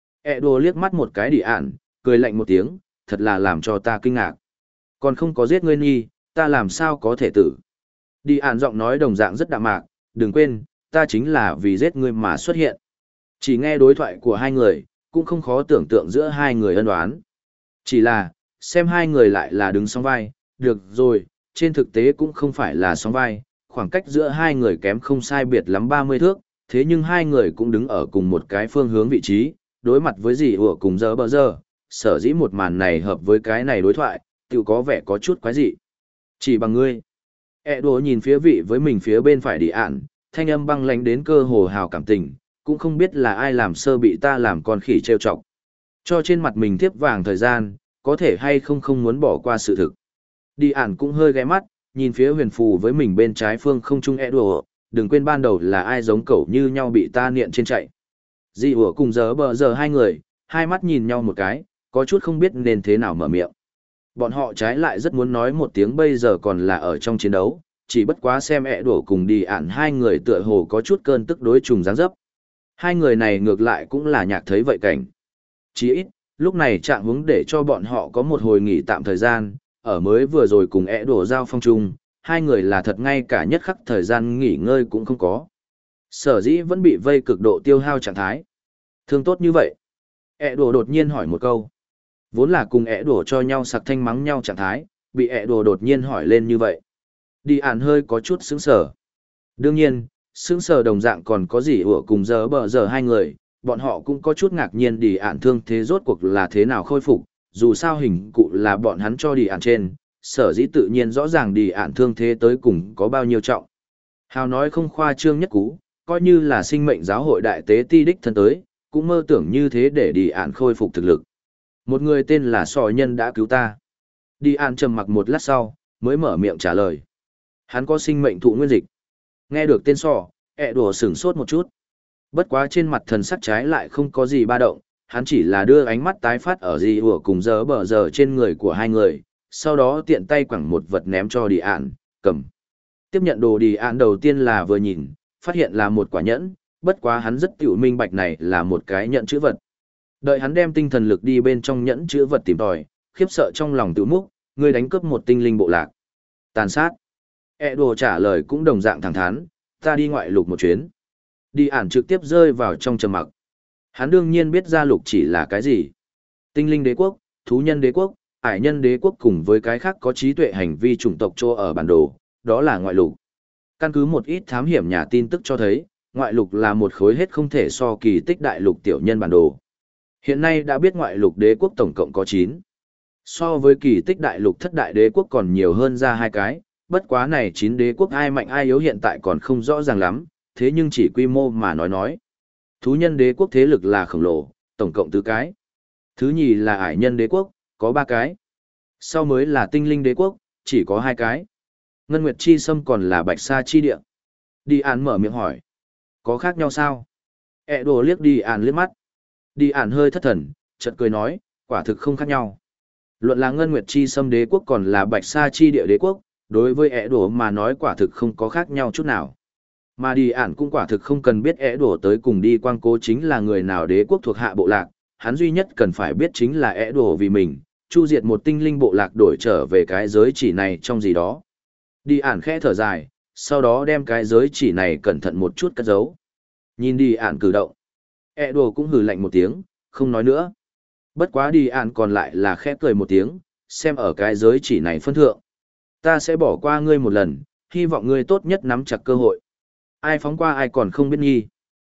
Ẹ đồ liếc mắt một cái đi ản, cười lạnh một tiếng, thật là làm cho ta kinh ngạc. Còn không có giết ngươi nghi, ta làm sao có thể tử. Đi ản giọng nói đồng dạng rất đạm mạc, đừng quên, ta chính là vì giết ngươi mà xuất hiện. Chỉ nghe đối thoại của hai người, cũng không khó tưởng tượng giữa hai người ân oán. Chỉ là, xem hai người lại là đứng song vai, được rồi, trên thực tế cũng không phải là song vai, khoảng cách giữa hai người kém không sai biệt lắm 30 thước, thế nhưng hai người cũng đứng ở cùng một cái phương hướng vị trí, đối mặt với gì ủa cùng giờ bờ giờ, sở dĩ một màn này hợp với cái này đối thoại, tự có vẻ có chút quái dị. Chỉ bằng ngươi. Đồ nhìn phía vị với mình phía bên phải đi ạn, thanh âm băng lánh đến cơ hồ hào cảm tình, cũng không biết là ai làm sơ bị ta làm con khỉ trêu chọc. Cho trên mặt mình tiếp vàng thời gian, có thể hay không muốn bỏ qua sự thực. Đi ạn cũng hơi ghé mắt, nhìn phía huyền phù với mình bên trái phương không trung Đồ, đừng quên ban đầu là ai giống cẩu như nhau bị ta niệm trên chạy. Di ủa cùng giờ bờ giờ hai người, hai mắt nhìn nhau một cái, có chút không biết nên thế nào mở miệng. Bọn họ trái lại rất muốn nói một tiếng bây giờ còn là ở trong chiến đấu, chỉ bất quá xem Đồ cùng đi ạn hai người tựa hồ có chút cơn tức đối trùng dáng dấp. Hai người này ngược lại cũng là nhạc thấy vậy cảnh. Chỉ ít, lúc này trạng hướng để cho bọn họ có một hồi nghỉ tạm thời gian, ở mới vừa rồi cùng Đồ giao phong chung, hai người là thật ngay cả nhất khắc thời gian nghỉ ngơi cũng không có. Sở dĩ vẫn bị vây cực độ tiêu hao trạng thái. Thương tốt như vậy. Đồ đột nhiên hỏi một câu. Vốn là cùng Đồ cho nhau sặc thanh mắng nhau trạng thái, bị Đồ đột nhiên hỏi lên như vậy. Đi ản hơi có chút sững sờ. Đương nhiên, sững sờ đồng dạng còn có gì ủa cùng giờ bờ giờ hai người, bọn họ cũng có chút ngạc nhiên đi ản thương thế rốt cuộc là thế nào khôi phục, dù sao hình cụ là bọn hắn cho đi ản trên, sở dĩ tự nhiên rõ ràng đi ản thương thế tới cùng có bao nhiêu trọng. Hào nói không khoa trương nhất cú, coi như là sinh mệnh giáo hội đại tế ti đích thân tới, cũng mơ tưởng như thế để đi ản khôi phục thực lực. Một người tên là Sò Nhân đã cứu ta. Đi ản trầm mặc một lát sau, mới mở miệng trả lời. Hắn có sinh mệnh thụ nguyên dịch. Nghe được tên Sò, Đồ sửng sốt một chút. Bất quá trên mặt thần sắc trái lại không có gì ba động, hắn chỉ là đưa ánh mắt tái phát ở gì ủa cùng giờ bờ giờ trên người của hai người, sau đó tiện tay quẳng một vật ném cho đi ạn, cầm. Tiếp nhận đồ đi ạn đầu tiên là vừa nhìn, phát hiện là một quả nhẫn, bất quá hắn rất tiểu minh bạch này là một cái nhẫn chữ vật. Đợi hắn đem tinh thần lực đi bên trong nhẫn chữ vật tìm tòi, khiếp sợ trong lòng tự múc, người đánh cướp một tinh linh bộ lạc. Tàn sát. Đồ trả lời cũng đồng dạng thẳng thắn, ta đi ngoại lục một chuyến. Đi ản trực tiếp rơi vào trong trầm mặc. Hắn đương nhiên biết ra lục chỉ là cái gì. Tinh linh đế quốc, thú nhân đế quốc, ải nhân đế quốc cùng với cái khác có trí tuệ hành vi chủng tộc cho ở bản đồ, đó là ngoại lục. Căn cứ một ít thám hiểm nhà tin tức cho thấy, ngoại lục là một khối hết không thể so kỳ tích đại lục tiểu nhân bản đồ. Hiện nay đã biết ngoại lục đế quốc tổng cộng có 9. So với kỳ tích đại lục thất đại đế quốc còn nhiều hơn ra 2 cái, bất quá này 9 đế quốc ai mạnh ai yếu hiện tại còn không rõ ràng lắm, thế nhưng chỉ quy mô mà nói. Thú nhân đế quốc thế lực là khổng lồ, tổng cộng 4 cái. Thứ nhì là ải nhân đế quốc, có 3 cái. Sau mới là tinh linh đế quốc, chỉ có 2 cái. Ngân Nguyệt Chi Sâm còn là Bạch Sa Chi Địa. Đi An mở miệng hỏi. Có khác nhau sao? Đồ liếc Đi An liếc mắt. Đi An hơi thất thần, chợt cười nói, quả thực không khác nhau. Luận là Ngân Nguyệt Chi Sâm đế quốc còn là Bạch Sa Chi Địa đế quốc, đối với Đồ mà nói quả thực không có khác nhau chút nào. Mà Đi Ản cũng quả thực không cần biết Đồ tới cùng đi quang cố chính là người nào đế quốc thuộc hạ bộ lạc, hắn duy nhất cần phải biết chính là Đồ vì mình, chu diệt một tinh linh bộ lạc đổi trở về cái giới chỉ này trong gì đó. Đi Ản khẽ thở dài, sau đó đem cái giới chỉ này cẩn thận một chút cất giấu. Nhìn Đi Ản cử động, Đồ cũng hừ lạnh một tiếng, không nói nữa. Bất quá Đi Ản còn lại là khẽ cười một tiếng, xem ở cái giới chỉ này phân thượng. Ta sẽ bỏ qua ngươi một lần, hy vọng ngươi tốt nhất nắm chặt cơ hội. Ai phóng qua ai còn không biết nghi.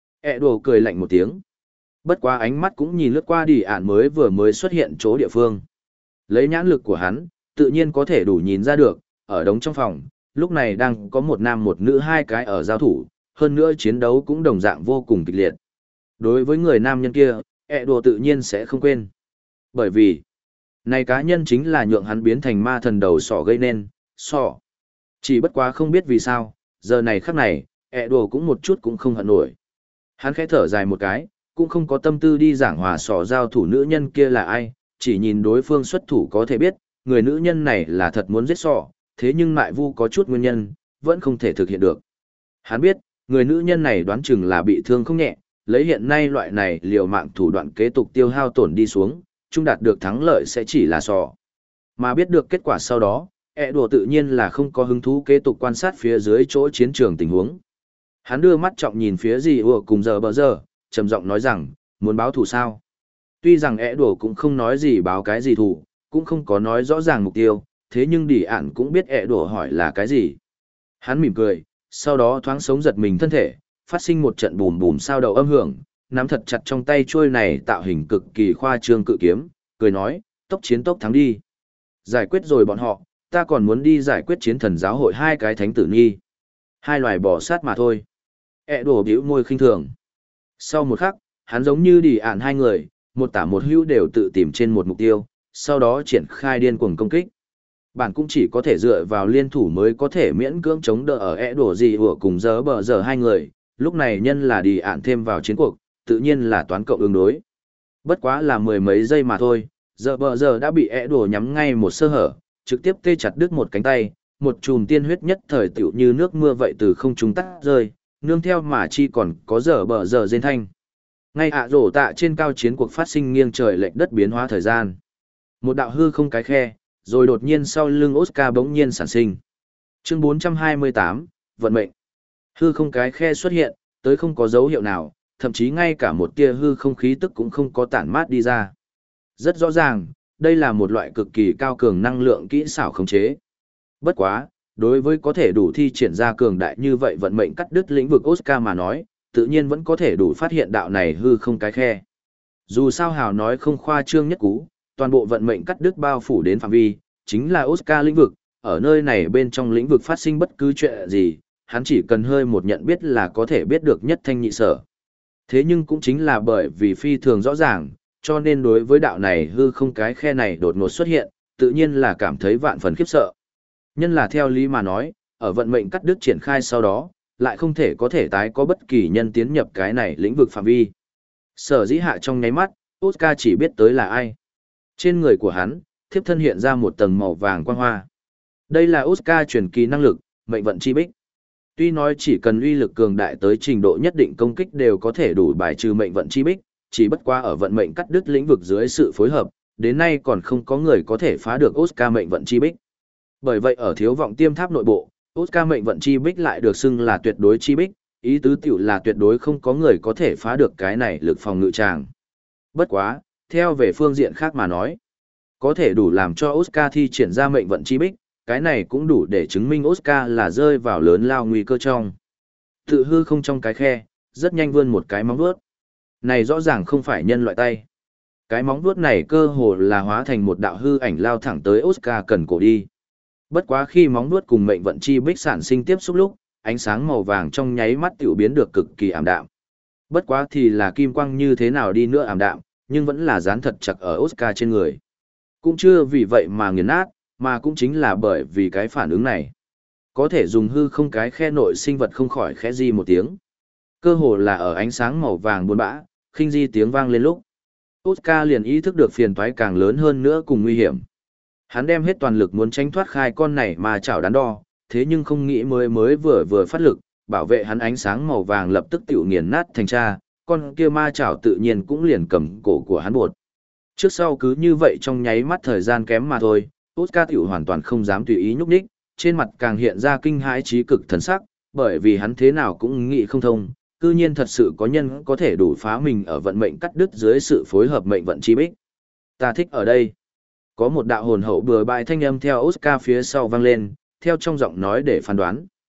Đồ cười lạnh một tiếng. Bất quá ánh mắt cũng nhìn lướt qua đi ản mới xuất hiện chỗ địa phương. Lấy nhãn lực của hắn, tự nhiên có thể đủ nhìn ra được, ở đống trong phòng, lúc này đang có một nam một nữ hai cái ở giao thủ, hơn nữa chiến đấu cũng đồng dạng vô cùng kịch liệt. Đối với người nam nhân kia, Đồ tự nhiên sẽ không quên. Bởi vì, này cá nhân chính là nhượng hắn biến thành ma thần đầu sỏ gây nên, sỏ. Chỉ bất quá không biết vì sao, giờ này khắc này, Đồ cũng một chút cũng không hận nổi. Hắn khẽ thở dài một cái, cũng không có tâm tư đi giảng hòa sỏ giao thủ nữ nhân kia là ai, chỉ nhìn đối phương xuất thủ có thể biết, người nữ nhân này là thật muốn giết sỏ, thế nhưng Mại Vu có chút nguyên nhân, vẫn không thể thực hiện được. Hắn biết, người nữ nhân này đoán chừng là bị thương không nhẹ, lấy hiện nay loại này liều mạng thủ đoạn kế tục tiêu hao tổn đi xuống, chung đạt được thắng lợi sẽ chỉ là sỏ. Mà biết được kết quả sau đó, đùa tự nhiên là không có hứng thú kế tục quan sát phía dưới chỗ chiến trường tình huống. Hắn đưa mắt trọng nhìn phía gì ùa cùng giờ, trầm giọng nói rằng, muốn báo thù sao? Tuy rằng đùa cũng không nói gì báo cái gì thù, cũng không có nói rõ ràng mục tiêu, thế nhưng Đi ản cũng biết đùa hỏi là cái gì. Hắn mỉm cười, sau đó thoáng sống giật mình thân thể, phát sinh một trận bùm bùm sao đầu âm hưởng, nắm thật chặt trong tay chuôi này tạo hình cực kỳ khoa trương cự kiếm, cười nói, tốc chiến tốc thắng đi. Giải quyết rồi bọn họ, ta còn muốn đi giải quyết chiến thần giáo hội hai cái thánh tử nghi. Hai loài bò sát mà thôi. Đùa bĩu môi khinh thường. Sau một khắc, hắn giống như Đi ản hai người, một tả một hữu đều tự tìm trên một mục tiêu, sau đó triển khai điên cuồng công kích. Bạn cũng chỉ có thể dựa vào liên thủ mới có thể miễn cưỡng chống đỡ ở đùa gì của cùng giờ hai người, lúc này nhân là Đi ản thêm vào chiến cuộc, tự nhiên là toán cộng ứng đối. Bất quá là mười mấy giây mà thôi, giờ đã bị đùa nhắm ngay một sơ hở, trực tiếp tê chặt đứt một cánh tay, một chùm tiên huyết nhất thời tiểu như nước mưa vậy từ không trung tắt rơi, nương theo mà chi còn có giờ rên thanh. Ngay rổ tạ trên cao chiến cuộc phát sinh nghiêng trời lệch đất biến hóa thời gian. Một đạo hư không cái khe, rồi đột nhiên sau lưng Oscar bỗng nhiên sản sinh. Chương 428, vận mệnh. Hư không cái khe xuất hiện, tới không có dấu hiệu nào, thậm chí ngay cả một tia hư không khí tức cũng không có tản mát đi ra. Rất rõ ràng, đây là một loại cực kỳ cao cường năng lượng kỹ xảo khống chế. Bất quá, đối với có thể đủ thi triển ra cường đại như vậy vận mệnh cắt đứt lĩnh vực Oscar mà nói, tự nhiên vẫn có thể đủ phát hiện đạo này hư không cái khe. Dù sao hào nói không khoa trương nhất cú, toàn bộ vận mệnh cắt đứt bao phủ đến phạm vi, chính là Oscar lĩnh vực, ở nơi này bên trong lĩnh vực phát sinh bất cứ chuyện gì, hắn chỉ cần hơi một nhận biết là có thể biết được nhất thanh nhị sở. Thế nhưng cũng chính là bởi vì phi thường rõ ràng, cho nên đối với đạo này hư không cái khe này đột ngột xuất hiện, tự nhiên là cảm thấy vạn phần khiếp sợ. Nhân là theo lý mà nói, ở vận mệnh cắt đứt triển khai sau đó, lại không thể có thể tái có bất kỳ nhân tiến nhập cái này lĩnh vực phạm vi. Sở dĩ hạ trong nháy mắt, Oscar chỉ biết tới là ai. Trên người của hắn, thiếp thân hiện ra một tầng màu vàng quang hoa. Đây là Oscar truyền kỳ năng lực, mệnh vận chi bích. Tuy nói chỉ cần uy lực cường đại tới trình độ nhất định công kích đều có thể đủ bài trừ mệnh vận chi bích, chỉ bất qua ở vận mệnh cắt đứt lĩnh vực dưới sự phối hợp, đến nay còn không có người có thể phá được Oscar mệnh vận chi bích. Bởi vậy ở thiếu vọng tiêm tháp nội bộ, Oscar mệnh vận chi bích lại được xưng là tuyệt đối chi bích, ý tứ tiểu là tuyệt đối không có người có thể phá được cái này lực phòng ngự tràng. Bất quá, theo về phương diện khác mà nói, có thể đủ làm cho Oscar thi triển ra mệnh vận chi bích, cái này cũng đủ để chứng minh Oscar là rơi vào lớn lao nguy cơ trong. Tự hư không trong cái khe, rất nhanh vươn một cái móng vuốt. Này rõ ràng không phải nhân loại tay. Cái móng vuốt này cơ hồ là hóa thành một đạo hư ảnh lao thẳng tới Oscar cần cổ đi. Bất quá khi móng vuốt cùng mệnh vận chi bích sản sinh tiếp xúc lúc, ánh sáng màu vàng trong nháy mắt tiểu biến được cực kỳ ảm đạm. Bất quá thì là kim quang như thế nào đi nữa ảm đạm, nhưng vẫn là dán thật chặt ở Oscar trên người. Cũng chưa vì vậy mà nghiền nát, mà cũng chính là bởi vì cái phản ứng này. Có thể dùng hư không cái khe nội sinh vật không khỏi khẽ di một tiếng. Cơ hồ là ở ánh sáng màu vàng buồn bã, khinh di tiếng vang lên lúc. Oscar liền ý thức được phiền toái càng lớn hơn nữa cùng nguy hiểm. Hắn đem hết toàn lực muốn tránh thoát khai con này mà chảo đắn đo, thế nhưng không nghĩ mới vừa phát lực, bảo vệ hắn ánh sáng màu vàng lập tức tiểu nghiền nát thành cha, con kia ma chảo tự nhiên cũng liền cầm cổ của hắn bột. Trước sau cứ như vậy trong nháy mắt thời gian kém mà thôi, Oscar tiểu hoàn toàn không dám tùy ý nhúc nhích, trên mặt càng hiện ra kinh hãi trí cực thần sắc, bởi vì hắn thế nào cũng nghĩ không thông, cư nhiên thật sự có nhân có thể đủ phá mình ở vận mệnh cắt đứt dưới sự phối hợp mệnh vận chi bích. Ta thích ở đây. Có một đạo hồn hậu bừa bãi thanh âm theo Oscar phía sau vang lên, theo trong giọng nói để phán đoán.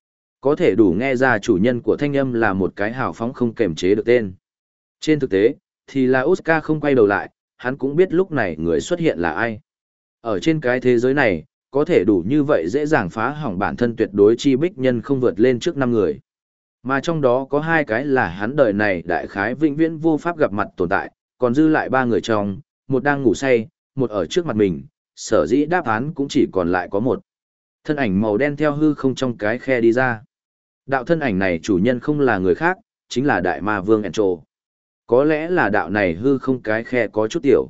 Có thể đủ nghe ra chủ nhân của thanh âm là một cái hào phóng không kềm chế được tên. Trên thực tế, thì là Oscar không quay đầu lại, hắn cũng biết lúc này người xuất hiện là ai. Ở trên cái thế giới này, có thể đủ như vậy dễ dàng phá hỏng bản thân tuyệt đối chi bích nhân không vượt lên trước 5 người. Mà trong đó có 2 cái là hắn đời này đại khái vĩnh viễn vô pháp gặp mặt tồn tại, còn dư lại 3 người trong, một đang ngủ say, một ở trước mặt mình, sở dĩ đáp án cũng chỉ còn lại có một. Thân ảnh màu đen theo hư không trong cái khe đi ra. Đạo thân ảnh này chủ nhân không là người khác, chính là đại ma vương Encho. Có lẽ là đạo này hư không cái khe có chút tiểu.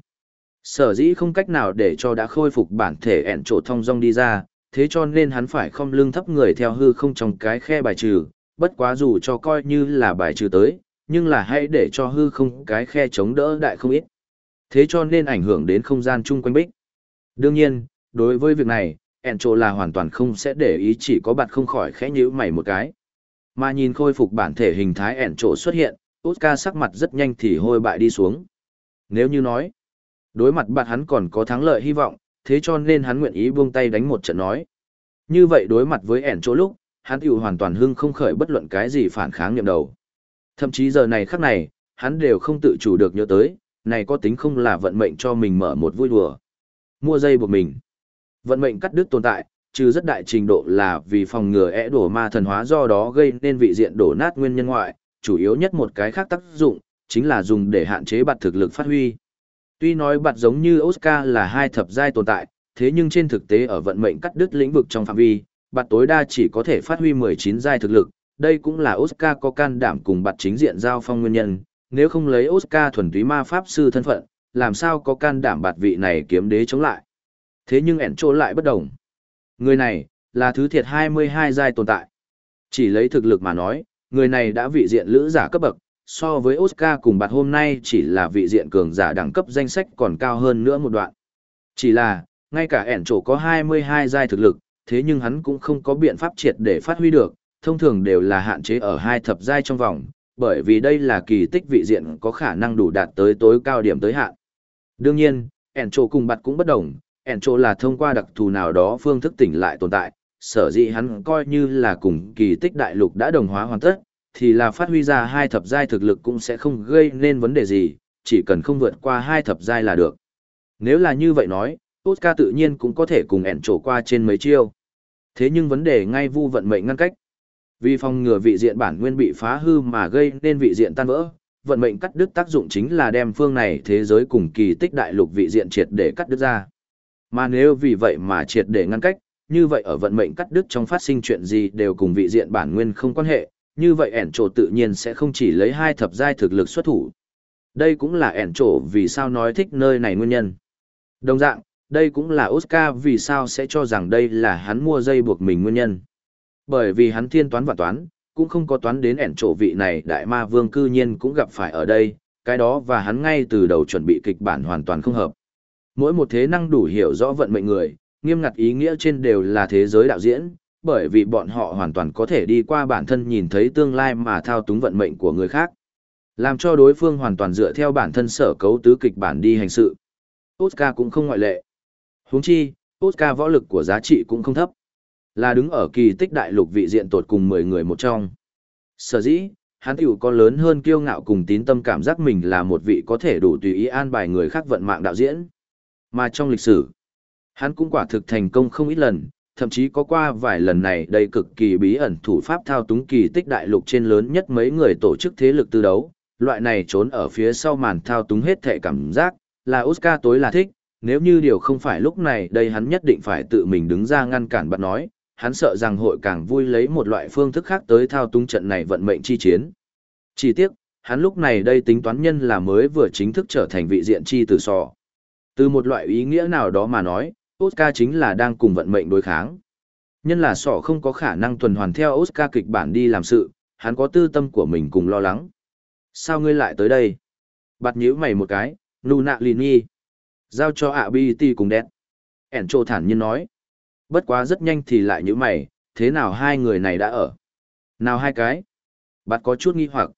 Sở dĩ không cách nào để cho đã khôi phục bản thể Encho thông dong đi ra, thế cho nên hắn phải không lưng thấp người theo hư không trong cái khe bài trừ, bất quá dù cho coi như là bài trừ tới, nhưng là hãy để cho hư không cái khe chống đỡ đại không ít. Thế cho nên ảnh hưởng đến không gian chung quanh bích. Đương nhiên, đối với việc này, Encho là hoàn toàn không sẽ để ý, chỉ có bạt không khỏi khẽ nhíu mày một cái. Mà nhìn khôi phục bản thể hình thái Encho xuất hiện, Oscar sắc mặt rất nhanh thì hôi bại đi xuống. Nếu như nói, đối mặt bạt hắn còn có thắng lợi hy vọng, thế cho nên hắn nguyện ý buông tay đánh một trận nói. Như vậy đối mặt với Encho lúc, hắn tiểu hoàn toàn hưng không khởi bất luận cái gì phản kháng nhậm đầu. Thậm chí giờ này khắc này, hắn đều không tự chủ được nhớ tới, này có tính không là vận mệnh cho mình mở một vui đùa. Mua dây buộc mình. Vận mệnh cắt đứt tồn tại, trừ rất đại trình độ là vì phòng ngừa đổ ma thần hóa do đó gây nên vị diện đổ nát nguyên nhân ngoại, chủ yếu nhất một cái khác tác dụng, chính là dùng để hạn chế bạt thực lực phát huy. Tuy nói bạt giống như Oscar là 2 thập giai tồn tại, thế nhưng trên thực tế ở vận mệnh cắt đứt lĩnh vực trong phạm vi, bạt tối đa chỉ có thể phát huy 19 giai thực lực, đây cũng là Oscar có can đảm cùng bạt chính diện giao phong nguyên nhân, nếu không lấy Oscar thuần túy ma pháp sư thân phận, làm sao có can đảm bạt vị này kiếm đế chống lại. Thế nhưng Encho lại bất đồng. Người này, là thứ thiệt 22 giai tồn tại. Chỉ lấy thực lực mà nói, người này đã vị diện lữ giả cấp bậc, so với Oscar cùng bạt hôm nay chỉ là vị diện cường giả đẳng cấp danh sách còn cao hơn nữa một đoạn. Chỉ là, ngay cả Encho có 22 giai thực lực, thế nhưng hắn cũng không có biện pháp triệt để phát huy được, thông thường đều là hạn chế ở 2 thập giai trong vòng, bởi vì đây là kỳ tích vị diện có khả năng đủ đạt tới tối cao điểm tới hạn. Đương nhiên, Encho cùng bạt cũng bất đồng, Encho là thông qua đặc thù nào đó phương thức tỉnh lại tồn tại, sở dĩ hắn coi như là cùng kỳ tích đại lục đã đồng hóa hoàn tất, thì là phát huy ra 2 thập giai thực lực cũng sẽ không gây nên vấn đề gì, chỉ cần không vượt qua 2 thập giai là được. Nếu là như vậy nói, Oscar tự nhiên cũng có thể cùng Encho qua trên mấy chiêu. Thế nhưng vấn đề ngay vu vận mệnh ngăn cách. Vì phòng ngừa vị diện bản nguyên bị phá hư mà gây nên vị diện tan vỡ, vận mệnh cắt đứt tác dụng chính là đem phương này thế giới cùng kỳ tích đại lục vị diện triệt để cắt đứt ra. Mà nếu vì vậy mà triệt để ngăn cách, như vậy ở vận mệnh cắt đứt trong phát sinh chuyện gì đều cùng vị diện bản nguyên không quan hệ, như vậy Encho tự nhiên sẽ không chỉ lấy 2 thập giai thực lực xuất thủ. Đây cũng là Encho vì sao nói thích nơi này nguyên nhân. Đồng dạng, đây cũng là Oscar vì sao sẽ cho rằng đây là hắn mua dây buộc mình nguyên nhân. Bởi vì hắn thiên toán và toán, cũng không có toán đến Encho vị này đại ma vương cư nhiên cũng gặp phải ở đây, cái đó và hắn ngay từ đầu chuẩn bị kịch bản hoàn toàn không hợp. Mỗi một thế năng đủ hiểu rõ vận mệnh người, nghiêm ngặt ý nghĩa trên đều là thế giới đạo diễn, bởi vì bọn họ hoàn toàn có thể đi qua bản thân nhìn thấy tương lai mà thao túng vận mệnh của người khác. Làm cho đối phương hoàn toàn dựa theo bản thân sở cấu tứ kịch bản đi hành sự. Oscar cũng không ngoại lệ. Huống chi, Oscar võ lực của giá trị cũng không thấp. Là đứng ở kỳ tích đại lục vị diện tột cùng 10 người một trong. Sở dĩ, hắn tiểu có lớn hơn kiêu ngạo cùng tín tâm cảm giác mình là một vị có thể đủ tùy ý an bài người khác vận mạng đạo diễn. Mà trong lịch sử, hắn cũng quả thực thành công không ít lần, thậm chí có qua vài lần này đây cực kỳ bí ẩn thủ pháp thao túng kỳ tích đại lục trên lớn nhất mấy người tổ chức thế lực tư đấu, loại này trốn ở phía sau màn thao túng hết thệ cảm giác, là Oscar tối là thích, nếu như điều không phải lúc này đây hắn nhất định phải tự mình đứng ra ngăn cản bạn nói, hắn sợ rằng hội càng vui lấy một loại phương thức khác tới thao túng trận này vận mệnh chi chiến. Chỉ tiếc, hắn lúc này đây tính toán nhân là mới vừa chính thức trở thành vị diện chi từ sò. Từ một loại ý nghĩa nào đó mà nói, Oscar chính là đang cùng vận mệnh đối kháng. Nhân là sọ không có khả năng tuần hoàn theo Oscar kịch bản đi làm sự, hắn có tư tâm của mình cùng lo lắng. Sao ngươi lại tới đây? Bạt nhíu mày một cái, Nuna Lini. Giao cho ABT cùng đét. Encho thản nhiên nói. Bất quá rất nhanh thì lại nhíu mày, thế nào hai người này đã ở? Nào hai cái? Bạt có chút nghi hoặc.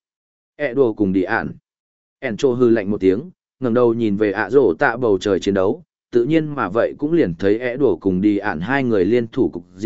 Đồ cùng đi ản. Encho hư lạnh một tiếng, ngẩng đầu nhìn về rổ tạ bầu trời chiến đấu, tự nhiên mà vậy cũng liền thấy Đồ cùng đi ản hai người liên thủ cục diện,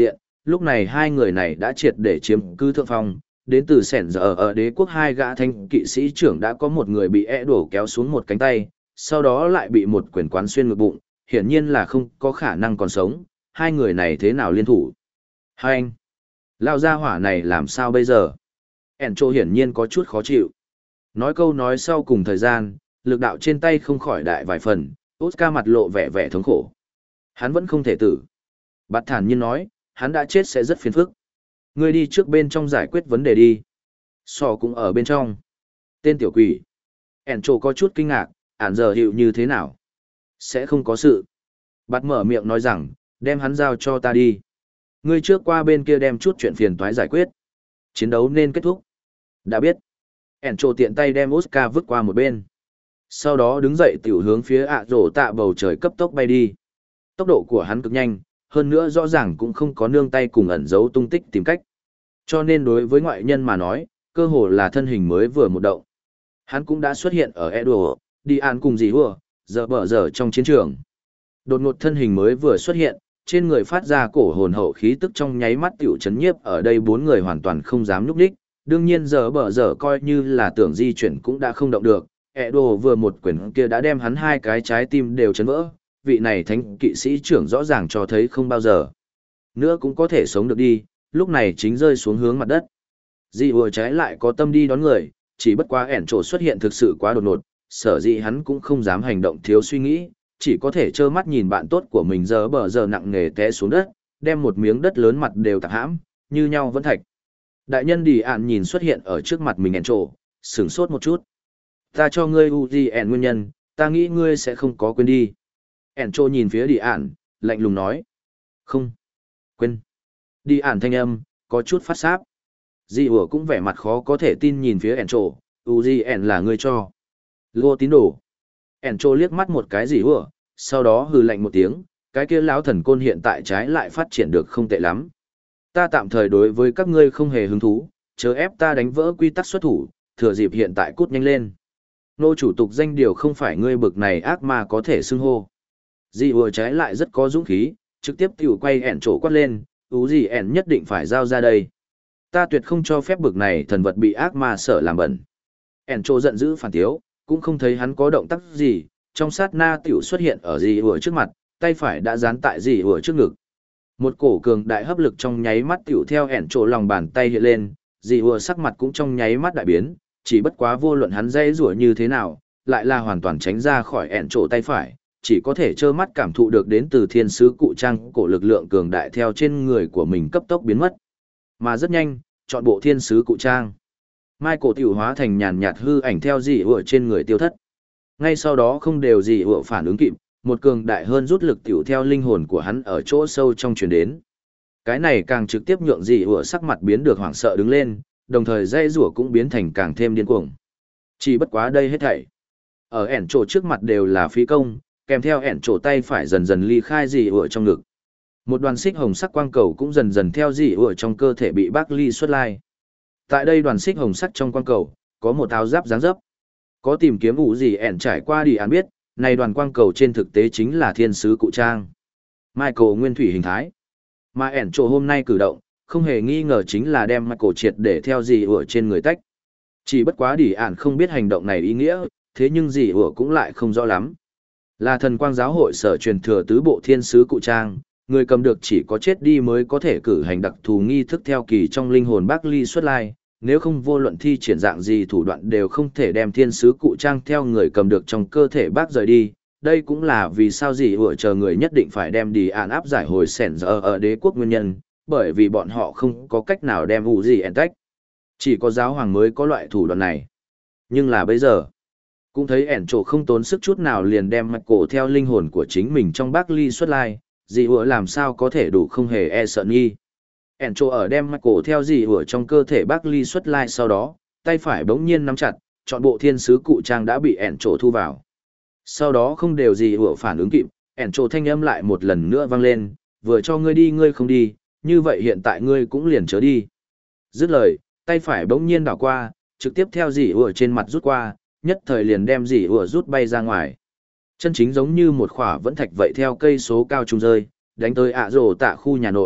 lúc này hai người này đã triệt để chiếm cứ thượng phong, đến từ sẻn giờ ở đế quốc hai gã thanh kỵ sĩ trưởng đã có một người bị đổ kéo xuống một cánh tay, sau đó lại bị một quyền quán xuyên ngực bụng, hiển nhiên là không có khả năng còn sống, hai người này thế nào liên thủ. Hai anh, lao ra hỏa này làm sao bây giờ? Encho hiển nhiên có chút khó chịu. Nói câu nói sau cùng thời gian, lực đạo trên tay không khỏi đại vài phần, Oscar mặt lộ vẻ vẻ thống khổ. Hắn vẫn không thể tử. Bạt thản nhiên nói, hắn đã chết sẽ rất phiền phức. Ngươi đi trước bên trong giải quyết vấn đề đi. Sò cũng ở bên trong. Tên tiểu quỷ. Encho có chút kinh ngạc, ản giờ hiệu như thế nào? Sẽ không có sự. Bạt mở miệng nói rằng, đem hắn giao cho ta đi. Ngươi trước qua bên kia đem chút chuyện phiền toái giải quyết. Chiến đấu nên kết thúc. Đã biết. Encho tiện tay đem Oscar vứt qua một bên. Sau đó đứng dậy tiểu hướng phía rổ tạ bầu trời cấp tốc bay đi. Tốc độ của hắn cực nhanh, hơn nữa rõ ràng cũng không có nương tay cùng ẩn giấu tung tích tìm cách. Cho nên đối với ngoại nhân mà nói, cơ hồ là thân hình mới vừa một động. Hắn cũng đã xuất hiện ở Edo, đi an cùng dì hùa, giờ bở giờ trong chiến trường. Đột ngột thân hình mới vừa xuất hiện, trên người phát ra cổ hồn hậu khí tức trong nháy mắt tiểu chấn nhiếp ở đây bốn người hoàn toàn không dám nhúc đích. Đương nhiên giờ bở giờ coi như là tưởng di chuyển cũng đã không động được. Edo vừa một quyền kia đã đem hắn hai cái trái tim đều chấn vỡ. Vị này thánh kỵ sĩ trưởng rõ ràng cho thấy không bao giờ nữa cũng có thể sống được đi, lúc này chính rơi xuống hướng mặt đất. Dì vừa trái lại có tâm đi đón người, chỉ bất quá ẻn trổ xuất hiện thực sự quá đột ngột, sở dĩ hắn cũng không dám hành động thiếu suy nghĩ, chỉ có thể trơ mắt nhìn bạn tốt của mình giờ bờ giờ nặng nề té xuống đất, đem một miếng đất lớn mặt đều tạp hãm, như nhau vẫn thạch. Đại nhân Đi Ản nhìn xuất hiện ở trước mặt mình ẻn trổ, sửng sốt một chút. Ta cho ngươi UGN nguyên nhân, ta nghĩ ngươi sẽ không có quên đi. Ẻn trổ nhìn phía Đi Ản, lạnh lùng nói. Không. Quên. Đi Ản thanh âm, có chút phát sáp. Dì ủa cũng vẻ mặt khó có thể tin nhìn phía ẻn trổ, UGN là ngươi cho. Lô tín đồ. Ẻn trổ liếc mắt một cái dì ủa, sau đó hừ lạnh một tiếng, cái kia lão thần côn hiện tại trái lại phát triển được không tệ lắm. Ta tạm thời đối với các ngươi không hề hứng thú, chớ ép ta đánh vỡ quy tắc xuất thủ, thừa dịp hiện tại cút nhanh lên. Nô chủ tục danh điều không phải ngươi bực này ác ma có thể xưng hô. Dì ủa trái lại rất có dũng khí, trực tiếp tiểu quay ẻn trổ quát lên, gì ẻn nhất định phải giao ra đây. Ta tuyệt không cho phép bực này thần vật bị ác ma sợ làm bẩn. Ẻn trổ giận dữ phản tiếu, cũng không thấy hắn có động tác gì, trong sát na tiểu xuất hiện ở dì ủa trước mặt, tay phải đã dán tại dì ủa trước ngực. Một cổ cường đại hấp lực trong nháy mắt tiểu theo ẻn trổ lòng bàn tay hiện lên, dì ủa sắc mặt cũng trong nháy mắt đại biến, chỉ bất quá vô luận hắn dây rủa như thế nào, lại là hoàn toàn tránh ra khỏi ẻn trổ tay phải, chỉ có thể trơ mắt cảm thụ được đến từ thiên sứ cụ trang cổ lực lượng cường đại theo trên người của mình cấp tốc biến mất. Mà rất nhanh, chọn bộ thiên sứ cụ trang. Michael tiểu hóa thành nhàn nhạt hư ảnh theo dì ủa trên người tiêu thất. Ngay sau đó không đều dì ủa phản ứng kịp, một cường đại hơn rút lực tiểu theo linh hồn của hắn ở chỗ sâu trong truyền đến. Cái này càng trực tiếp nhượng dì ủa sắc mặt biến được hoảng sợ đứng lên, đồng thời dây rủa cũng biến thành càng thêm điên cuồng. Chỉ bất quá đây hết thảy. Ở ẻn trổ trước mặt đều là phí công, kèm theo ẻn trổ tay phải dần dần ly khai dì ủa trong ngực. Một đoàn xích hồng sắc quang cầu cũng dần dần theo dì ủa trong cơ thể bị bác ly xuất lai. Tại đây đoàn xích hồng sắc trong quang cầu, có một áo giáp dáng dấp. Có tìm kiếm ủ gì ẻn trải qua Đi Ản biết, này đoàn quang cầu trên thực tế chính là thiên sứ cụ trang. Michael nguyên thủy hình thái. Mà ẻn trổ hôm nay cử động, không hề nghi ngờ chính là đem Michael triệt để theo dì ủa trên người tách. Chỉ bất quá Đi Ản không biết hành động này ý nghĩa, thế nhưng dì ủa cũng lại không rõ lắm. Là thần quang giáo hội sở truyền thừa tứ bộ thiên sứ cụ trang, người cầm được chỉ có chết đi mới có thể cử hành đặc thù nghi thức theo kỳ trong linh hồn bác ly xuất lai, nếu không vô luận thi triển dạng gì thủ đoạn đều không thể đem thiên sứ cụ trang theo người cầm được trong cơ thể bác rời đi. Đây cũng là vì sao gì ủa chờ người nhất định phải đem Đi Ản áp giải hồi sẻn giờ ở đế quốc nguyên nhân, bởi vì bọn họ không có cách nào đem ủ gì ẻn tách. Chỉ có giáo hoàng mới có loại thủ đoạn này. Nhưng là bây giờ, cũng thấy ẻn trổ không tốn sức chút nào liền đem mạch cổ theo linh hồn của chính mình trong bác ly xuất lai, dì ủa làm sao có thể đủ không hề e sợ nghi. Ẻn trổ ở đem mạch cổ theo dì ủa trong cơ thể bác ly xuất lai sau đó, tay phải bỗng nhiên nắm chặt, chọn bộ thiên sứ cụ trang đã bị ẻn trổ thu vào. Sau đó không đều dì ủa phản ứng kịp, ẻn trổ thanh âm lại một lần nữa vang lên, vừa cho ngươi đi ngươi không đi, như vậy hiện tại ngươi cũng liền chớ đi. Dứt lời, tay phải bỗng nhiên đảo qua, trực tiếp theo dì ủa trên mặt rút qua, nhất thời liền đem dì ủa rút bay ra ngoài. Chân chính giống như một khỏa vẫn thạch vậy theo cây số cao trung rơi, đánh tới rổ tạ khu nhà nội,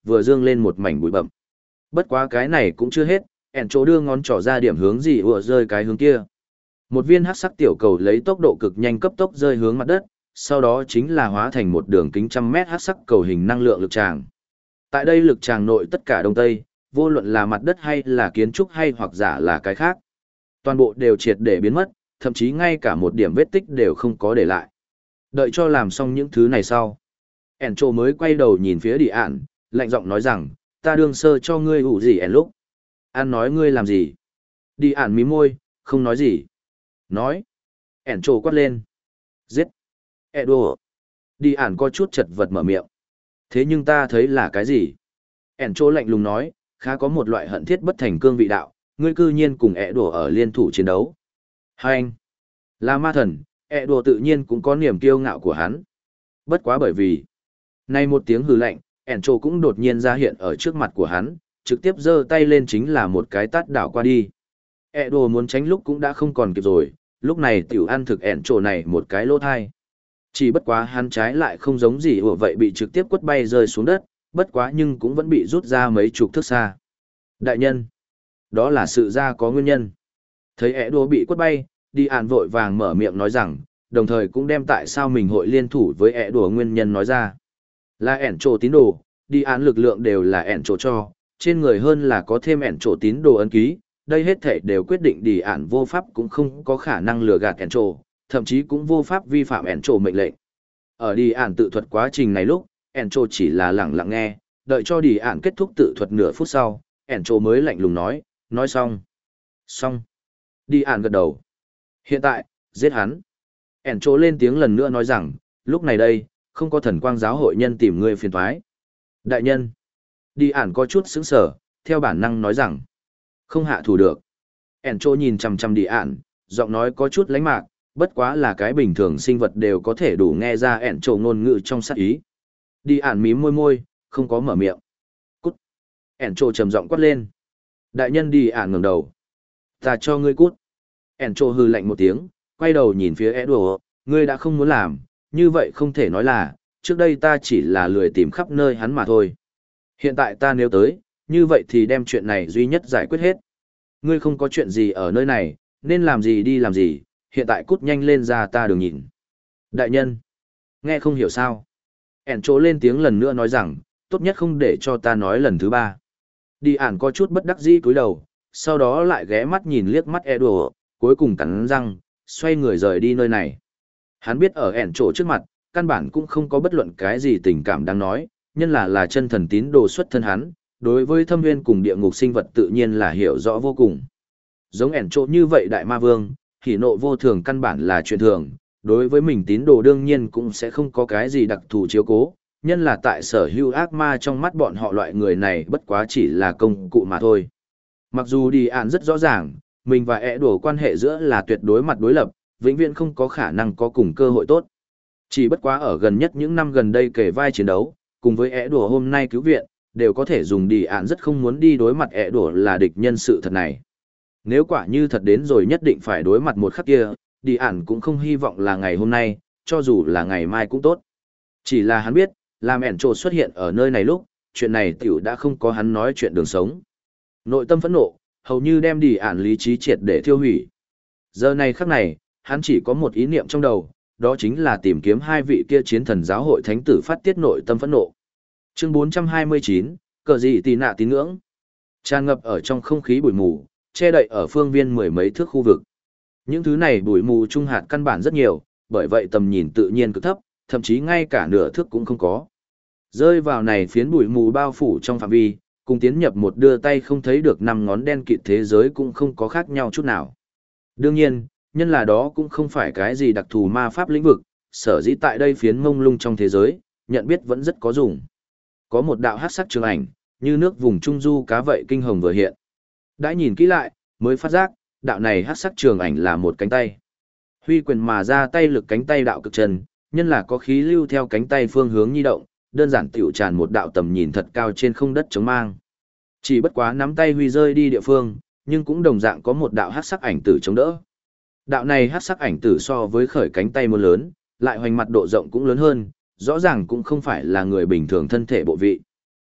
vừa dương lên một mảnh bụi bậm. Bất quá cái này cũng chưa hết, ẻn chỗ đưa ngón trỏ ra điểm hướng gì ùa rơi cái hướng kia. Một viên hắc sắc tiểu cầu lấy tốc độ cực nhanh cấp tốc rơi hướng mặt đất, sau đó chính là hóa thành một đường kính trăm mét hắc sắc cầu hình năng lượng lực tràng. Tại đây lực tràng nội tất cả đông tây, vô luận là mặt đất hay là kiến trúc hay hoặc giả là cái khác, toàn bộ đều triệt để biến mất, thậm chí ngay cả một điểm vết tích đều không có để lại. Đợi cho làm xong những thứ này sau, ẻn trộ mới quay đầu nhìn phía Đi Ản, lạnh giọng nói rằng, ta đương sơ cho ngươi ủ gì ẻn lúc. An nói ngươi làm gì? Đi Ản mím môi, không nói gì. Nói. Ẻn trộ quát lên. Giết. Đùa. Đi Ản có chút chật vật mở miệng. Thế nhưng ta thấy là cái gì? Ẻn trộ lạnh lùng nói, khá có một loại hận thiết bất thành cương vị đạo, ngươi cư nhiên cùng đùa ở liên thủ chiến đấu. Hai anh. Là ma thần, đùa tự nhiên cũng có niềm kiêu ngạo của hắn. Bất quá bởi vì. Nay một tiếng hừ lạnh, ẻn trộ cũng đột nhiên ra hiện ở trước mặt của hắn, trực tiếp giơ tay lên chính là một cái tát đảo qua đi. Đùa muốn tránh lúc cũng đã không còn kịp rồi, lúc này tiểu ăn thực ẻn trộ này một cái lỗ thai. Chỉ bất quá hắn trái lại không giống gì ủa vậy bị trực tiếp quất bay rơi xuống đất, bất quá nhưng cũng vẫn bị rút ra mấy chục thước xa. Đại nhân, đó là sự ra có nguyên nhân. Thấy đùa bị quất bay, Đi Ản vội vàng mở miệng nói rằng, đồng thời cũng đem tại sao mình hội liên thủ với đùa nguyên nhân nói ra. Là ẻn trộ tín đồ, Đi Ản lực lượng đều là ẻn trộ cho, trên người hơn là có thêm ẻn trộ tín đồ ấn ký, đây hết thể đều quyết định Đi Ản vô pháp cũng không có khả năng lừa gạt ẻn trộ, thậm chí cũng vô pháp vi phạm ẻn trộ mệnh lệnh. Ở Đi Ản tự thuật quá trình này lúc, ẻn trộ chỉ là lẳng lặng nghe, đợi cho Đi Ản kết thúc tự thuật nửa phút sau, ẻn trộ mới lạnh lùng nói xong. Xong. Đi Ản gật đầu. Hiện tại, giết hắn. Ẻn trộ lên tiếng lần nữa nói rằng, lúc này đây, không có thần quang giáo hội nhân tìm ngươi phiền toái. Đại nhân. Đi Ản có chút sững sờ, theo bản năng nói rằng, không hạ thủ được. Ẻn trộ nhìn chằm chằm Đi Ản, giọng nói có chút lánh mạc, bất quá là cái bình thường sinh vật đều có thể đủ nghe ra ẻn trộ ngôn ngữ trong sát ý. Đi Ản mím môi môi, không có mở miệng. Cút. Ẻn trộ trầm giọng quát lên. Đại nhân Đi Ản ngẩng đầu. Ta cho ngươi cút. Ẻn trộ hừ lạnh một tiếng, quay đầu nhìn phía đùa, ngươi đã không muốn làm, như vậy không thể nói là, trước đây ta chỉ là lười tìm khắp nơi hắn mà thôi. Hiện tại ta nếu tới, như vậy thì đem chuyện này duy nhất giải quyết hết. Ngươi không có chuyện gì ở nơi này, nên làm gì đi làm gì, hiện tại cút nhanh lên ra ta đừng nhìn. Đại nhân, nghe không hiểu sao. Ẻn trộ lên tiếng lần nữa nói rằng, tốt nhất không để cho ta nói lần thứ ba. Đi Ản có chút bất đắc dĩ cúi đầu, sau đó lại ghé mắt nhìn liếc mắt đùa, cuối cùng cắn răng, xoay người rời đi nơi này. Hắn biết ở ẻn trộ trước mặt, căn bản cũng không có bất luận cái gì tình cảm đang nói, nhân là chân thần tín đồ xuất thân hắn, đối với thâm nguyên cùng địa ngục sinh vật tự nhiên là hiểu rõ vô cùng. Giống ẻn trộ như vậy đại ma vương, hỉ nộ vô thường căn bản là chuyện thường, đối với mình tín đồ đương nhiên cũng sẽ không có cái gì đặc thù chiếu cố, nhân là tại sở hữu ác ma trong mắt bọn họ loại người này bất quá chỉ là công cụ mà thôi. Mặc dù Đi Ản rất rõ ràng, mình và đùa quan hệ giữa là tuyệt đối mặt đối lập, vĩnh viễn không có khả năng có cùng cơ hội tốt. Chỉ bất quá ở gần nhất những năm gần đây kể vai chiến đấu, cùng với đùa hôm nay cứu viện, đều có thể dùng Đi Ản rất không muốn đi đối mặt đùa là địch nhân sự thật này. Nếu quả như thật đến rồi nhất định phải đối mặt một khắc kia, Đi Ản cũng không hy vọng là ngày hôm nay, cho dù là ngày mai cũng tốt. Chỉ là hắn biết, làm ẻn trộ xuất hiện ở nơi này lúc, chuyện này tiểu đã không có hắn nói chuyện đường sống. Nội tâm phẫn nộ, hầu như đem Đi Ản lý trí triệt để thiêu hủy. Giờ này khắc này, hắn chỉ có một ý niệm trong đầu, đó chính là tìm kiếm hai vị kia chiến thần giáo hội thánh tử phát tiết nội tâm phẫn nộ. Chương 429, cờ gì tì nạ tín ngưỡng. Tràn ngập ở trong không khí bụi mù, che đậy ở phương viên mười mấy thước khu vực. Những thứ này bụi mù trung hạt căn bản rất nhiều, bởi vậy tầm nhìn tự nhiên cực thấp, thậm chí ngay cả nửa thước cũng không có. Rơi vào này phiến bụi mù bao phủ trong phạm vi, cùng tiến nhập một đưa tay không thấy được năm ngón đen kịt thế giới cũng không có khác nhau chút nào. Đương nhiên, nhân là đó cũng không phải cái gì đặc thù ma pháp lĩnh vực, sở dĩ tại đây phiến mông lung trong thế giới, nhận biết vẫn rất có dùng. Có một đạo hắc sắc trường ảnh, như nước vùng trung du cá vậy kinh hồng vừa hiện. Đã nhìn kỹ lại, mới phát giác, đạo này hắc sắc trường ảnh là một cánh tay. Huy quyền mà ra tay lực cánh tay đạo cực trần, nhân là có khí lưu theo cánh tay phương hướng nhi động, đơn giản tiểu tràn một đạo tầm nhìn thật cao trên không đất chống mang. Chỉ bất quá nắm tay Huy rơi đi địa phương, nhưng cũng đồng dạng có một đạo hắc sắc ảnh tử chống đỡ. Đạo này hắc sắc ảnh tử so với khởi cánh tay muốn lớn, lại hoành mặt độ rộng cũng lớn hơn, rõ ràng cũng không phải là người bình thường thân thể bộ vị.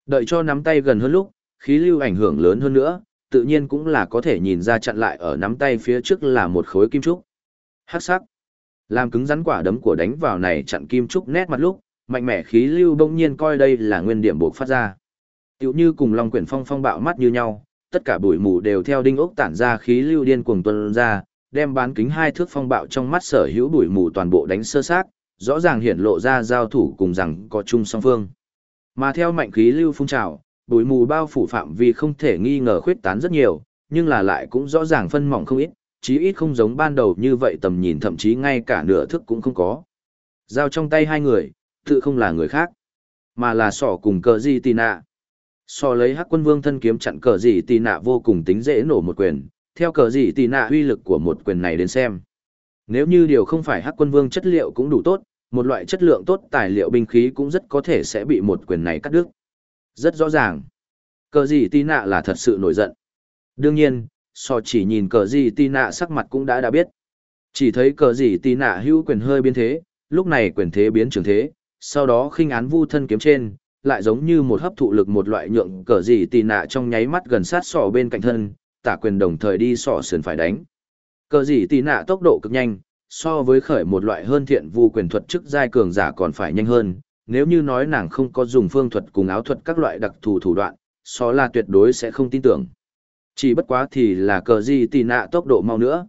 Đợi cho nắm tay gần hơn lúc, khí lưu ảnh hưởng lớn hơn nữa, tự nhiên cũng là có thể nhìn ra chặn lại ở nắm tay phía trước là một khối kim trúc. Hắc sắc. Làm cứng rắn quả đấm của đánh vào này chặn kim trúc nét mặt lúc, mạnh mẽ khí lưu bỗng nhiên coi đây là nguyên điểm buộc phát ra. Tựu như cùng Long Quyển Phong phong bạo mắt như nhau, tất cả bụi mù đều theo đinh ốc tản ra khí lưu điên cuồng tuôn ra, đem bán kính 2 thước phong bạo trong mắt sở hữu bụi mù toàn bộ đánh sơ xác, rõ ràng hiện lộ ra giao thủ cùng rằng có chung song phương. Mà theo mạnh khí lưu phun trào, bụi mù bao phủ phạm vi không thể nghi ngờ khuyết tán rất nhiều, nhưng là lại cũng rõ ràng phân mỏng không ít, chí ít không giống ban đầu như vậy tầm nhìn thậm chí ngay cả nửa thước cũng không có. Dao trong tay hai người, tự không là người khác, mà là sỏ cùng cờ gì tì nạ. Sỏ lấy Hắc Quân Vương thân kiếm chặn cờ gì tì nạ vô cùng tính dễ nổ một quyền, theo cờ gì tì nạ uy lực của một quyền này đến xem. Nếu như điều không phải Hắc Quân Vương chất liệu cũng đủ tốt, một loại chất lượng tốt tài liệu binh khí cũng rất có thể sẽ bị một quyền này cắt đứt. Rất rõ ràng, cờ gì tì nạ là thật sự nổi giận. Đương nhiên, sỏ chỉ nhìn cờ gì tì nạ sắc mặt cũng đã biết. Chỉ thấy cờ gì tì nạ hữu quyền hơi biến thế, lúc này quyền thế biến trường thế, sau đó khinh án vu thân kiếm trên, lại giống như một hấp thụ lực một loại nhượng cờ gì tì nạ trong nháy mắt gần sát sỏ bên cạnh thân, tả quyền đồng thời đi sỏ sườn phải đánh. Cờ gì tì nạ tốc độ cực nhanh, so với khởi một loại hơn thiện vu quyền thuật chức giai cường giả còn phải nhanh hơn, nếu như nói nàng không có dùng phương thuật cùng áo thuật các loại đặc thù thủ đoạn, sỏ là tuyệt đối sẽ không tin tưởng. Chỉ bất quá thì là cờ gì tì nạ tốc độ mau nữa.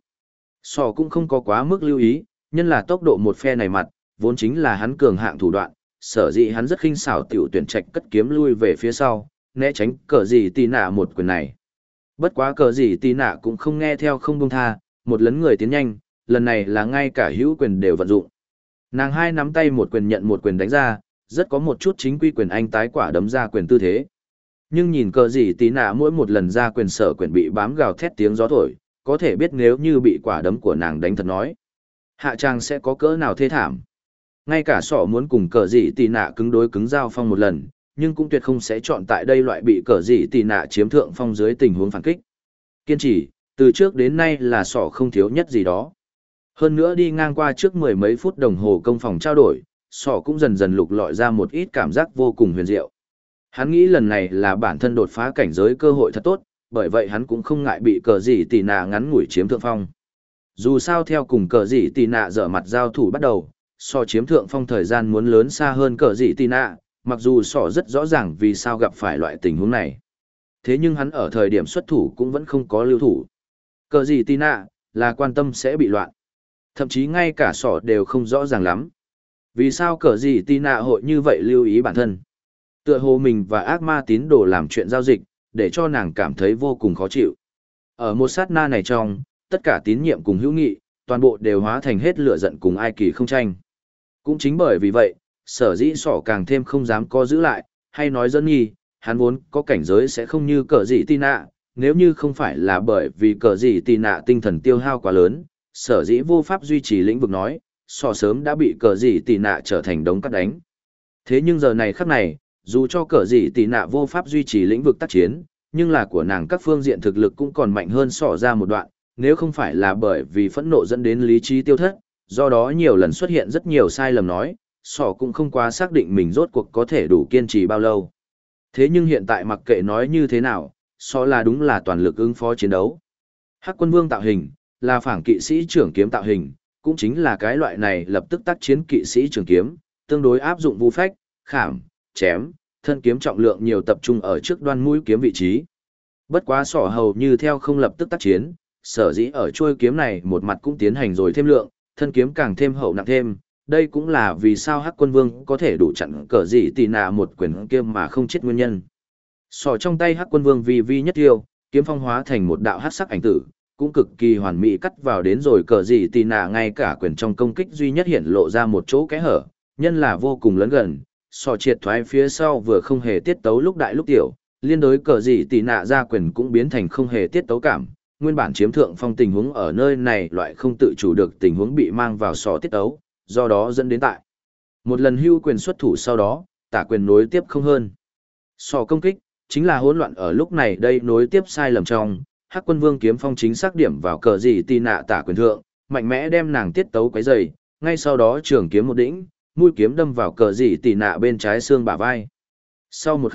Sỏ cũng không có quá mức lưu ý, nhân là tốc độ một phe này mặt, vốn chính là hắn cường hạng thủ đoạn, sở dĩ hắn rất khinh xảo tiểu tuyển trạch cất kiếm lui về phía sau, né tránh cờ gì tì nạ một quyền này. Bất quá cờ gì tì nạ cũng không nghe theo không buông tha, một lấn người tiến nhanh, lần này là ngay cả hữu quyền đều vận dụng. Nàng hai nắm tay một quyền nhận một quyền đánh ra, rất có một chút chính quy quyền anh tái quả đấm ra quyền tư thế. Nhưng nhìn cờ gì tì nạ mỗi một lần ra quyền sở quyền bị bám gào thét tiếng gió thổi, có thể biết nếu như bị quả đấm của nàng đánh thật nói, hạ trang sẽ có cỡ nào thê thảm. Ngay cả sỏ muốn cùng cờ dị tì nạ cứng đối cứng giao phong một lần, nhưng cũng tuyệt không sẽ chọn tại đây loại bị cờ dị tì nạ chiếm thượng phong dưới tình huống phản kích. Kiên trì, từ trước đến nay là sỏ không thiếu nhất gì đó. Hơn nữa đi ngang qua trước mười mấy phút đồng hồ công phòng trao đổi, sỏ cũng dần dần lục lọi ra một ít cảm giác vô cùng huyền diệu. Hắn nghĩ lần này là bản thân đột phá cảnh giới cơ hội thật tốt, bởi vậy hắn cũng không ngại bị cờ dị tì nạ ngắn ngủi chiếm thượng phong. Dù sao theo cùng cờ dị tì nạ dở mặt giao thủ bắt đầu, sỏ chiếm thượng phong thời gian muốn lớn xa hơn cờ dị tì nạ, mặc dù sỏ rất rõ ràng vì sao gặp phải loại tình huống này. Thế nhưng hắn ở thời điểm xuất thủ cũng vẫn không có lưu thủ. Cờ dị tì nạ là quan tâm sẽ bị loạn. Thậm chí ngay cả sỏ đều không rõ ràng lắm. Vì sao cờ dị tì nạ hội như vậy lưu ý bản thân. Tựa hồ mình và ác ma tín đồ làm chuyện giao dịch, để cho nàng cảm thấy vô cùng khó chịu. Ở một sát na này trong, tất cả tín nhiệm cùng hữu nghị, toàn bộ đều hóa thành hết lửa giận cùng ai kỳ không tranh. Cũng chính bởi vì vậy, sở dĩ sỏ càng thêm không dám co giữ lại, hay nói dẫn nhi, hắn vốn có cảnh giới sẽ không như cờ dị tì nạ, nếu như không phải là bởi vì cờ dị tì nạ tinh thần tiêu hao quá lớn, sở dĩ vô pháp duy trì lĩnh vực nói, sỏ sớm đã bị cờ dị tì nạ trở thành đống cắt đánh. Thế nhưng giờ này khắc này, dù cho cờ dị tì nạ vô pháp duy trì lĩnh vực tác chiến, nhưng là của nàng các phương diện thực lực cũng còn mạnh hơn sỏ ra một đoạn, nếu không phải là bởi vì phẫn nộ dẫn đến lý trí tiêu thất, do đó nhiều lần xuất hiện rất nhiều sai lầm nói, sỏ cũng không quá xác định mình rốt cuộc có thể đủ kiên trì bao lâu. Thế nhưng hiện tại mặc kệ nói như thế nào, sỏ là đúng là toàn lực ứng phó chiến đấu. Hắc Quân Vương tạo hình, là phảng kỵ sĩ trưởng kiếm tạo hình, cũng chính là cái loại này lập tức tác chiến kỵ sĩ trưởng kiếm, tương đối áp dụng vu phách, khảm, chém, thân kiếm trọng lượng nhiều tập trung ở trước đoan mũi kiếm vị trí. Bất quá sỏ hầu như theo không lập tức tác chiến, sở dĩ ở chuôi kiếm này một mặt cũng tiến hành rồi thêm lượng, thân kiếm càng thêm hậu nặng thêm, đây cũng là vì sao Hắc Quân Vương có thể đủ chặn cờ dị tì nạ một quyền kia mà không chết nguyên nhân. Sỏ trong tay Hắc Quân Vương vi vi nhất tiêu, kiếm phong hóa thành một đạo hắc sắc ảnh tử, cũng cực kỳ hoàn mỹ cắt vào đến rồi cờ dị tì nạ ngay cả quyền trong công kích duy nhất hiện lộ ra một chỗ kẽ hở, nhân là vô cùng lớn gần, sỏ triệt thoái phía sau vừa không hề tiết tấu lúc đại lúc tiểu, liên đối cờ dị tì nạ ra quyền cũng biến thành không hề tiết tấu cảm. Nguyên bản chiếm thượng phong tình huống ở nơi này loại không tự chủ được tình huống bị mang vào sỏ tiết ấu, do đó dẫn đến tại. Một lần hưu quyền xuất thủ sau đó, tả quyền nối tiếp không hơn. Sỏ công kích, chính là hỗn loạn ở lúc này đây nối tiếp sai lầm trong, Hắc Quân Vương kiếm phong chính xác điểm vào cờ dị tì nạ tả quyền thượng, mạnh mẽ đem nàng tiết tấu quấy dày, ngay sau đó trường kiếm một đỉnh, mũi kiếm đâm vào cờ dị tì nạ bên trái xương bả vai. Sau một khắc,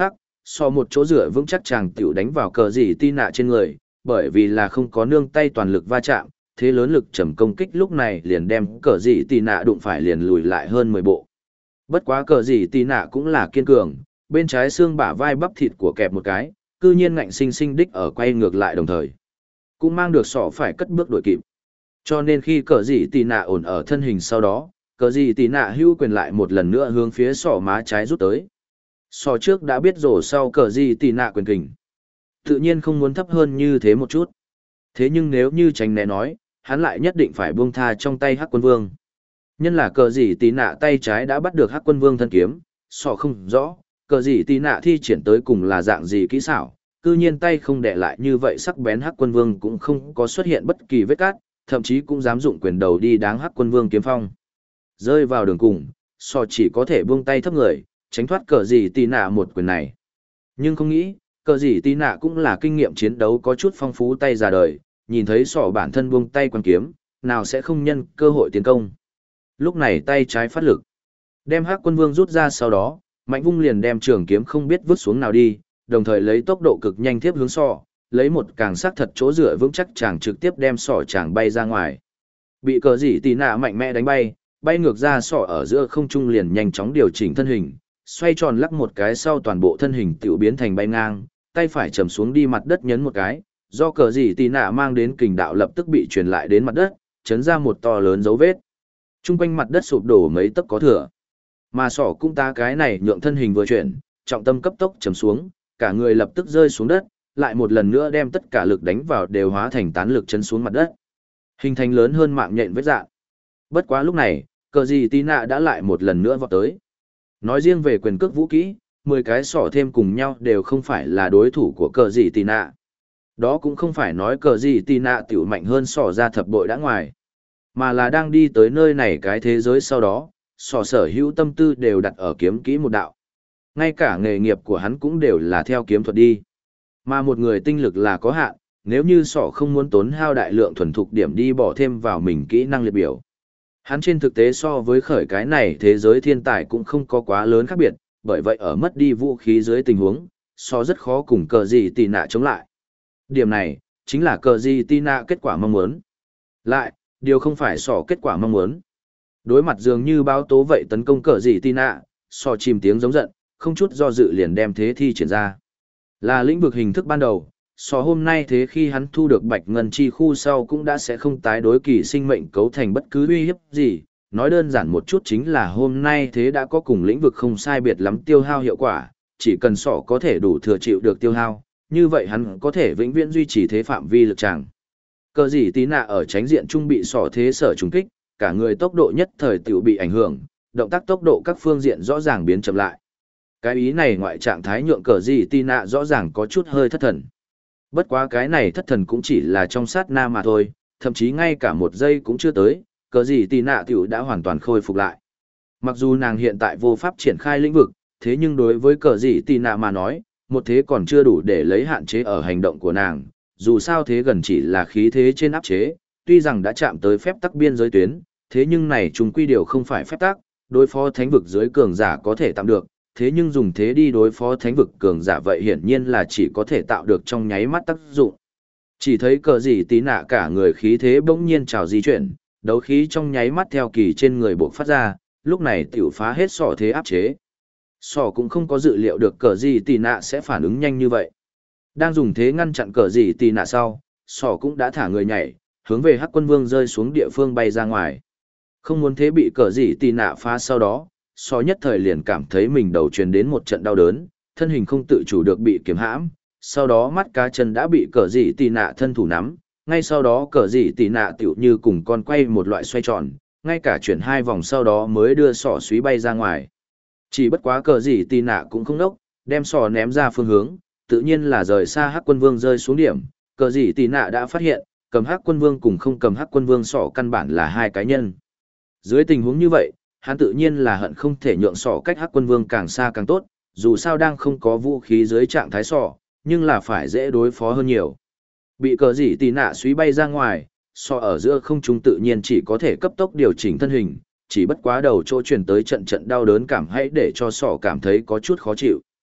so một chỗ dựa vững chắc chàng tiểu đánh vào cờ gì tì nạ trên người, bởi vì là không có nương tay toàn lực va chạm, thế lớn lực trầm công kích lúc này liền đem cờ gì tì nạ đụng phải liền lùi lại hơn 10 bộ. Bất quá cờ gì tì nạ cũng là kiên cường, bên trái xương bả vai bắp thịt của kẹp một cái, cư nhiên ngạnh sinh sinh đích ở quay ngược lại đồng thời. Cũng mang được sọ phải cất bước đuổi kịp. Cho nên khi cờ gì tì nạ ổn ở thân hình sau đó, cờ gì tì nạ hưu quyền lại một lần nữa hướng phía sọ má trái rút tới. Sọ trước đã biết rổ sau cờ gì tì nạ quyền kình. Tự nhiên không muốn thấp hơn như thế một chút. Thế nhưng nếu như tránh né nói, hắn lại nhất định phải buông tha trong tay Hắc Quân Vương. Nhân là cờ gì tì nạ tay trái đã bắt được Hắc Quân Vương thân kiếm, sọ không rõ, cờ gì tì nạ thi triển tới cùng là dạng gì kỹ xảo, cư nhiên tay không đè lại như vậy sắc bén Hắc Quân Vương cũng không có xuất hiện bất kỳ vết cát, thậm chí cũng dám dụng quyền đầu đi đáng Hắc Quân Vương kiếm phong. Rơi vào đường cùng, sọ chỉ có thể buông tay thấp người, tránh thoát cờ gì tì nạ một quyền này. Nhưng không nghĩ, cờ gì tì nạ cũng là kinh nghiệm chiến đấu có chút phong phú tay ra đời, nhìn thấy sọ bản thân buông tay quan kiếm, nào sẽ không nhân cơ hội tiến công. Lúc này tay trái phát lực, đem Hắc Quân Vương rút ra sau đó, mạnh vung liền đem trường kiếm không biết vứt xuống nào đi, đồng thời lấy tốc độ cực nhanh tiếp hướng sọ, lấy một càng sắc thật chỗ dựa vững chắc chàng trực tiếp đem sọ chàng bay ra ngoài. Bị cờ gì tì nạ mạnh mẽ đánh bay, bay ngược ra sọ ở giữa không trung liền nhanh chóng điều chỉnh thân hình, xoay tròn lắc một cái sau toàn bộ thân hình tiểu biến thành bay ngang, tay phải chầm xuống đi mặt đất nhấn một cái, do cờ gì tì nạ mang đến kình đạo lập tức bị truyền lại đến mặt đất, chấn ra một to lớn dấu vết. Trung quanh mặt đất sụp đổ mấy tấc có thừa. Mà sọ cũng ta cái này nhượng thân hình vừa chuyển, trọng tâm cấp tốc chầm xuống, cả người lập tức rơi xuống đất, lại một lần nữa đem tất cả lực đánh vào đều hóa thành tán lực chấn xuống mặt đất. Hình thành lớn hơn mạng nhện vết dạn. Bất quá lúc này, cờ gì tì nạ đã lại một lần nữa vọt tới. Nói riêng về quyền cước vũ kỹ, 10 cái sọ thêm cùng nhau đều không phải là đối thủ của cờ gì tì nạ. Đó cũng không phải nói cờ gì tì nạ tiểu mạnh hơn sọ ra thập bội đã ngoài, mà là đang đi tới nơi này cái thế giới sau đó, sọ sở hữu tâm tư đều đặt ở kiếm kỹ một đạo. Ngay cả nghề nghiệp của hắn cũng đều là theo kiếm thuật đi. Mà một người tinh lực là có hạn, nếu như sọ không muốn tốn hao đại lượng thuần thục điểm đi bỏ thêm vào mình kỹ năng liệt biểu. Hắn trên thực tế so với khởi cái này thế giới thiên tài cũng không có quá lớn khác biệt, bởi vậy ở mất đi vũ khí dưới tình huống, sọ rất khó cùng cờ gì tì nạ chống lại. Điểm này, chính là cờ gì tì nạ kết quả mong muốn. Lại, điều không phải sọ kết quả mong muốn. Đối mặt dường như báo tố vậy tấn công cờ gì tì nạ, sọ chìm tiếng giống giận, không chút do dự liền đem thế thi triển ra. Là lĩnh vực hình thức ban đầu, sọ hôm nay thế khi hắn thu được bạch ngân chi khu sau cũng đã sẽ không tái đối kỳ sinh mệnh cấu thành bất cứ uy hiếp gì. Nói đơn giản một chút chính là hôm nay thế đã có cùng lĩnh vực không sai biệt lắm tiêu hao hiệu quả, chỉ cần sọ có thể đủ thừa chịu được tiêu hao, như vậy hắn có thể vĩnh viễn duy trì thế phạm vi lực tràng. Cờ gì tí nạ ở tránh diện trung bị sọ thế sở trùng kích, cả người tốc độ nhất thời tiểu bị ảnh hưởng, động tác tốc độ các phương diện rõ ràng biến chậm lại. Cái ý này ngoại trạng thái nhượng cờ gì tí nạ rõ ràng có chút hơi thất thần. Bất quá cái này thất thần cũng chỉ là trong sát na mà thôi, thậm chí ngay cả một giây cũng chưa tới, cờ gì tí nạ tiểu đã hoàn toàn khôi phục lại. Mặc dù nàng hiện tại vô pháp triển khai lĩnh vực, thế nhưng đối với cờ gì tí nạ mà nói, một thế còn chưa đủ để lấy hạn chế ở hành động của nàng, dù sao thế gần chỉ là khí thế trên áp chế, tuy rằng đã chạm tới phép tắc biên giới tuyến, thế nhưng này trùng quy điều không phải phép tắc, đối phó thánh vực dưới cường giả có thể tạm được, thế nhưng dùng thế đi đối phó thánh vực cường giả vậy hiển nhiên là chỉ có thể tạo được trong nháy mắt tác dụng. Chỉ thấy cờ gì tí nạ cả người khí thế bỗng nhiên trào di chuyển, đấu khí trong nháy mắt theo kỳ trên người buộc phát ra, lúc này tiểu phá hết sọ thế áp chế. Sọ cũng không có dự liệu được cờ gì tí nạ sẽ phản ứng nhanh như vậy. Đang dùng thế ngăn chặn cờ gì tí nạ sau, sọ cũng đã thả người nhảy, hướng về Hắc Quân Vương rơi xuống địa phương bay ra ngoài. Không muốn thế bị cờ gì tí nạ phá sau đó, sọ nhất thời liền cảm thấy mình đầu truyền đến một trận đau đớn, thân hình không tự chủ được bị kiềm hãm, sau đó mắt cá chân đã bị cờ gì tí nạ thân thủ nắm, ngay sau đó cờ gì tí nạ tựu như cùng con quay một loại xoay tròn, ngay cả chuyển 2 vòng sau đó mới đưa sọ suý bay ra ngoài. Chỉ bất quá cờ gì tí nạ cũng không đốc, đem sọ ném ra phương hướng, tự nhiên là rời xa Hắc Quân Vương rơi xuống điểm, cờ gì tí nạ đã phát hiện, cầm Hắc Quân Vương cùng không cầm Hắc Quân Vương sọ căn bản là hai cá nhân. Dưới tình huống như vậy, hắn tự nhiên là hận không thể nhượng sọ cách Hắc Quân Vương càng xa càng tốt, dù sao đang không có vũ khí dưới trạng thái sọ, nhưng là phải dễ đối phó hơn nhiều. Bị cờ gì tí nạ suý bay ra ngoài, sọ ở giữa không trung tự nhiên chỉ có thể cấp tốc điều chỉnh thân hình, chỉ bất quá đầu chỗ truyền tới trận trận đau đớn cảm hãy để cho sọ cảm thấy có chút khó chịu.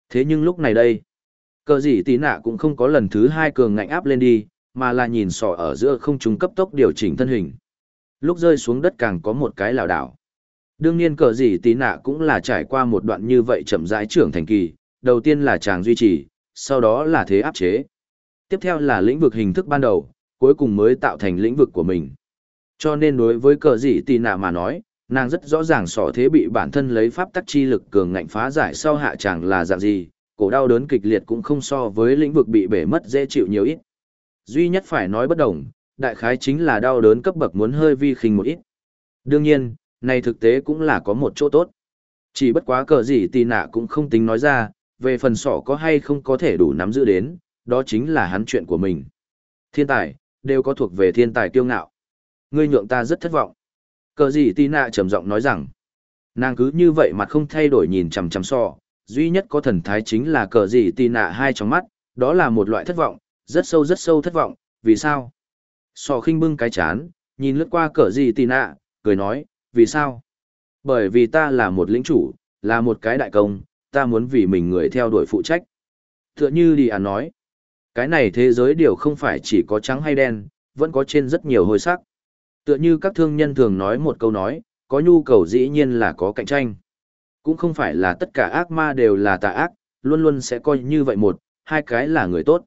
Thế nhưng lúc này đây, cờ gì tí nạ cũng không có lần thứ hai cường ngạnh áp lên đi, mà là nhìn sỏ ở giữa không trung cấp tốc điều chỉnh thân hình. Lúc rơi xuống đất càng có một cái lảo đảo. Đương nhiên cờ gì tí nạ cũng là trải qua một đoạn như vậy chậm rãi trưởng thành kỳ, đầu tiên là chàng duy trì, sau đó là thế áp chế. Tiếp theo là lĩnh vực hình thức ban đầu, cuối cùng mới tạo thành lĩnh vực của mình. Cho nên đối với cờ gì tí nạ mà nói, nàng rất rõ ràng sỏ thế bị bản thân lấy pháp tắc chi lực cường ngạnh phá giải sau hạ chàng là dạng gì, cổ đau đớn kịch liệt cũng không so với lĩnh vực bị bể mất dễ chịu nhiều ít. Duy nhất phải nói bất đồng, đại khái chính là đau đớn cấp bậc muốn hơi vi khinh một ít. Đương nhiên, này thực tế cũng là có một chỗ tốt. Chỉ bất quá cờ gì tì nạ cũng không tính nói ra, về phần sỏ có hay không có thể đủ nắm giữ đến, đó chính là hắn chuyện của mình. Thiên tài, đều có thuộc về thiên tài kiêu ngạo. Ngươi nhượng ta rất thất vọng. Cờ gì tì nạ trầm giọng nói rằng, nàng cứ như vậy mặt không thay đổi nhìn chằm chằm sọ, duy nhất có thần thái chính là cờ gì tì nạ hai trong mắt, đó là một loại thất vọng, rất sâu thất vọng, vì sao? Sọ khinh bưng cái chán, nhìn lướt qua cờ gì tì nạ, cười nói, vì sao? Bởi vì ta là một lĩnh chủ, là một cái đại công, ta muốn vì mình người theo đuổi phụ trách. Tựa như đi nói, cái này thế giới điều không phải chỉ có trắng hay đen, vẫn có trên rất nhiều hồi sắc. Tựa như các thương nhân thường nói một câu nói, có nhu cầu dĩ nhiên là có cạnh tranh. Cũng không phải là tất cả ác ma đều là tà ác, luôn luôn sẽ coi như vậy một, hai cái là người tốt.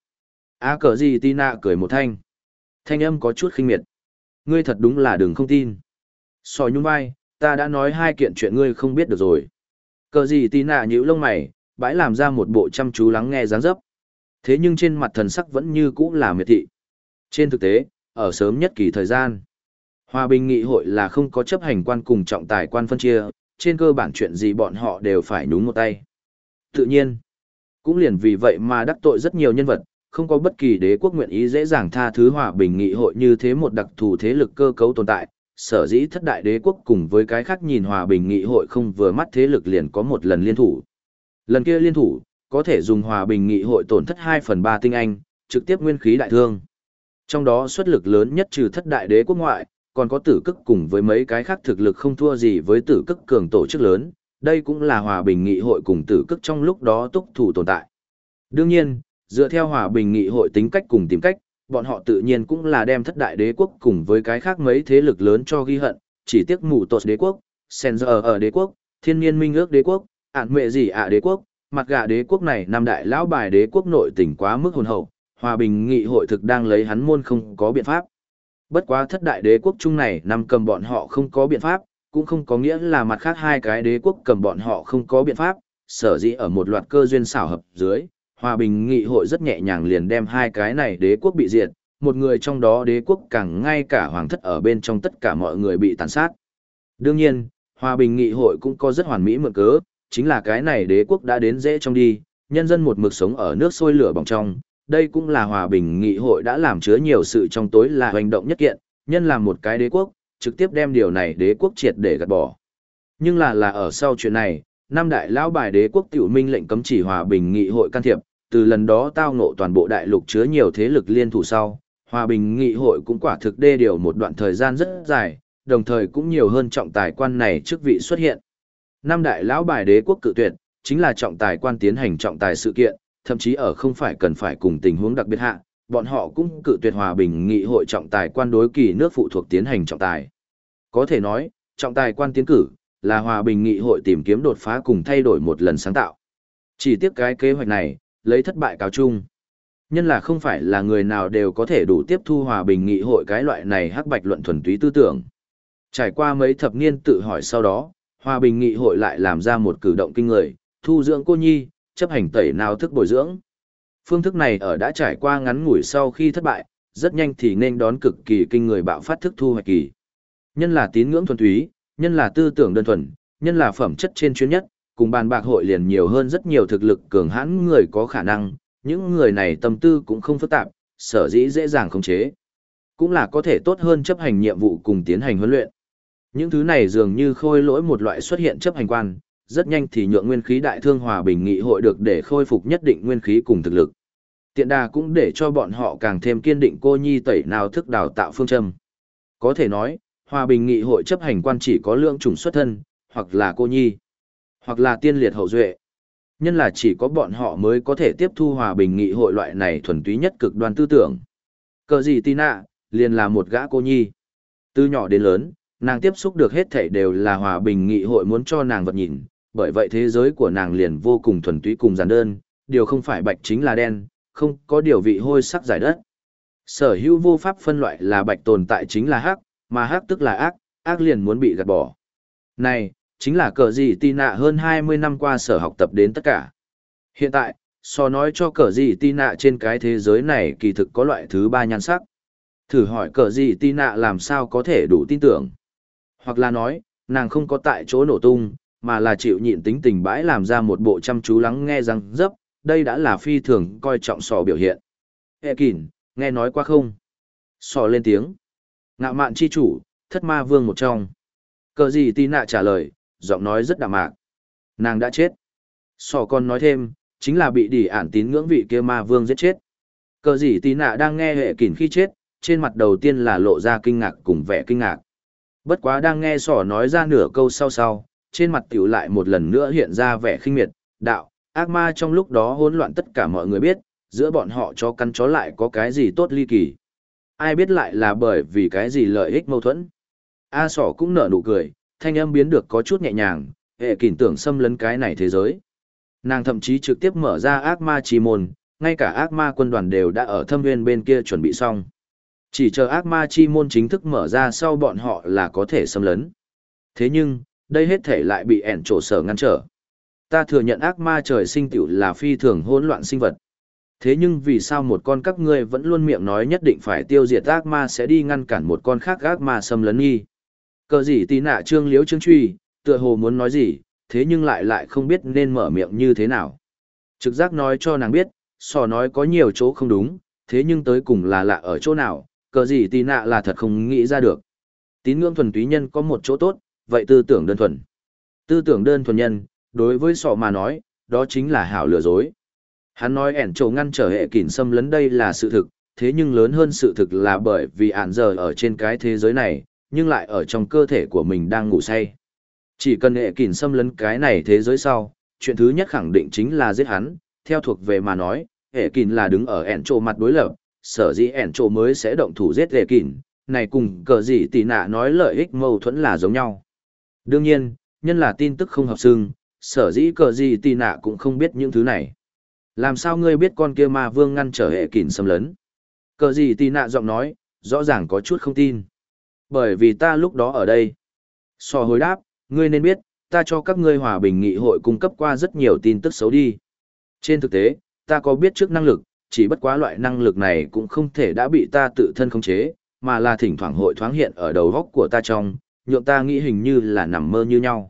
Cờ gì Tina cười một thanh. Thanh âm có chút khinh miệt. Ngươi thật đúng là đừng không tin. Sò nhún vai, ta đã nói hai kiện chuyện ngươi không biết được rồi. Cờ gì Tina nhíu lông mày, bãi làm ra một bộ chăm chú lắng nghe dáng dấp. Thế nhưng trên mặt thần sắc vẫn như cũ là miệt thị. Trên thực tế, ở sớm nhất kỳ thời gian, Hòa bình nghị hội là không có chấp hành quan cùng trọng tài quan phân chia, trên cơ bản chuyện gì bọn họ đều phải nhúng một tay. Tự nhiên, cũng liền vì vậy mà đắc tội rất nhiều nhân vật, không có bất kỳ đế quốc nguyện ý dễ dàng tha thứ hòa bình nghị hội như thế một đặc thù thế lực cơ cấu tồn tại, sở dĩ thất đại đế quốc cùng với cái khác nhìn hòa bình nghị hội không vừa mắt thế lực liền có một lần liên thủ. Lần kia liên thủ, có thể dùng hòa bình nghị hội tổn thất 2/3 tinh anh, trực tiếp nguyên khí đại thương. Trong đó xuất lực lớn nhất trừ thất đại đế quốc ngoại, còn có tử cức cùng với mấy cái khác thực lực không thua gì với tử cức cường tổ chức lớn, đây cũng là hòa bình nghị hội cùng tử cức trong lúc đó túc thủ tồn tại. Đương nhiên, dựa theo hòa bình nghị hội tính cách cùng tìm cách, bọn họ tự nhiên cũng là đem thất đại đế quốc cùng với cái khác mấy thế lực lớn cho ghi hận, chỉ tiếc mù tột đế quốc, Senzer ở đế quốc, thiên niên minh ước đế quốc, ản mệ gì đế quốc, mặt gà đế quốc này năm đại lão bài đế quốc nội tỉnh quá mức hồn hậu, hòa bình nghị hội thực đang lấy hắn môn không có biện pháp. Bất quá thất đại đế quốc chung này nằm cầm bọn họ không có biện pháp, cũng không có nghĩa là mặt khác hai cái đế quốc cầm bọn họ không có biện pháp, sở dĩ ở một loạt cơ duyên xảo hợp dưới, hòa bình nghị hội rất nhẹ nhàng liền đem hai cái này đế quốc bị diệt, một người trong đó đế quốc càng ngay cả hoàng thất ở bên trong tất cả mọi người bị tàn sát. Đương nhiên, hòa bình nghị hội cũng có rất hoàn mỹ mượn cớ, chính là cái này đế quốc đã đến dễ trong đi, nhân dân một mực sống ở nước sôi lửa bỏng trong. Đây cũng là hòa bình nghị hội đã làm chứa nhiều sự trong tối là hành động nhất kiện, nhân làm một cái đế quốc, trực tiếp đem điều này đế quốc triệt để gạt bỏ. Nhưng là ở sau chuyện này, năm đại lão bài đế quốc tiểu minh lệnh cấm chỉ hòa bình nghị hội can thiệp, từ lần đó tao ngộ toàn bộ đại lục chứa nhiều thế lực liên thủ sau, hòa bình nghị hội cũng quả thực đê điều một đoạn thời gian rất dài, đồng thời cũng nhiều hơn trọng tài quan này chức vị xuất hiện. Năm đại lão bài đế quốc cự tuyệt, chính là trọng tài quan tiến hành trọng tài sự kiện, thậm chí ở không phải cần phải cùng tình huống đặc biệt hạ, bọn họ cũng cự tuyệt hòa bình nghị hội trọng tài quan đối kỳ nước phụ thuộc tiến hành trọng tài. Có thể nói, trọng tài quan tiến cử, là hòa bình nghị hội tìm kiếm đột phá cùng thay đổi một lần sáng tạo. Chỉ tiếc cái kế hoạch này, lấy thất bại cáo chung. Nhân là không phải là người nào đều có thể đủ tiếp thu hòa bình nghị hội cái loại này hắc bạch luận thuần túy tư tưởng. Trải qua mấy thập niên tự hỏi sau đó, hòa bình nghị hội lại làm ra một cử động kinh người, thu dưỡng cô nhi, chấp hành tẩy nào thức bồi dưỡng. Phương thức này ở đã trải qua ngắn ngủi sau khi thất bại, rất nhanh thì nên đón cực kỳ kinh người bạo phát thức thu hoạch kỳ. Nhân là tín ngưỡng thuần túy, nhân là tư tưởng đơn thuần, nhân là phẩm chất trên chuyên nhất, cùng bàn bạc hội liền nhiều hơn rất nhiều thực lực cường hãn người có khả năng, những người này tâm tư cũng không phức tạp, sở dĩ dễ dàng khống chế. Cũng là có thể tốt hơn chấp hành nhiệm vụ cùng tiến hành huấn luyện. Những thứ này dường như khôi lỗi một loại xuất hiện chấp hành quan, rất nhanh thì nhượng nguyên khí đại thương hòa bình nghị hội được để khôi phục nhất định nguyên khí cùng thực lực. Tiện đà cũng để cho bọn họ càng thêm kiên định cô nhi tẩy nào thức đào tạo phương châm. Có thể nói, hòa bình nghị hội chấp hành quan chỉ có lượng chủng xuất thân, hoặc là cô nhi, hoặc là tiên liệt hậu duệ. Nhân là chỉ có bọn họ mới có thể tiếp thu hòa bình nghị hội loại này thuần túy nhất cực đoan tư tưởng. Cờ gì tì nạ, liền là một gã cô nhi. Từ nhỏ đến lớn, nàng tiếp xúc được hết thảy đều là hòa bình nghị hội muốn cho nàng vật nhìn, bởi vậy thế giới của nàng liền vô cùng thuần túy cùng giản đơn, điều không phải bạch chính là đen, không có điều vị hôi sắc giải đất. Sở hữu vô pháp phân loại là bạch tồn tại chính là hắc, mà hắc tức là ác, ác liền muốn bị gạt bỏ. Này, chính là cờ gì tì nạ hơn 20 năm qua sở học tập đến tất cả. Hiện tại, so nói cho cờ gì tì nạ trên cái thế giới này kỳ thực có loại thứ ba nhan sắc. Thử hỏi cờ gì tì nạ làm sao có thể đủ tin tưởng. Hoặc là nói, nàng không có tại chỗ nổ tung, mà là chịu nhịn tính tình bãi làm ra một bộ chăm chú lắng nghe răng dấp, đây đã là phi thường coi trọng sò biểu hiện. Ê kỳn, nghe nói qua không? Sò lên tiếng. Ngạo mạn chi chủ, thất ma vương một trong. Cờ gì tì nạ trả lời, giọng nói rất đạm mạc. Nàng đã chết. Sò còn nói thêm, chính là bị đỉ ản tín ngưỡng vị kia ma vương giết chết. Cờ gì tì nạ đang nghe hệ kỳn khi chết, trên mặt đầu tiên là lộ ra kinh ngạc cùng vẻ kinh ngạc. Bất quá đang nghe sò nói ra nửa câu sau, trên mặt tiểu lại một lần nữa hiện ra vẻ khinh miệt, đạo, ác ma trong lúc đó hỗn loạn tất cả mọi người biết, giữa bọn họ chó căn chó lại có cái gì tốt ly kỳ. Ai biết lại là bởi vì cái gì lợi ích mâu thuẫn. A sỏ cũng nở nụ cười, thanh âm biến được có chút nhẹ nhàng, hệ kỷ tưởng xâm lấn cái này thế giới. Nàng thậm chí trực tiếp mở ra ác ma chi môn, ngay cả ác ma quân đoàn đều đã ở thâm nguyên bên kia chuẩn bị xong. Chỉ chờ ác ma chi môn chính thức mở ra sau bọn họ là có thể xâm lấn. Thế nhưng, đây hết thể lại bị ẻn trổ sở ngăn trở. Ta thừa nhận ác ma trời sinh tiểu là phi thường hỗn loạn sinh vật. Thế nhưng vì sao một con các ngươi vẫn luôn miệng nói nhất định phải tiêu diệt ác ma sẽ đi ngăn cản một con khác ác ma xâm lấn nghi? Cờ gì tí nạ trương liếu trương truy, tựa hồ muốn nói gì, thế nhưng lại không biết nên mở miệng như thế nào. Trực giác nói cho nàng biết, sò nói có nhiều chỗ không đúng, thế nhưng tới cùng là lạ ở chỗ nào, cờ gì tí nạ là thật không nghĩ ra được. Tín ngưỡng thuần túy nhân có một chỗ tốt, vậy tư tưởng đơn thuần. Tư tưởng đơn thuần nhân, đối với sọ mà nói, đó chính là hảo lừa dối. Hắn nói ẻn trổ ngăn trở hệ kỷ xâm lấn đây là sự thực, thế nhưng lớn hơn sự thực là bởi vì ản giờ ở trên cái thế giới này, nhưng lại ở trong cơ thể của mình đang ngủ say. Chỉ cần hệ kỷ xâm lấn cái này thế giới sau, chuyện thứ nhất khẳng định chính là giết hắn, theo thuộc về mà nói, hệ kỷ là đứng ở ẻn trổ mặt đối lập, sở dĩ ẻn trổ mới sẽ động thủ giết hệ kỷ, này cùng cờ gì tỉ nạ nói lợi ích mâu thuẫn là giống nhau. Đương nhiên, nhân là tin tức không hợp xưng, sở dĩ cờ gì tỉ nạ cũng không biết những thứ này. Làm sao ngươi biết con kia ma vương ngăn trở hệ kỷ xâm lấn? Cờ gì tỉ nạ giọng nói, rõ ràng có chút không tin. Bởi vì ta lúc đó ở đây. Sò hồi đáp, ngươi nên biết, ta cho các ngươi hòa bình nghị hội cung cấp qua rất nhiều tin tức xấu đi. Trên thực tế, ta có biết trước năng lực, chỉ bất quá loại năng lực này cũng không thể đã bị ta tự thân khống chế, mà là thỉnh thoảng hội thoáng hiện ở đầu góc của ta trong, nhượng ta nghĩ hình như là nằm mơ như nhau.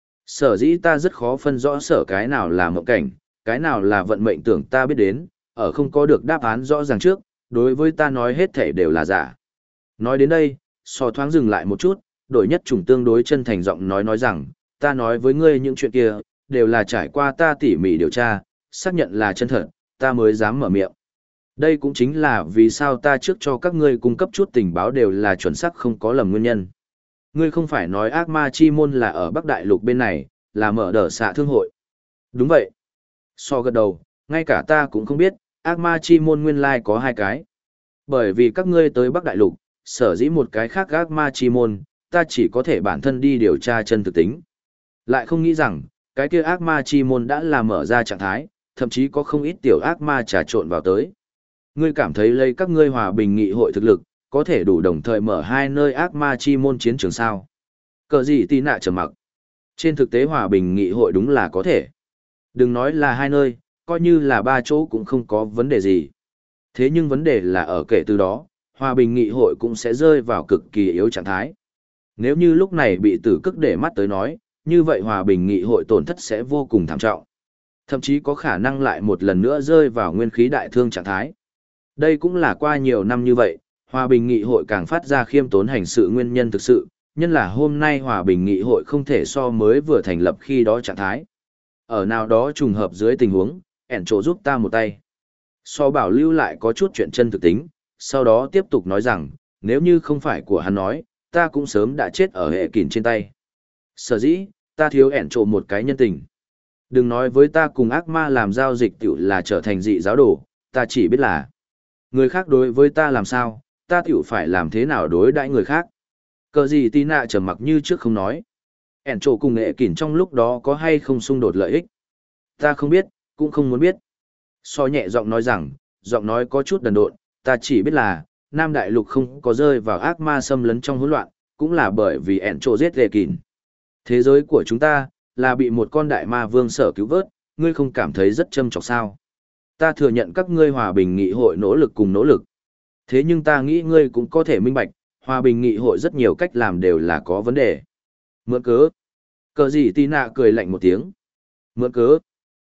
Sở dĩ ta rất khó phân rõ sở cái nào là mộng cảnh, cái nào là vận mệnh tưởng ta biết đến, ở không có được đáp án rõ ràng trước, đối với ta nói hết thể đều là giả. Nói đến đây, sò thoáng dừng lại một chút, đổi nhất chủng tương đối chân thành giọng nói rằng, ta nói với ngươi những chuyện kia, đều là trải qua ta tỉ mỉ điều tra, xác nhận là chân thật, ta mới dám mở miệng. Đây cũng chính là vì sao ta trước cho các ngươi cung cấp chút tình báo đều là chuẩn xác không có lầm nguyên nhân. Ngươi không phải nói ác ma chi môn là ở Bắc Đại Lục bên này, là mở đờ xạ thương hội. Đúng vậy. So gật đầu, ngay cả ta cũng không biết, ác ma chi môn nguyên lai có hai cái. Bởi vì các ngươi tới Bắc Đại Lục, sở dĩ một cái khác ác ma chi môn, ta chỉ có thể bản thân đi điều tra chân thực tính. Lại không nghĩ rằng, cái kia ác ma chi môn đã là mở ra trạng thái, thậm chí có không ít tiểu ác ma trà trộn vào tới. Ngươi cảm thấy lấy các ngươi hòa bình nghị hội thực lực, có thể đủ đồng thời mở hai nơi ác ma chi môn chiến trường sao? Cờ gì tí nạ trầm mặc. Trên thực tế hòa bình nghị hội đúng là có thể. Đừng nói là hai nơi, coi như là ba chỗ cũng không có vấn đề gì. Thế nhưng vấn đề là ở kể từ đó, hòa bình nghị hội cũng sẽ rơi vào cực kỳ yếu trạng thái. Nếu như lúc này bị tử cức để mắt tới nói, như vậy hòa bình nghị hội tổn thất sẽ vô cùng thảm trọng. Thậm chí có khả năng lại một lần nữa rơi vào nguyên khí đại thương trạng thái. Đây cũng là qua nhiều năm như vậy, hòa bình nghị hội càng phát ra khiêm tốn hành sự nguyên nhân thực sự, nhân là hôm nay hòa bình nghị hội không thể so mới vừa thành lập khi đó trạng thái. Ở nào đó trùng hợp dưới tình huống, ẻn chỗ giúp ta một tay. So bảo lưu lại có chút chuyện chân thực tính, sau đó tiếp tục nói rằng, nếu như không phải của hắn nói, ta cũng sớm đã chết ở hệ kỉn trên tay. Sở dĩ, ta thiếu ẻn chỗ một cái nhân tình. Đừng nói với ta cùng ác ma làm giao dịch tiểu là trở thành dị giáo đồ, ta chỉ biết là người khác đối với ta làm sao, ta tiểu phải làm thế nào đối đãi người khác. Cờ gì tí nạ trầm mặc như trước không nói. Ẻn trổ cùng nghệ kỉn trong lúc đó có hay không xung đột lợi ích. Ta không biết, cũng không muốn biết. So nhẹ giọng nói rằng, giọng nói có chút đần độn, ta chỉ biết là, Nam Đại Lục không có rơi vào ác ma xâm lấn trong hỗn loạn, cũng là bởi vì ẻn trổ giết nghệ kỉn. Thế giới của chúng ta, là bị một con đại ma vương sở cứu vớt, ngươi không cảm thấy rất châm chọc sao. Ta thừa nhận các ngươi hòa bình nghị hội nỗ lực cùng nỗ lực. Thế nhưng ta nghĩ ngươi cũng có thể minh bạch, hòa bình nghị hội rất nhiều cách làm đều là có vấn đề. Mượn cớ. Cờ gì tì nạ cười lạnh một tiếng. Mượn cớ.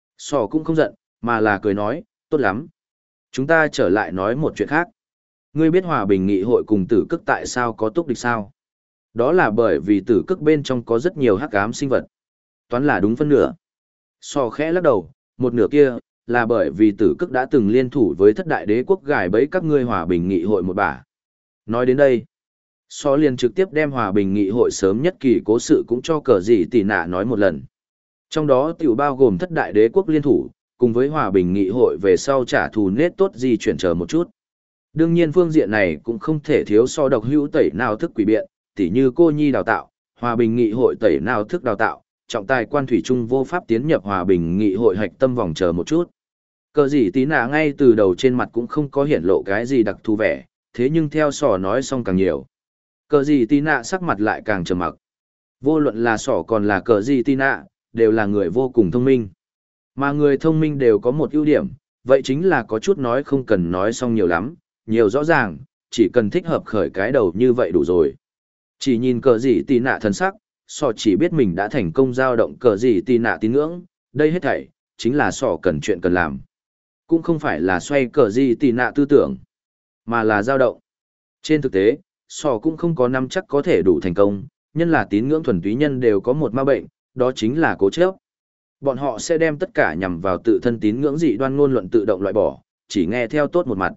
Sỏ cũng không giận, mà là cười nói, tốt lắm. Chúng ta trở lại nói một chuyện khác. Ngươi biết hòa bình nghị hội cùng tử cức tại sao có túc địch sao? Đó là bởi vì tử cức bên trong có rất nhiều hắc ám sinh vật. Toán là đúng phân nửa. Sò khẽ lắc đầu, một nửa kia, là bởi vì tử cức đã từng liên thủ với thất đại đế quốc gài bẫy các ngươi hòa bình nghị hội một bả. Nói đến đây, Sò liền trực tiếp đem hòa bình nghị hội sớm nhất kỳ cố sự cũng cho cờ gì tỉ nạ nói một lần. Trong đó tiểu bao gồm thất đại đế quốc liên thủ, cùng với hòa bình nghị hội về sau trả thù nết tốt gì chuyển chờ một chút. Đương nhiên phương diện này cũng không thể thiếu so độc hữu tẩy nào thức quỷ biện, tỉ như cô nhi đào tạo, hòa bình nghị hội tẩy nào thức đào tạo, trọng tài quan thủy trung vô pháp tiến nhập hòa bình nghị hội hạch tâm vòng chờ một chút. Cờ gì tí nạ ngay từ đầu trên mặt cũng không có hiển lộ cái gì đặc thù vẻ, thế nhưng theo sỏ nói xong càng nhiều. Cờ gì tí nạ sắc mặt lại càng trầm mặc. Vô luận là sỏ còn là cờ gì tí nạ, đều là người vô cùng thông minh. Mà người thông minh đều có một ưu điểm, vậy chính là có chút nói không cần nói xong nhiều lắm, nhiều rõ ràng, chỉ cần thích hợp khởi cái đầu như vậy đủ rồi. Chỉ nhìn cờ gì tí nạ thần sắc, sỏ chỉ biết mình đã thành công giao động cờ gì tí nạ tín ngưỡng, đây hết thảy, chính là sỏ cần chuyện cần làm. Cũng không phải là xoay cờ gì tí nạ tư tưởng, mà là giao động. Trên thực tế, sỏ cũng không có năm chắc có thể đủ thành công, nhân là tín ngưỡng thuần túy nhân đều có một ma bệnh, đó chính là cố chấp. Bọn họ sẽ đem tất cả nhằm vào tự thân tín ngưỡng dị đoan ngôn luận tự động loại bỏ, chỉ nghe theo tốt một mặt.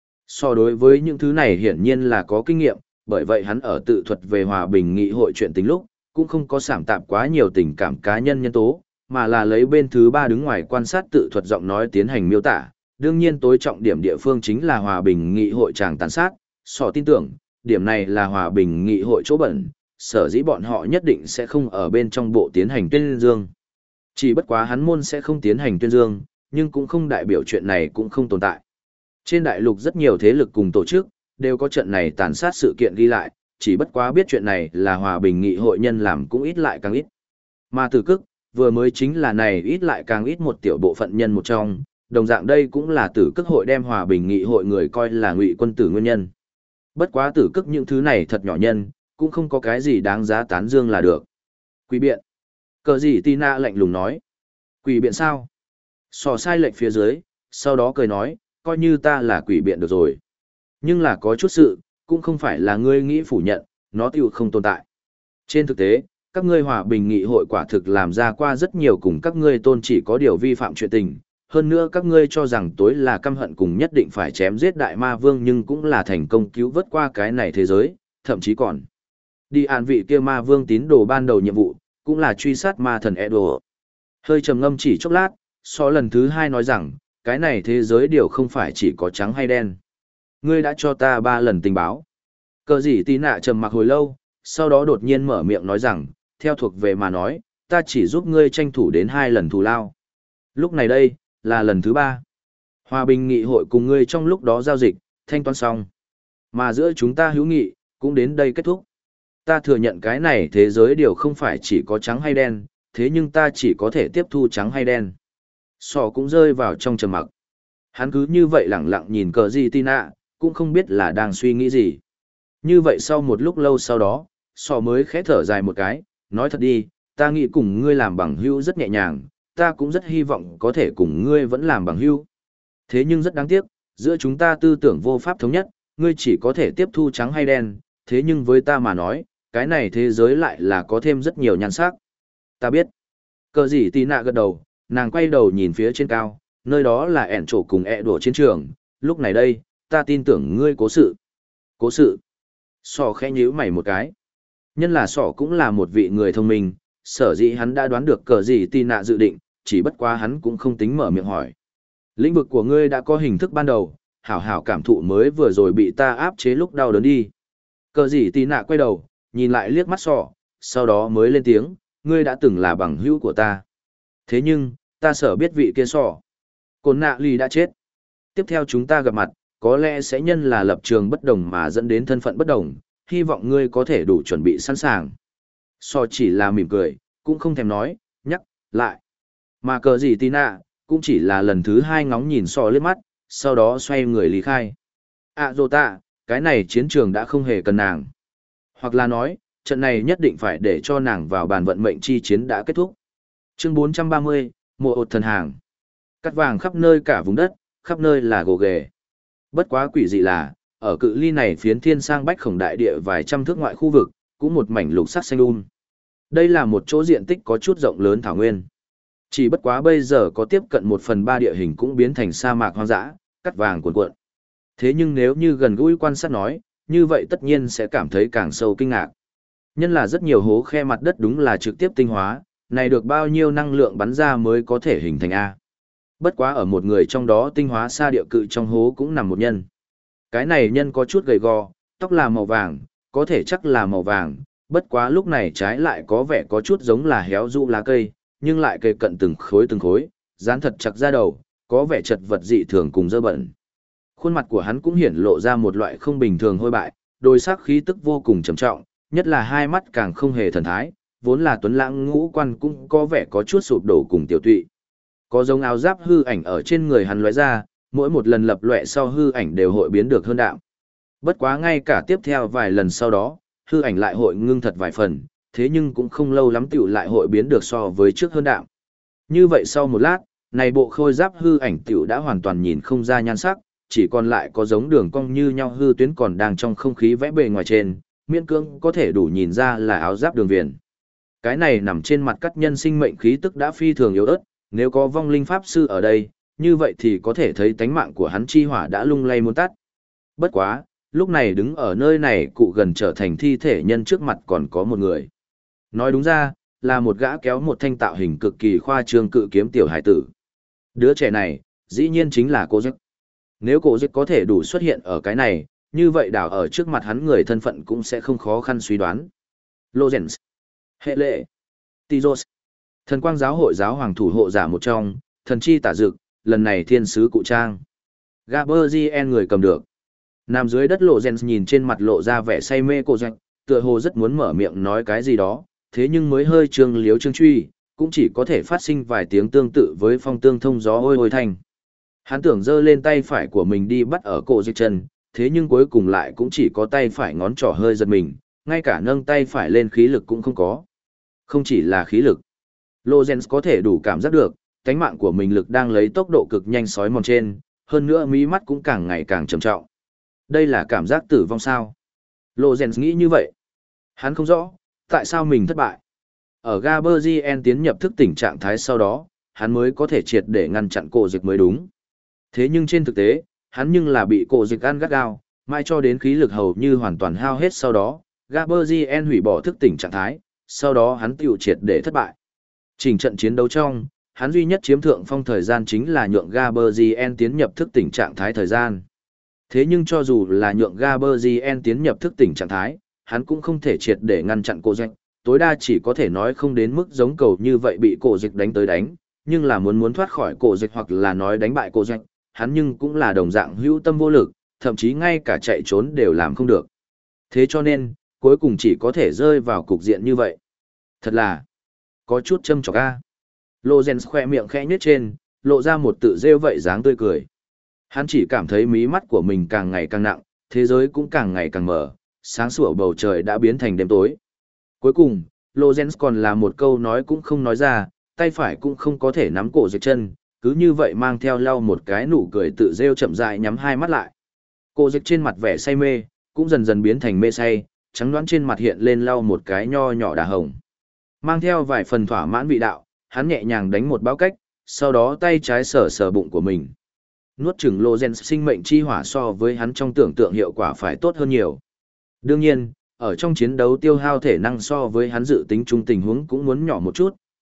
So đối với những thứ này hiển nhiên là có kinh nghiệm, bởi vậy hắn ở tự thuật về hòa bình nghị hội chuyện tính lúc, cũng không có sảm tạp quá nhiều tình cảm cá nhân nhân tố, mà là lấy bên thứ ba đứng ngoài quan sát tự thuật giọng nói tiến hành miêu tả. Đương nhiên tối trọng điểm địa phương chính là hòa bình nghị hội tràng tàn sát, sỏ tin tưởng, điểm này là hòa bình nghị hội chỗ bẩn, sở dĩ bọn họ nhất định sẽ không ở bên trong bộ tiến hành tuyên dương. Chỉ bất quá hắn môn sẽ không tiến hành tuyên dương, nhưng cũng không đại biểu chuyện này cũng không tồn tại. Trên đại lục rất nhiều thế lực cùng tổ chức, đều có trận này tàn sát sự kiện ghi lại, chỉ bất quá biết chuyện này là hòa bình nghị hội nhân làm cũng ít lại càng ít. Mà Tử Cức, vừa mới chính là này ít lại càng ít một tiểu bộ phận nhân một trong, đồng dạng đây cũng là Tử Cức hội đem hòa bình nghị hội người coi là ngụy quân tử nguyên nhân. Bất quá Tử Cức những thứ này thật nhỏ nhân, cũng không có cái gì đáng giá tán dương là được. Quỷ biện. Cờ gì Tina lạnh lùng nói. Quỷ biện sao? Sò sai lệnh phía dưới, sau đó cười nói, coi như ta là quỷ biện được rồi. Nhưng là có chút sự, cũng không phải là ngươi nghĩ phủ nhận, nó tiêu không tồn tại. Trên thực tế, các ngươi hòa bình nghị hội quả thực làm ra qua rất nhiều cùng các ngươi tôn chỉ có điều vi phạm chuyện tình. Hơn nữa các ngươi cho rằng tối là căm hận cùng nhất định phải chém giết đại ma vương nhưng cũng là thành công cứu vớt qua cái này thế giới, thậm chí còn đi an vị kia ma vương tín đồ ban đầu nhiệm vụ, cũng là truy sát ma thần Edo. Hơi trầm ngâm chỉ chốc lát, so lần thứ hai nói rằng, cái này thế giới điều không phải chỉ có trắng hay đen. Ngươi đã cho ta 3 lần tình báo. Cờ gì tí nạ trầm mặc hồi lâu, sau đó đột nhiên mở miệng nói rằng, theo thuộc về mà nói, ta chỉ giúp ngươi tranh thủ đến 2 lần thù lao. Lúc này đây, là lần thứ 3. Hòa bình nghị hội cùng ngươi trong lúc đó giao dịch, thanh toán xong. Mà giữa chúng ta hữu nghị, cũng đến đây kết thúc. Ta thừa nhận cái này thế giới điều không phải chỉ có trắng hay đen, thế nhưng ta chỉ có thể tiếp thu trắng hay đen. Sò cũng rơi vào trong trầm mặc. Hắn cứ như vậy lẳng lặng nhìn cờ gì Tina, cũng không biết là đang suy nghĩ gì. Như vậy sau một lúc lâu sau đó, Sò mới khẽ thở dài một cái, nói thật đi, ta nghĩ cùng ngươi làm bằng hữu rất nhẹ nhàng, ta cũng rất hy vọng có thể cùng ngươi vẫn làm bằng hữu. Thế nhưng rất đáng tiếc, giữa chúng ta tư tưởng vô pháp thống nhất, ngươi chỉ có thể tiếp thu trắng hay đen, thế nhưng với ta mà nói, cái này thế giới lại là có thêm rất nhiều nhan sắc. Ta biết. Cờ gì tí nạ gật đầu, nàng quay đầu nhìn phía trên cao, nơi đó là ẻn trổ cùng đùa chiến trường, lúc này đây, ta tin tưởng ngươi cố sự. Cố sự. Sỏ khẽ nhíu mày một cái. Nhân là sỏ cũng là một vị người thông minh, sở dĩ hắn đã đoán được cờ gì tí nạ dự định, chỉ bất quá hắn cũng không tính mở miệng hỏi. Lĩnh vực của ngươi đã có hình thức ban đầu, hảo hảo cảm thụ mới vừa rồi bị ta áp chế lúc đau đớn đi. Cờ gì tì nạ quay đầu, nhìn lại liếc mắt sọ, sau đó mới lên tiếng, ngươi đã từng là bằng hữu của ta. Thế nhưng, ta sợ biết vị kia sọ. Cồn nạ lì đã chết. Tiếp theo chúng ta gặp mặt, có lẽ sẽ nhân là lập trường bất đồng mà dẫn đến thân phận bất đồng, hy vọng ngươi có thể đủ chuẩn bị sẵn sàng. Sọ chỉ là mỉm cười, cũng không thèm nói, nhắc, lại. Mà cờ gì tì nạ, cũng chỉ là lần thứ hai ngóng nhìn sọ liếc mắt, sau đó xoay người lý khai. Dô tạ, cái này chiến trường đã không hề cần nàng. Hoặc là nói, trận này nhất định phải để cho nàng vào bàn vận mệnh chi chiến đã kết thúc. Chương 430, mùa ột thần hàng. Cắt vàng khắp nơi cả vùng đất, khắp nơi là gồ ghề. Bất quá quỷ dị là, ở cự ly này phiến thiên sang bách khổng đại địa vài trăm thước ngoại khu vực, cũng một mảnh lục sắc xanh Đây là một chỗ diện tích có chút rộng lớn thảo nguyên. Chỉ bất quá bây giờ có tiếp cận 1/3 địa hình cũng biến thành sa mạc hoang dã, cắt vàng cuồn cuộn. Thế nhưng nếu như gần gũi quan sát nói, như vậy tất nhiên sẽ cảm thấy càng sâu kinh ngạc. Nhân là rất nhiều hố khe mặt đất đúng là trực tiếp tinh hóa, này được bao nhiêu năng lượng bắn ra mới có thể hình thành A. Bất quá ở một người trong đó tinh hóa xa địa cự trong hố cũng nằm một nhân. Cái này nhân có chút gầy gò, tóc là màu vàng, có thể chắc là màu vàng, bất quá lúc này trái lại có vẻ có chút giống là héo rũ lá cây, nhưng lại kề cận từng khối, dán thật chặt ra đầu, có vẻ chật vật dị thường cùng dơ bẩn. Khuôn mặt của hắn cũng hiển lộ ra một loại không bình thường hôi bại, đôi sắc khí tức vô cùng trầm trọng, nhất là hai mắt càng không hề thần thái, vốn là tuấn lãng ngũ quan cũng có vẻ có chút sụp đổ cùng tiểu tụy. Có giống áo giáp hư ảnh ở trên người hắn lóe ra, mỗi một lần lập lòe sau hư ảnh đều hội biến được hơn đạm. Bất quá ngay cả tiếp theo vài lần sau đó, hư ảnh lại hội ngưng thật vài phần, thế nhưng cũng không lâu lắm tiểu lại hội biến được so với trước hơn đạm. Như vậy sau một lát, này bộ khôi giáp hư ảnh tiểu đã hoàn toàn nhìn không ra nhan sắc, chỉ còn lại có giống đường cong như nhau hư tuyến còn đang trong không khí vẽ bề ngoài trên, miễn cưỡng có thể đủ nhìn ra là áo giáp đường viền. Cái này nằm trên mặt cắt nhân sinh mệnh khí tức đã phi thường yếu ớt, nếu có vong linh pháp sư ở đây, như vậy thì có thể thấy tánh mạng của hắn chi hỏa đã lung lay muốn tắt. Bất quá, lúc này đứng ở nơi này cụ gần trở thành thi thể nhân trước mặt còn có một người. Nói đúng ra, là một gã kéo một thanh tạo hình cực kỳ khoa trương cự kiếm tiểu hải tử. Đứa trẻ này, dĩ nhiên chính là cô Dích. Nếu cô Dích có thể đủ xuất hiện ở cái này, như vậy đảo ở trước mặt hắn người thân phận cũng sẽ không khó khăn suy đoán. Lorenz, Hệ Lệ, Tizos, thần quang giáo hội giáo hoàng thủ hộ giả một trong, thần chi tả dực, lần này thiên sứ cụ trang. Gaberzien người cầm được. Nằm dưới đất Lorenz nhìn trên mặt lộ ra vẻ say mê cô Dích, tựa hồ rất muốn mở miệng nói cái gì đó, thế nhưng mới hơi trương liếu trương truy, cũng chỉ có thể phát sinh vài tiếng tương tự với phong tương thông gió ôi ôi thanh. Hắn tưởng giơ lên tay phải của mình đi bắt ở cổ Dích chân, thế nhưng cuối cùng lại cũng chỉ có tay phải ngón trỏ hơi giật mình, ngay cả nâng tay phải lên khí lực cũng không có. Không chỉ là khí lực, Lorenz có thể đủ cảm giác được, cánh mạng của mình lực đang lấy tốc độ cực nhanh sói mòn trên, hơn nữa mí mắt cũng càng ngày càng trầm trọng. Đây là cảm giác tử vong sao? Lorenz nghĩ như vậy. Hắn không rõ, tại sao mình thất bại. Ở Gaberzien tiến nhập thức tỉnh trạng thái sau đó, hắn mới có thể triệt để ngăn chặn cổ Dích mới đúng. Thế nhưng trên thực tế, hắn nhưng là bị cổ Dích ăn gắt gao, mãi cho đến khí lực hầu như hoàn toàn hao hết sau đó, Gaberzien hủy bỏ thức tỉnh trạng thái, sau đó hắn tiêu triệt để thất bại. Trình trận chiến đấu trong, hắn duy nhất chiếm thượng phong thời gian chính là nhượng Gaberzien tiến nhập thức tỉnh trạng thái thời gian. Thế nhưng cho dù là nhượng Gaberzien tiến nhập thức tỉnh trạng thái, hắn cũng không thể triệt để ngăn chặn cổ Dích, tối đa chỉ có thể nói không đến mức giống cầu như vậy bị cổ Dích đánh tới đánh, nhưng là muốn thoát khỏi cổ Dích hoặc là nói đánh bại cổ Dích, hắn nhưng cũng là đồng dạng hữu tâm vô lực, thậm chí ngay cả chạy trốn đều làm không được. Thế cho nên, cuối cùng chỉ có thể rơi vào cục diện như vậy. Thật là, có chút châm chọc a. Lorenz khoe miệng khẽ nhếch trên, lộ ra một tự rêu vậy dáng tươi cười. Hắn chỉ cảm thấy mí mắt của mình càng ngày càng nặng, thế giới cũng càng ngày càng mở, sáng sủa bầu trời đã biến thành đêm tối. Cuối cùng, Lorenz còn là một câu nói cũng không nói ra, tay phải cũng không có thể nắm cổ Dích chân, cứ như vậy mang theo lau một cái nụ cười tự rêu chậm rãi nhắm hai mắt lại. Cổ Dích trên mặt vẻ say mê, cũng dần dần biến thành mê say, trắng đoán trên mặt hiện lên lau một cái nho nhỏ đà hồng. Mang theo vài phần thỏa mãn vị đạo, hắn nhẹ nhàng đánh một báo cách, sau đó tay trái sờ sờ bụng của mình. Nuốt chửng Lorenz sinh mệnh chi hỏa so với hắn trong tưởng tượng hiệu quả phải tốt hơn nhiều. Đương nhiên, ở trong chiến đấu tiêu hao thể năng so với hắn dự tính chung tình huống cũng muốn nhỏ một chút,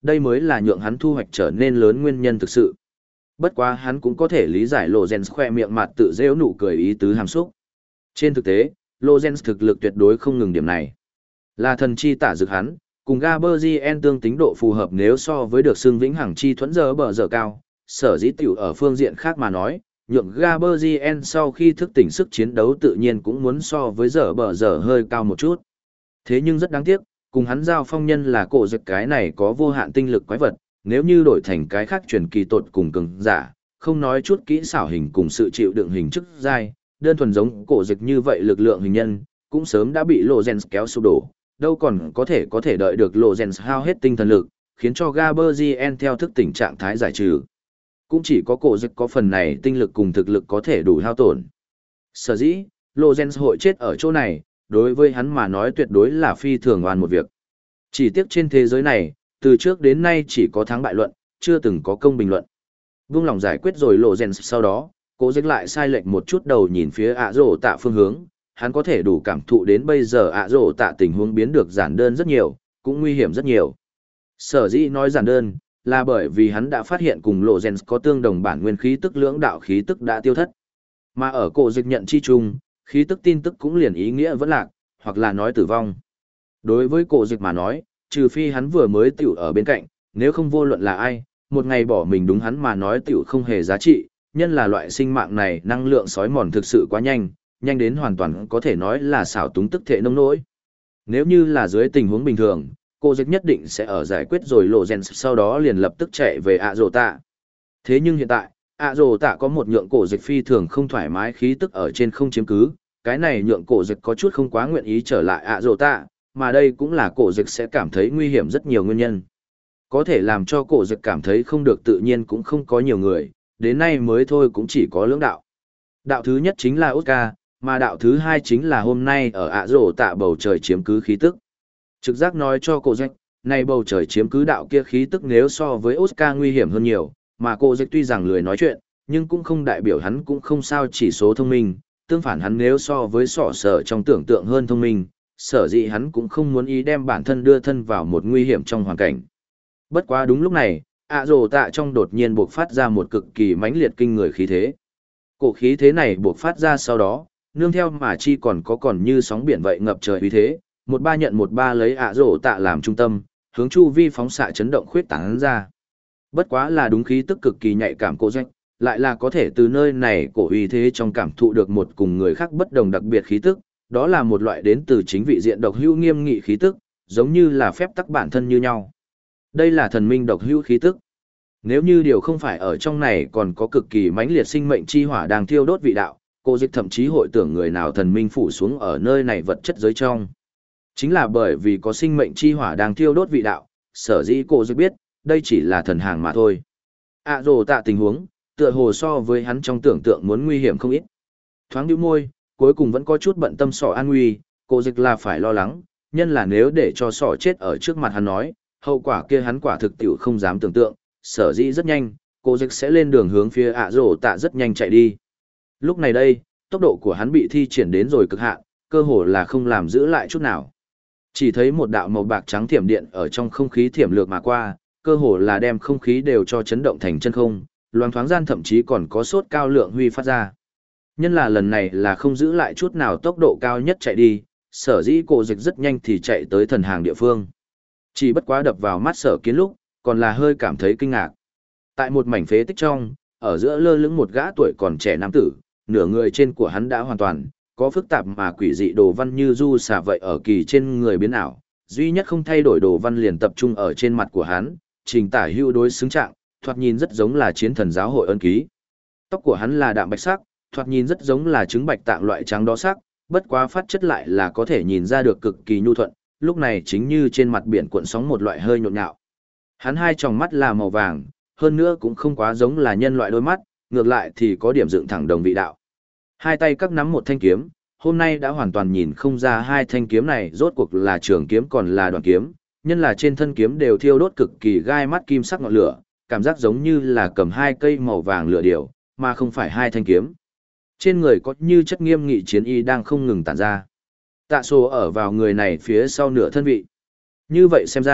đây mới là nhượng hắn thu hoạch trở nên lớn nguyên nhân thực sự. Bất quá hắn cũng có thể lý giải Lorenz khoe miệng mặt tự rêu nụ cười ý tứ hàm xúc. Trên thực tế, Lorenz thực lực tuyệt đối không ngừng điểm này. Là thần chi tả dược hắn, cùng Gaberzien tương tính độ phù hợp nếu so với được xương vĩnh hằng chi thuẫn giờ bờ giờ cao, sở dĩ tiểu ở phương diện khác mà nói, nhượng Gaberzien sau khi thức tỉnh sức chiến đấu tự nhiên cũng muốn so với giờ bờ giờ hơi cao một chút. Thế nhưng rất đáng tiếc, cùng hắn giao phong nhân là cổ dực cái này có vô hạn tinh lực quái vật, nếu như đổi thành cái khác truyền kỳ tột cùng cường giả, không nói chút kỹ xảo hình cùng sự chịu đựng hình chức giai, đơn thuần giống cổ dực như vậy lực lượng hình nhân, cũng sớm đã bị Lorenz kéo sụp đổ, đâu còn có thể đợi được Lorenz hao hết tinh thần lực, khiến cho Gaberzien theo thức tỉnh trạng thái giải trừ. Cũng chỉ có cổ dực có phần này tinh lực cùng thực lực có thể đủ hao tổn. Sở dĩ, Lorenz hội chết ở chỗ này, đối với hắn mà nói tuyệt đối là phi thường oan một việc. Chỉ tiếc trên thế giới này, từ trước đến nay chỉ có thắng bại luận, chưa từng có công bình luận. Vung lòng giải quyết rồi Lorenz sau đó, cố dịch lại sai lệch một chút đầu nhìn phía ạ rổ tạ phương hướng, hắn có thể đủ cảm thụ đến bây giờ ạ rổ tạ tình huống biến được giản đơn rất nhiều, cũng nguy hiểm rất nhiều. Sở dĩ nói giản đơn, là bởi vì hắn đã phát hiện cùng Lorenz có tương đồng bản nguyên khí tức lưỡng đạo khí tức đã tiêu thất. Mà ở cổ dịch nhận chi chung, khí tức tin tức cũng liền ý nghĩa vẫn lạc, hoặc là nói tử vong. Đối với cổ dịch mà nói, trừ phi hắn vừa mới tiểu ở bên cạnh, nếu không vô luận là ai, một ngày bỏ mình đúng hắn mà nói tiểu không hề giá trị, nhân là loại sinh mạng này năng lượng sói mòn thực sự quá nhanh, nhanh đến hoàn toàn có thể nói là xảo túng tức thể nông nỗi. Nếu như là dưới tình huống bình thường, cô dịch nhất định sẽ ở giải quyết rồi Lorenz sau đó liền lập tức chạy về ạ rồ tạ. Thế nhưng hiện tại, ạ rồ tạ có một nhượng cổ dịch phi thường không thoải mái khí tức ở trên không chiếm cứ, cái này nhượng cổ dịch có chút không quá nguyện ý trở lại ạ rồ tạ, mà đây cũng là cổ dịch sẽ cảm thấy nguy hiểm rất nhiều nguyên nhân. Có thể làm cho cổ dịch cảm thấy không được tự nhiên cũng không có nhiều người, đến nay mới thôi cũng chỉ có lưỡng đạo. Đạo thứ nhất chính là Oscar, mà đạo thứ hai chính là hôm nay ở ạ rồ tạ bầu trời chiếm cứ khí tức. Trực giác nói cho cổ dịch, này bầu trời chiếm cứ đạo kia khí tức nếu so với Oscar nguy hiểm hơn nhiều, mà cổ dịch tuy rằng lười nói chuyện, nhưng cũng không đại biểu hắn cũng không sao chỉ số thông minh, tương phản hắn nếu so với sỏ sở trong tưởng tượng hơn thông minh, sở dĩ hắn cũng không muốn ý đem bản thân đưa thân vào một nguy hiểm trong hoàn cảnh. Bất quá đúng lúc này, ạ rồ tạ trong đột nhiên buộc phát ra một cực kỳ mãnh liệt kinh người khí thế. Cổ khí thế này buộc phát ra sau đó, nương theo mà chi còn như sóng biển vậy ngập trời uy thế, một ba nhận một ba lấy ạ rồ tạ làm trung tâm, hướng chu vi phóng xạ chấn động khuyết tán ra. Bất quá là đúng khí tức cực kỳ nhạy cảm cổ doanh, lại là có thể từ nơi này cổ uy thế trong cảm thụ được một cùng người khác bất đồng đặc biệt khí tức, đó là một loại đến từ chính vị diện độc hữu nghiêm nghị khí tức, giống như là phép tắc bản thân như nhau. Đây là thần minh độc hữu khí tức. Nếu như điều không phải ở trong này còn có cực kỳ mãnh liệt sinh mệnh chi hỏa đang thiêu đốt vị đạo, cô dịch thậm chí hội tưởng người nào thần minh phủ xuống ở nơi này vật chất giới trong. Chính là bởi vì có sinh mệnh chi hỏa đang thiêu đốt vị đạo, sở dĩ cô dịch biết, đây chỉ là thần hàng mà thôi. À rồ tạ tình huống, tựa hồ so với hắn trong tưởng tượng muốn nguy hiểm không ít. Thoáng nhíu môi, cuối cùng vẫn có chút bận tâm sỏ an nguy, cô dịch là phải lo lắng, nhân là nếu để cho sỏ chết ở trước mặt hắn nói, hậu quả kia hắn quả thực tiểu không dám tưởng tượng, sở dĩ rất nhanh, cô dịch sẽ lên đường hướng phía ạ rồ tạ rất nhanh chạy đi. Lúc này đây, tốc độ của hắn bị thi triển đến rồi cực hạn, cơ hồ là không làm giữ lại chút nào. Chỉ thấy một đạo màu bạc trắng thiểm điện ở trong không khí thiểm lược mà qua, cơ hồ là đem không khí đều cho chấn động thành chân không, loáng thoáng gian thậm chí còn có sốt cao lượng huy phát ra. Nhân là lần này là không giữ lại chút nào tốc độ cao nhất chạy đi, sở dĩ cổ dịch rất nhanh thì chạy tới thần hàng địa phương. Chỉ bất quá đập vào mắt sở kiến lúc, còn là hơi cảm thấy kinh ngạc. Tại một mảnh phế tích trong, ở giữa lơ lửng một gã tuổi còn trẻ nam tử, nửa người trên của hắn đã hoàn toàn, có phức tạp mà quỷ dị đồ văn như du xả vậy ở kỳ trên người biến ảo, duy nhất không thay đổi đồ văn liền tập trung ở trên mặt của hắn, trình tả hưu đối xứng trạng, thoạt nhìn rất giống là chiến thần giáo hội ân ký. Tóc của hắn là đạm bạch sắc, thoạt nhìn rất giống là trứng bạch tạng loại trắng đó sắc, bất quá phát chất lại là có thể nhìn ra được cực kỳ nhu thuận, lúc này chính như trên mặt biển cuộn sóng một loại hơi nhộn nhạo. Hắn hai tròng mắt là màu vàng, hơn nữa cũng không quá giống là nhân loại đôi mắt, ngược lại thì có điểm dựng thẳng đồng vị đạo. Hai tay các nắm một thanh kiếm, hôm nay đã hoàn toàn nhìn không ra hai thanh kiếm này rốt cuộc là trường kiếm còn là đoạn kiếm, nhân là trên thân kiếm đều thiêu đốt cực kỳ gai mắt kim sắc ngọn lửa, cảm giác giống như là cầm hai cây màu vàng lửa điều, mà không phải hai thanh kiếm. Trên người có như chất nghiêm nghị chiến y đang không ngừng tản ra. Tạ số ở vào người này phía sau nửa thân vị. Như vậy xem ra,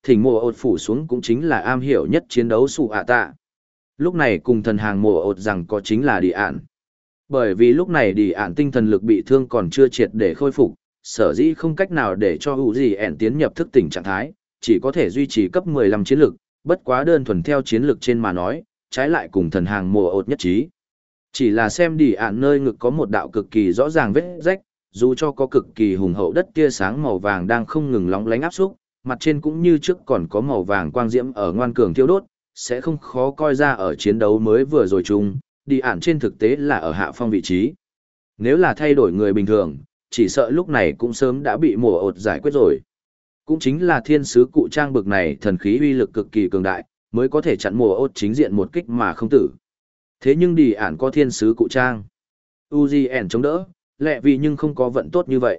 thỉnh mùa ột phủ xuống cũng chính là am hiểu nhất chiến đấu sủ ạ tạ. Lúc này cùng thần hàng mùa ột rằng có chính là đi ạn. Bởi vì lúc này đi ạn tinh thần lực bị thương còn chưa triệt để khôi phục, sở dĩ không cách nào để cho hữu gì ẻn tiến nhập thức tỉnh trạng thái, chỉ có thể duy trì cấp 15 chiến lực, bất quá đơn thuần theo chiến lực trên mà nói, trái lại cùng thần hàng mùa ột nhất trí. Chỉ là xem đi ạn nơi ngực có một đạo cực kỳ rõ ràng vết rách, dù cho có cực kỳ hùng hậu đất tia sáng màu vàng đang không ngừng lóng lánh áp xúc, mặt trên cũng như trước còn có màu vàng quang diễm ở ngoan cường thiêu đốt, sẽ không khó coi ra ở chiến đấu mới vừa rồi chung, đi ạn trên thực tế là ở hạ phong vị trí. Nếu là thay đổi người bình thường, chỉ sợ lúc này cũng sớm đã bị mùa ột giải quyết rồi. Cũng chính là thiên sứ cụ trang bực này thần khí uy lực cực kỳ cường đại, mới có thể chặn mùa ột chính diện một kích mà không tử. Thế nhưng đi ạn có thiên sứ cụ trang. UGN chống đỡ, lẹ vì nhưng không có vận tốt như vậy.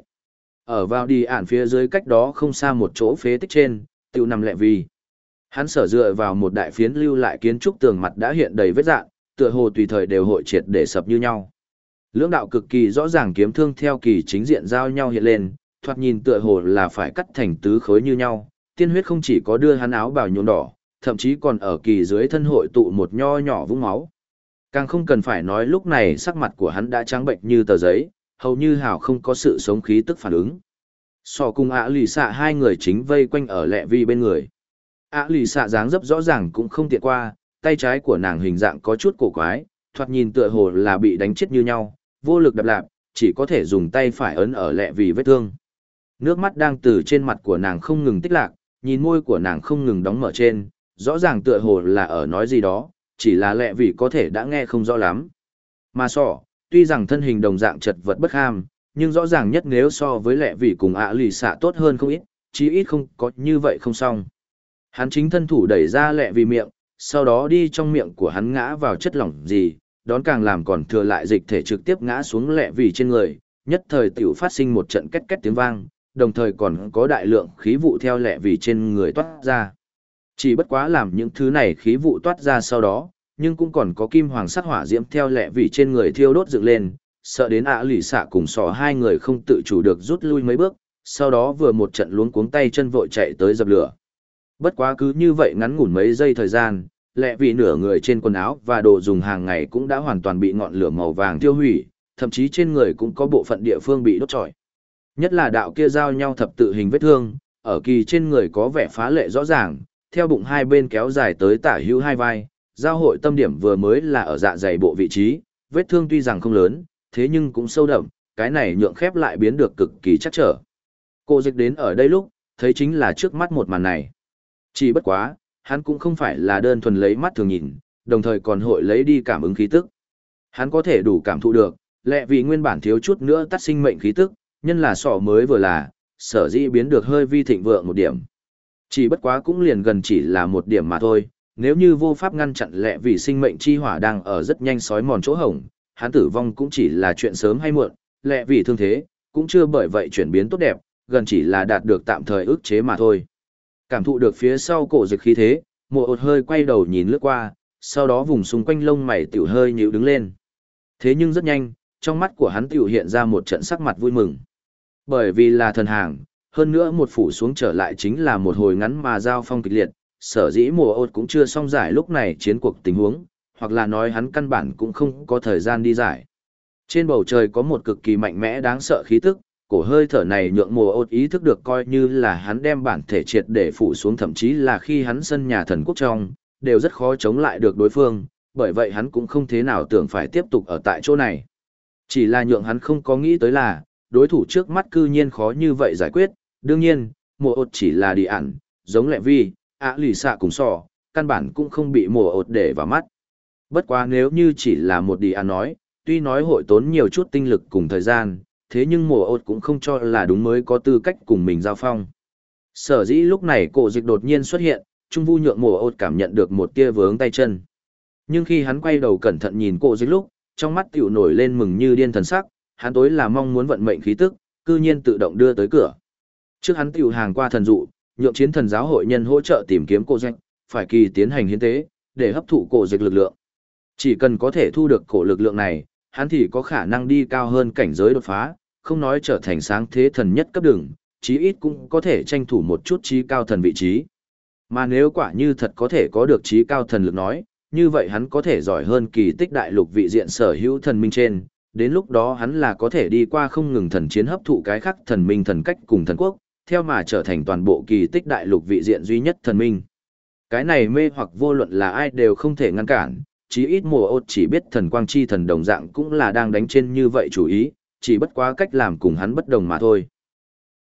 Ở vào đi ạn phía dưới cách đó không xa một chỗ phế tích trên, tiêu nằm lẹ vì. Hắn sở dựa vào một đại phiến lưu lại kiến trúc tường mặt đã hiện đầy vết dạn, tựa hồ tùy thời đều hội triệt để sập như nhau. Lưỡng đạo cực kỳ rõ ràng kiếm thương theo kỳ chính diện giao nhau hiện lên, thoạt nhìn tựa hồ là phải cắt thành tứ khối như nhau, tiên huyết không chỉ có đưa hắn áo bào nhuộm đỏ, thậm chí còn ở kỳ dưới thân hội tụ một nho nhỏ vũng máu. Càng không cần phải nói lúc này sắc mặt của hắn đã trắng bệnh như tờ giấy, hầu như hào không có sự sống khí tức phản ứng. Sọ cùng ạ lì xạ hai người chính vây quanh ở lẹ vi bên người. ạ lì xạ dáng dấp rõ ràng cũng không tiện qua, tay trái của nàng hình dạng có chút cổ quái, thoạt nhìn tựa hồ là bị đánh chết như nhau, vô lực đập lạp, chỉ có thể dùng tay phải ấn ở lẹ vì vết thương. Nước mắt đang từ trên mặt của nàng không ngừng tích lạc, nhìn môi của nàng không ngừng đóng mở trên, rõ ràng tựa hồ là ở nói gì đó, chỉ là lẹ vì có thể đã nghe không rõ lắm. Mà sọ, tuy rằng thân hình đồng dạng chật vật bất ham, nhưng rõ ràng nhất nếu so với lẹ vì cùng ạ lì xạ tốt hơn không ít, chí ít không có như vậy không xong. Hắn chính thân thủ đẩy ra lẹ vì miệng, sau đó đi trong miệng của hắn ngã vào chất lỏng gì, đón càng làm còn thừa lại dịch thể trực tiếp ngã xuống lẹ vì trên người, nhất thời tiểu phát sinh một trận két két tiếng vang, đồng thời còn có đại lượng khí vụ theo lẹ vì trên người toát ra. Chỉ bất quá làm những thứ này khí vụ toát ra sau đó, nhưng cũng còn có kim hoàng sắc hỏa diễm theo lẹ vì trên người thiêu đốt dựng lên, sợ đến ạ lì xạ cùng sọ hai người không tự chủ được rút lui mấy bước, sau đó vừa một trận luống cuống tay chân vội chạy tới dập lửa. Bất quá cứ như vậy ngắn ngủn mấy giây thời gian, lẹ vì nửa người trên quần áo và đồ dùng hàng ngày cũng đã hoàn toàn bị ngọn lửa màu vàng tiêu hủy, thậm chí trên người cũng có bộ phận địa phương bị đốt trọi. Nhất là đạo kia giao nhau thập tự hình vết thương, ở kỳ trên người có vẻ phá lệ rõ ràng, theo bụng hai bên kéo dài tới tả hữu hai vai, giao hội tâm điểm vừa mới là ở dạ dày bộ vị trí, vết thương tuy rằng không lớn, thế nhưng cũng sâu đậm, cái này nhượng khép lại biến được cực kỳ chắc trở. Cô dịch đến ở đây lúc, thấy chính là trước mắt một màn này. Chỉ bất quá, hắn cũng không phải là đơn thuần lấy mắt thường nhìn, đồng thời còn hội lấy đi cảm ứng khí tức. Hắn có thể đủ cảm thụ được, lẽ vì nguyên bản thiếu chút nữa tắt sinh mệnh khí tức, nhân là sọ mới vừa là, sở dĩ biến được hơi vi thịnh vượng một điểm. Chỉ bất quá cũng liền gần chỉ là một điểm mà thôi, nếu như vô pháp ngăn chặn lẽ vì sinh mệnh chi hỏa đang ở rất nhanh sói mòn chỗ hổng, hắn tử vong cũng chỉ là chuyện sớm hay muộn, lẽ vì thương thế, cũng chưa bởi vậy chuyển biến tốt đẹp, gần chỉ là đạt được tạm thời ức chế mà thôi. Cảm thụ được phía sau cổ dịch khí thế, mùa ột hơi quay đầu nhìn lướt qua, sau đó vùng xung quanh lông mày tiểu hơi nhíu đứng lên. Thế nhưng rất nhanh, trong mắt của hắn tiểu hiện ra một trận sắc mặt vui mừng. Bởi vì là thần hàng, hơn nữa một phủ xuống trở lại chính là một hồi ngắn mà giao phong kịch liệt, sở dĩ mùa ột cũng chưa xong giải lúc này chiến cuộc tình huống, hoặc là nói hắn căn bản cũng không có thời gian đi giải. Trên bầu trời có một cực kỳ mạnh mẽ đáng sợ khí tức, cổ hơi thở này nhượng mùa ột ý thức được coi như là hắn đem bản thể triệt để phủ xuống, thậm chí là khi hắn sân nhà thần quốc trong, đều rất khó chống lại được đối phương, bởi vậy hắn cũng không thế nào tưởng phải tiếp tục ở tại chỗ này. Chỉ là nhượng hắn không có nghĩ tới là, đối thủ trước mắt cư nhiên khó như vậy giải quyết, đương nhiên, mùa ột chỉ là đi ẩn, giống lẹ vi, lì xạ cùng sò, căn bản cũng không bị mùa ột để vào mắt. Bất quá nếu như chỉ là một đi ẩn nói, tuy nói hội tốn nhiều chút tinh lực cùng thời gian, thế nhưng mùa ột cũng không cho là đúng mới có tư cách cùng mình giao phong. Sở dĩ lúc này cổ dịch đột nhiên xuất hiện, Trung Vu nhượng mùa ột cảm nhận được một tia vướng tay chân. Nhưng khi hắn quay đầu cẩn thận nhìn cổ dịch lúc, trong mắt tiểu nổi lên mừng như điên thần sắc, hắn tối là mong muốn vận mệnh khí tức, cư nhiên tự động đưa tới cửa. Trước hắn tiểu hàng qua thần dụ, nhượng chiến thần giáo hội nhân hỗ trợ tìm kiếm cổ dịch, phải kỳ tiến hành hiến tế, để hấp thụ cổ dịch lực lượng. Chỉ cần có thể thu được cổ lực lượng này, hắn thì có khả năng đi cao hơn cảnh giới đột phá, không nói trở thành sáng thế thần nhất cấp đường, chí ít cũng có thể tranh thủ một chút trí cao thần vị trí. Mà nếu quả như thật có thể có được trí cao thần lực nói, như vậy hắn có thể giỏi hơn kỳ tích đại lục vị diện sở hữu thần minh trên, đến lúc đó hắn là có thể đi qua không ngừng thần chiến hấp thụ cái khác thần minh thần cách cùng thần quốc, theo mà trở thành toàn bộ kỳ tích đại lục vị diện duy nhất thần minh. Cái này mê hoặc vô luận là ai đều không thể ngăn cản, chí ít mùa ốt chỉ biết thần quang chi thần đồng dạng cũng là đang đánh trên như vậy chủ ý, chỉ bất quá cách làm cùng hắn bất đồng mà thôi.